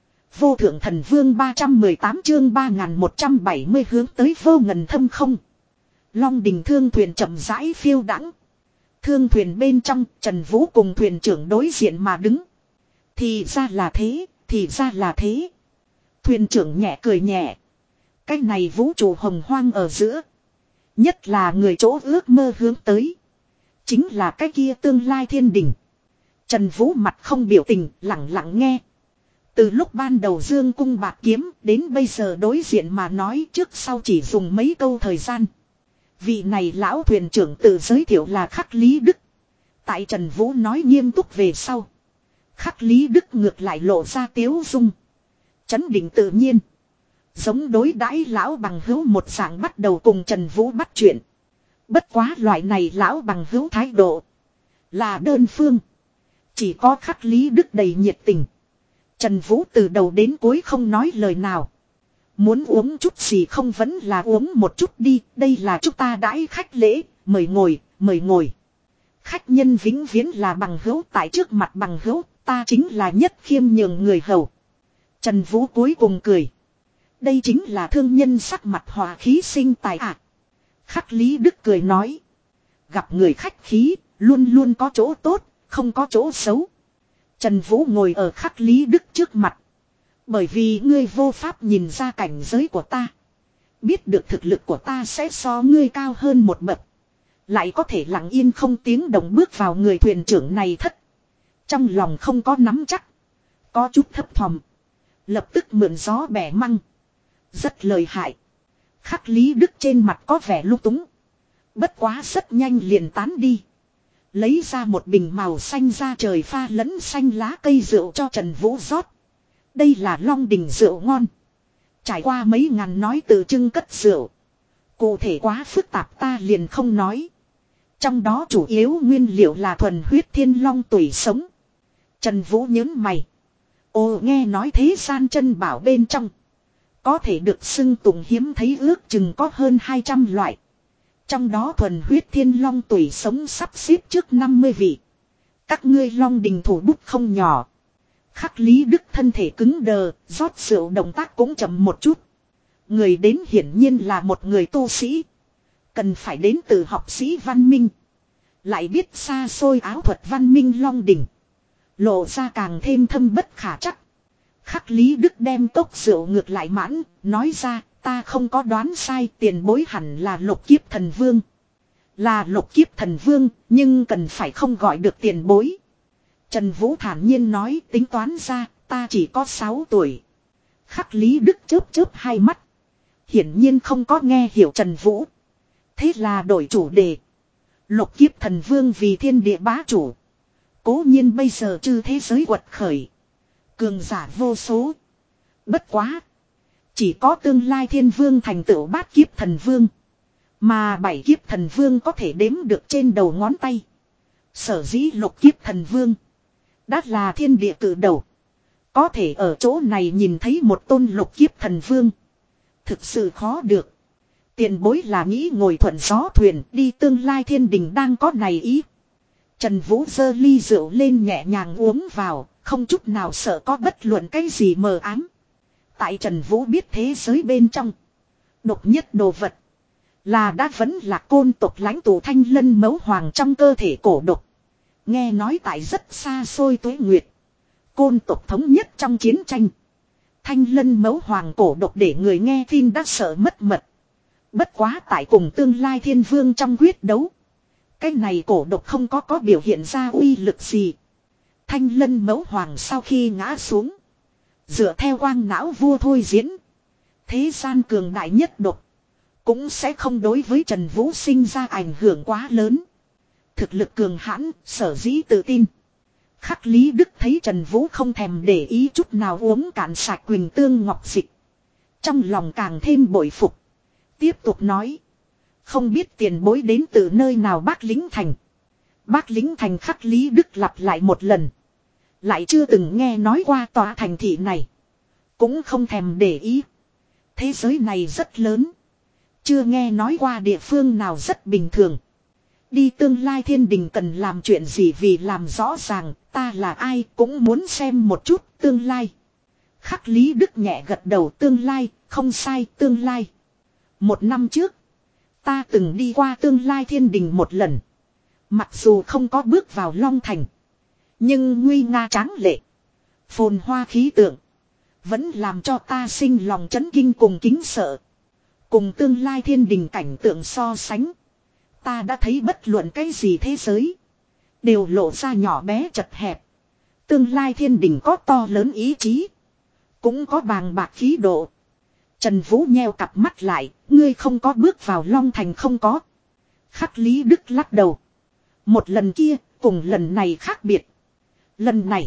A: Vô thượng thần vương ba trăm mười tám chương ba nghìn một trăm bảy mươi hướng tới vô ngần thâm không. Long đình thương thuyền chậm rãi phiêu đãng. Thương thuyền bên trong Trần Vũ cùng thuyền trưởng đối diện mà đứng. Thì ra là thế, thì ra là thế. Thuyền trưởng nhẹ cười nhẹ. Cái này vũ trụ hồng hoang ở giữa. Nhất là người chỗ ước mơ hướng tới. Chính là cái kia tương lai thiên đình. Trần Vũ mặt không biểu tình, lặng lặng nghe. Từ lúc ban đầu dương cung bạc kiếm đến bây giờ đối diện mà nói trước sau chỉ dùng mấy câu thời gian. Vị này lão thuyền trưởng tự giới thiệu là Khắc Lý Đức. Tại Trần Vũ nói nghiêm túc về sau. Khắc Lý Đức ngược lại lộ ra tiếu dung. Chấn định tự nhiên. Giống đối đãi lão bằng hữu một dạng bắt đầu cùng Trần Vũ bắt chuyện. Bất quá loại này lão bằng hữu thái độ. Là đơn phương. Chỉ có Khắc Lý Đức đầy nhiệt tình. Trần Vũ từ đầu đến cuối không nói lời nào. Muốn uống chút gì không vẫn là uống một chút đi. Đây là chúng ta đãi khách lễ. Mời ngồi, mời ngồi. Khách nhân vĩnh viễn là bằng hữu tại trước mặt bằng hữu. Ta chính là nhất khiêm nhường người hầu. Trần Vũ cuối cùng cười. Đây chính là thương nhân sắc mặt hòa khí sinh tài ạ. À. Khắc Lý Đức cười nói. Gặp người khách khí, luôn luôn có chỗ tốt, không có chỗ xấu. Trần Vũ ngồi ở Khắc Lý Đức trước mặt. Bởi vì ngươi vô pháp nhìn ra cảnh giới của ta. Biết được thực lực của ta sẽ so ngươi cao hơn một bậc. Lại có thể lặng yên không tiếng động bước vào người thuyền trưởng này thất. Trong lòng không có nắm chắc. Có chút thấp thỏm. Lập tức mượn gió bẻ măng. Rất lợi hại. Khắc Lý Đức trên mặt có vẻ lung túng. Bất quá rất nhanh liền tán đi. Lấy ra một bình màu xanh da trời pha lẫn xanh lá cây rượu cho Trần Vũ rót. Đây là Long Đình rượu ngon. Trải qua mấy ngàn nói từ trưng cất rượu. Cụ thể quá phức tạp ta liền không nói. Trong đó chủ yếu nguyên liệu là thuần huyết thiên long tủy sống. Trần Vũ nhớn mày. Ồ, nghe nói thế gian chân bảo bên trong. Có thể được xưng tụng hiếm thấy ước chừng có hơn hai trăm loại. Trong đó thuần huyết thiên long tủy sống sắp xếp trước năm mươi vị. Các ngươi Long Đình thủ bút không nhỏ. Khắc Lý Đức thân thể cứng đờ, rót rượu động tác cũng chậm một chút. Người đến hiển nhiên là một người tu sĩ. Cần phải đến từ học sĩ văn minh. Lại biết xa xôi áo thuật văn minh Long Đình. Lộ ra càng thêm thâm bất khả chắc. Khắc Lý Đức đem cốc rượu ngược lại mãn, nói ra, ta không có đoán sai, tiền bối hẳn là lục kiếp thần vương. Là lục kiếp thần vương, nhưng cần phải không gọi được tiền bối. Trần Vũ thản nhiên nói, tính toán ra, ta chỉ có sáu tuổi. Khắc Lý Đức chớp chớp hai mắt. Hiển nhiên không có nghe hiểu Trần Vũ. Thế là đổi chủ đề. Lục kiếp thần vương vì thiên địa bá chủ. Cố nhiên bây giờ chư thế giới quật khởi. Cường giả vô số. Bất quá. Chỉ có tương lai thiên vương thành tựu bát kiếp thần vương. Mà bảy kiếp thần vương có thể đếm được trên đầu ngón tay. Sở dĩ lục kiếp thần vương. Đã là thiên địa cử đầu. Có thể ở chỗ này nhìn thấy một tôn lục kiếp thần vương. Thực sự khó được. Tiền bối là nghĩ ngồi thuận gió thuyền đi tương lai thiên đình đang có này ý. Trần Vũ giơ ly rượu lên nhẹ nhàng uống vào. Không chút nào sợ có bất luận cái gì mờ ám. Tại Trần Vũ biết thế giới bên trong. Độc nhất đồ vật. Là đã vẫn là côn tộc lãnh tụ Thanh Lân Mẫu Hoàng trong cơ thể cổ độc. Nghe nói tại rất xa xôi tuế nguyệt. Côn tộc thống nhất trong chiến tranh. Thanh Lân Mẫu Hoàng cổ độc để người nghe tin đã sợ mất mật. Bất quá tại cùng tương lai thiên vương trong quyết đấu. Cái này cổ độc không có có biểu hiện ra uy lực gì. Thanh Lân Mẫu Hoàng sau khi ngã xuống. Dựa theo quang não vua thôi diễn. Thế gian cường đại nhất độc. Cũng sẽ không đối với Trần Vũ sinh ra ảnh hưởng quá lớn. Thực lực cường hãn, sở dĩ tự tin. Khắc Lý Đức thấy Trần Vũ không thèm để ý chút nào uống cạn sạch Quỳnh Tương Ngọc Dịch. Trong lòng càng thêm bội phục. Tiếp tục nói. Không biết tiền bối đến từ nơi nào Bác Lính Thành. Bác Lính Thành Khắc Lý Đức lặp lại một lần. Lại chưa từng nghe nói qua tòa thành thị này. Cũng không thèm để ý. Thế giới này rất lớn. Chưa nghe nói qua địa phương nào rất bình thường. Đi tương lai thiên đình cần làm chuyện gì vì làm rõ ràng ta là ai cũng muốn xem một chút tương lai. Khắc Lý Đức nhẹ gật đầu tương lai, không sai tương lai. Một năm trước, ta từng đi qua tương lai thiên đình một lần. Mặc dù không có bước vào Long Thành. Nhưng nguy nga tráng lệ. Phồn hoa khí tượng. Vẫn làm cho ta sinh lòng chấn kinh cùng kính sợ. Cùng tương lai thiên đình cảnh tượng so sánh. Ta đã thấy bất luận cái gì thế giới. Đều lộ ra nhỏ bé chật hẹp. Tương lai thiên đình có to lớn ý chí. Cũng có bàng bạc khí độ. Trần Vũ nheo cặp mắt lại. Ngươi không có bước vào Long Thành không có. Khắc Lý Đức lắc đầu. Một lần kia cùng lần này khác biệt. Lần này.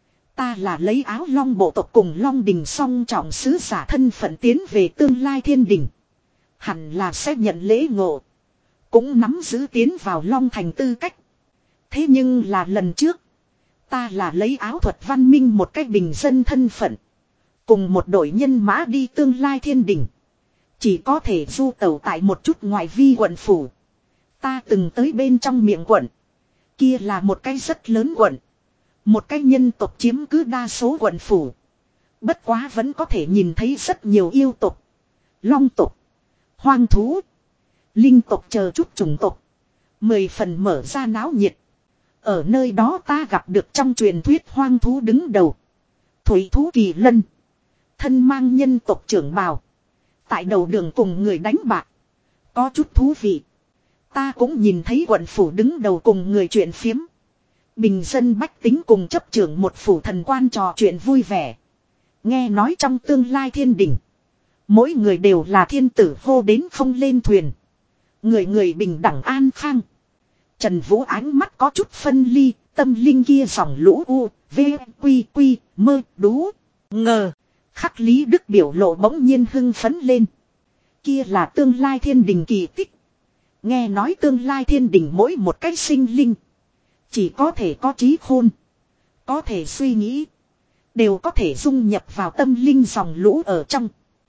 A: Ta là lấy áo long bộ tộc cùng long đình song trọng sứ giả thân phận tiến về tương lai thiên đình. Hẳn là sẽ nhận lễ ngộ. Cũng nắm giữ tiến vào Long Thành tư cách. Thế nhưng là lần trước. Ta là lấy áo thuật văn minh một cách bình dân thân phận. Cùng một đội nhân mã đi tương lai thiên đình. Chỉ có thể du tẩu tại một chút ngoại vi quận phủ. Ta từng tới bên trong miệng quận. Kia là một cái rất lớn quận. Một cái nhân tộc chiếm cứ đa số quận phủ. Bất quá vẫn có thể nhìn thấy rất nhiều yêu tộc. Long tộc. Hoang thú. Linh tộc chờ chút chủng tộc. Mười phần mở ra náo nhiệt. Ở nơi đó ta gặp được trong truyền thuyết hoang thú đứng đầu. Thủy thú kỳ lân. Thân mang nhân tộc trưởng bào. Tại đầu đường cùng người đánh bạc. Có chút thú vị. Ta cũng nhìn thấy quận phủ đứng đầu cùng người chuyện phiếm. Bình dân bách tính cùng chấp trưởng một phủ thần quan trò chuyện vui vẻ. Nghe nói trong tương lai thiên đình. Mỗi người đều là thiên tử hô đến không lên thuyền. Người người bình đẳng an khang. Trần Vũ ánh mắt có chút phân ly. Tâm linh kia dòng lũ u, v, quy, quy, mơ, đú, ngờ. Khắc Lý Đức biểu lộ bỗng nhiên hưng phấn lên. Kia là tương lai thiên đình kỳ tích. Nghe nói tương lai thiên đình mỗi một cái sinh linh. Chỉ có thể có trí khôn. Có thể suy nghĩ. Đều có thể dung nhập vào tâm linh dòng lũ ở trong.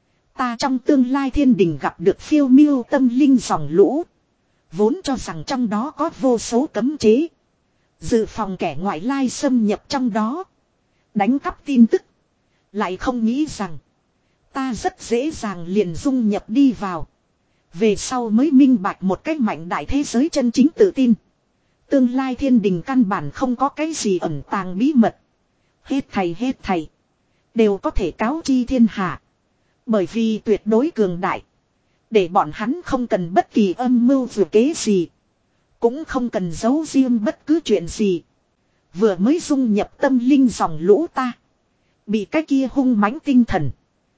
A: Ta trong tương lai thiên đình gặp được phiêu miêu tâm linh dòng lũ. Vốn cho rằng trong đó có vô số cấm chế. Dự phòng kẻ ngoại lai xâm nhập trong đó. Đánh cắp tin tức. Lại không nghĩ rằng. Ta rất dễ dàng liền dung nhập đi vào. Về sau mới minh bạch một cách mạnh đại thế giới chân chính tự tin. Tương lai thiên đình căn bản không có cái gì ẩn tàng bí mật. Hết thầy hết thầy. Đều có thể cáo chi thiên hạ. Bởi vì tuyệt đối cường đại. Để bọn hắn không cần bất kỳ âm mưu vừa kế gì. Cũng không cần giấu riêng bất cứ chuyện gì. Vừa mới dung nhập tâm linh dòng lũ ta. Bị cái kia hung mãnh tinh thần.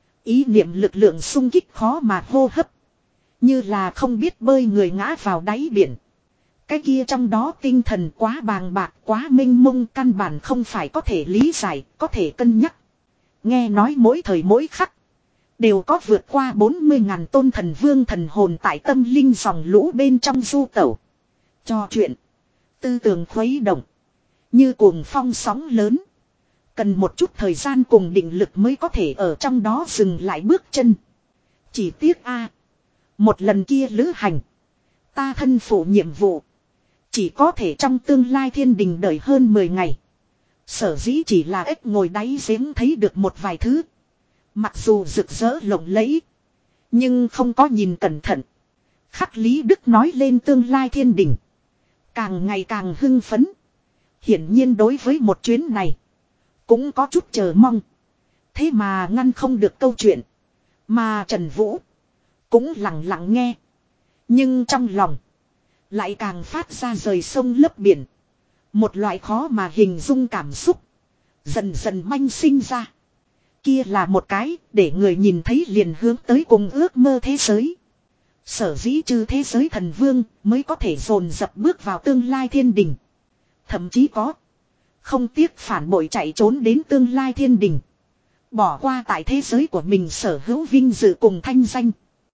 A: Ý niệm lực lượng xung kích khó mà hô hấp. Như là không biết bơi người ngã vào đáy biển. Cái kia trong đó tinh thần quá bàng bạc, quá mênh mông, căn bản không phải có thể lý giải, có thể cân nhắc. Nghe nói mỗi thời mỗi khắc. Đều có vượt qua bốn mươi ngàn tôn thần vương thần hồn tại tâm linh dòng lũ bên trong du tẩu. Trò chuyện. Tư tưởng khuấy động. Như cuồng phong sóng lớn. Cần một chút thời gian cùng định lực mới có thể ở trong đó dừng lại bước chân. Chỉ tiếc a Một lần kia lữ hành. Ta thân phụ nhiệm vụ. Chỉ có thể trong tương lai thiên đình đợi hơn mười ngày. Sở dĩ chỉ là ếch ngồi đáy giếng thấy được một vài thứ. Mặc dù rực rỡ lộng lẫy. Nhưng không có nhìn cẩn thận. Khắc Lý Đức nói lên tương lai thiên đình. Càng ngày càng hưng phấn. Hiển nhiên đối với một chuyến này. Cũng có chút chờ mong. Thế mà ngăn không được câu chuyện. Mà Trần Vũ. Cũng lặng lặng nghe. Nhưng trong lòng. Lại càng phát ra rời sông lấp biển. Một loại khó mà hình dung cảm xúc. Dần dần manh sinh ra. Kia là một cái để người nhìn thấy liền hướng tới cùng ước mơ thế giới. Sở dĩ trừ thế giới thần vương mới có thể dồn dập bước vào tương lai thiên đình. Thậm chí có. Không tiếc phản bội chạy trốn đến tương lai thiên đình. Bỏ qua tại thế giới của mình sở hữu vinh dự cùng thanh danh.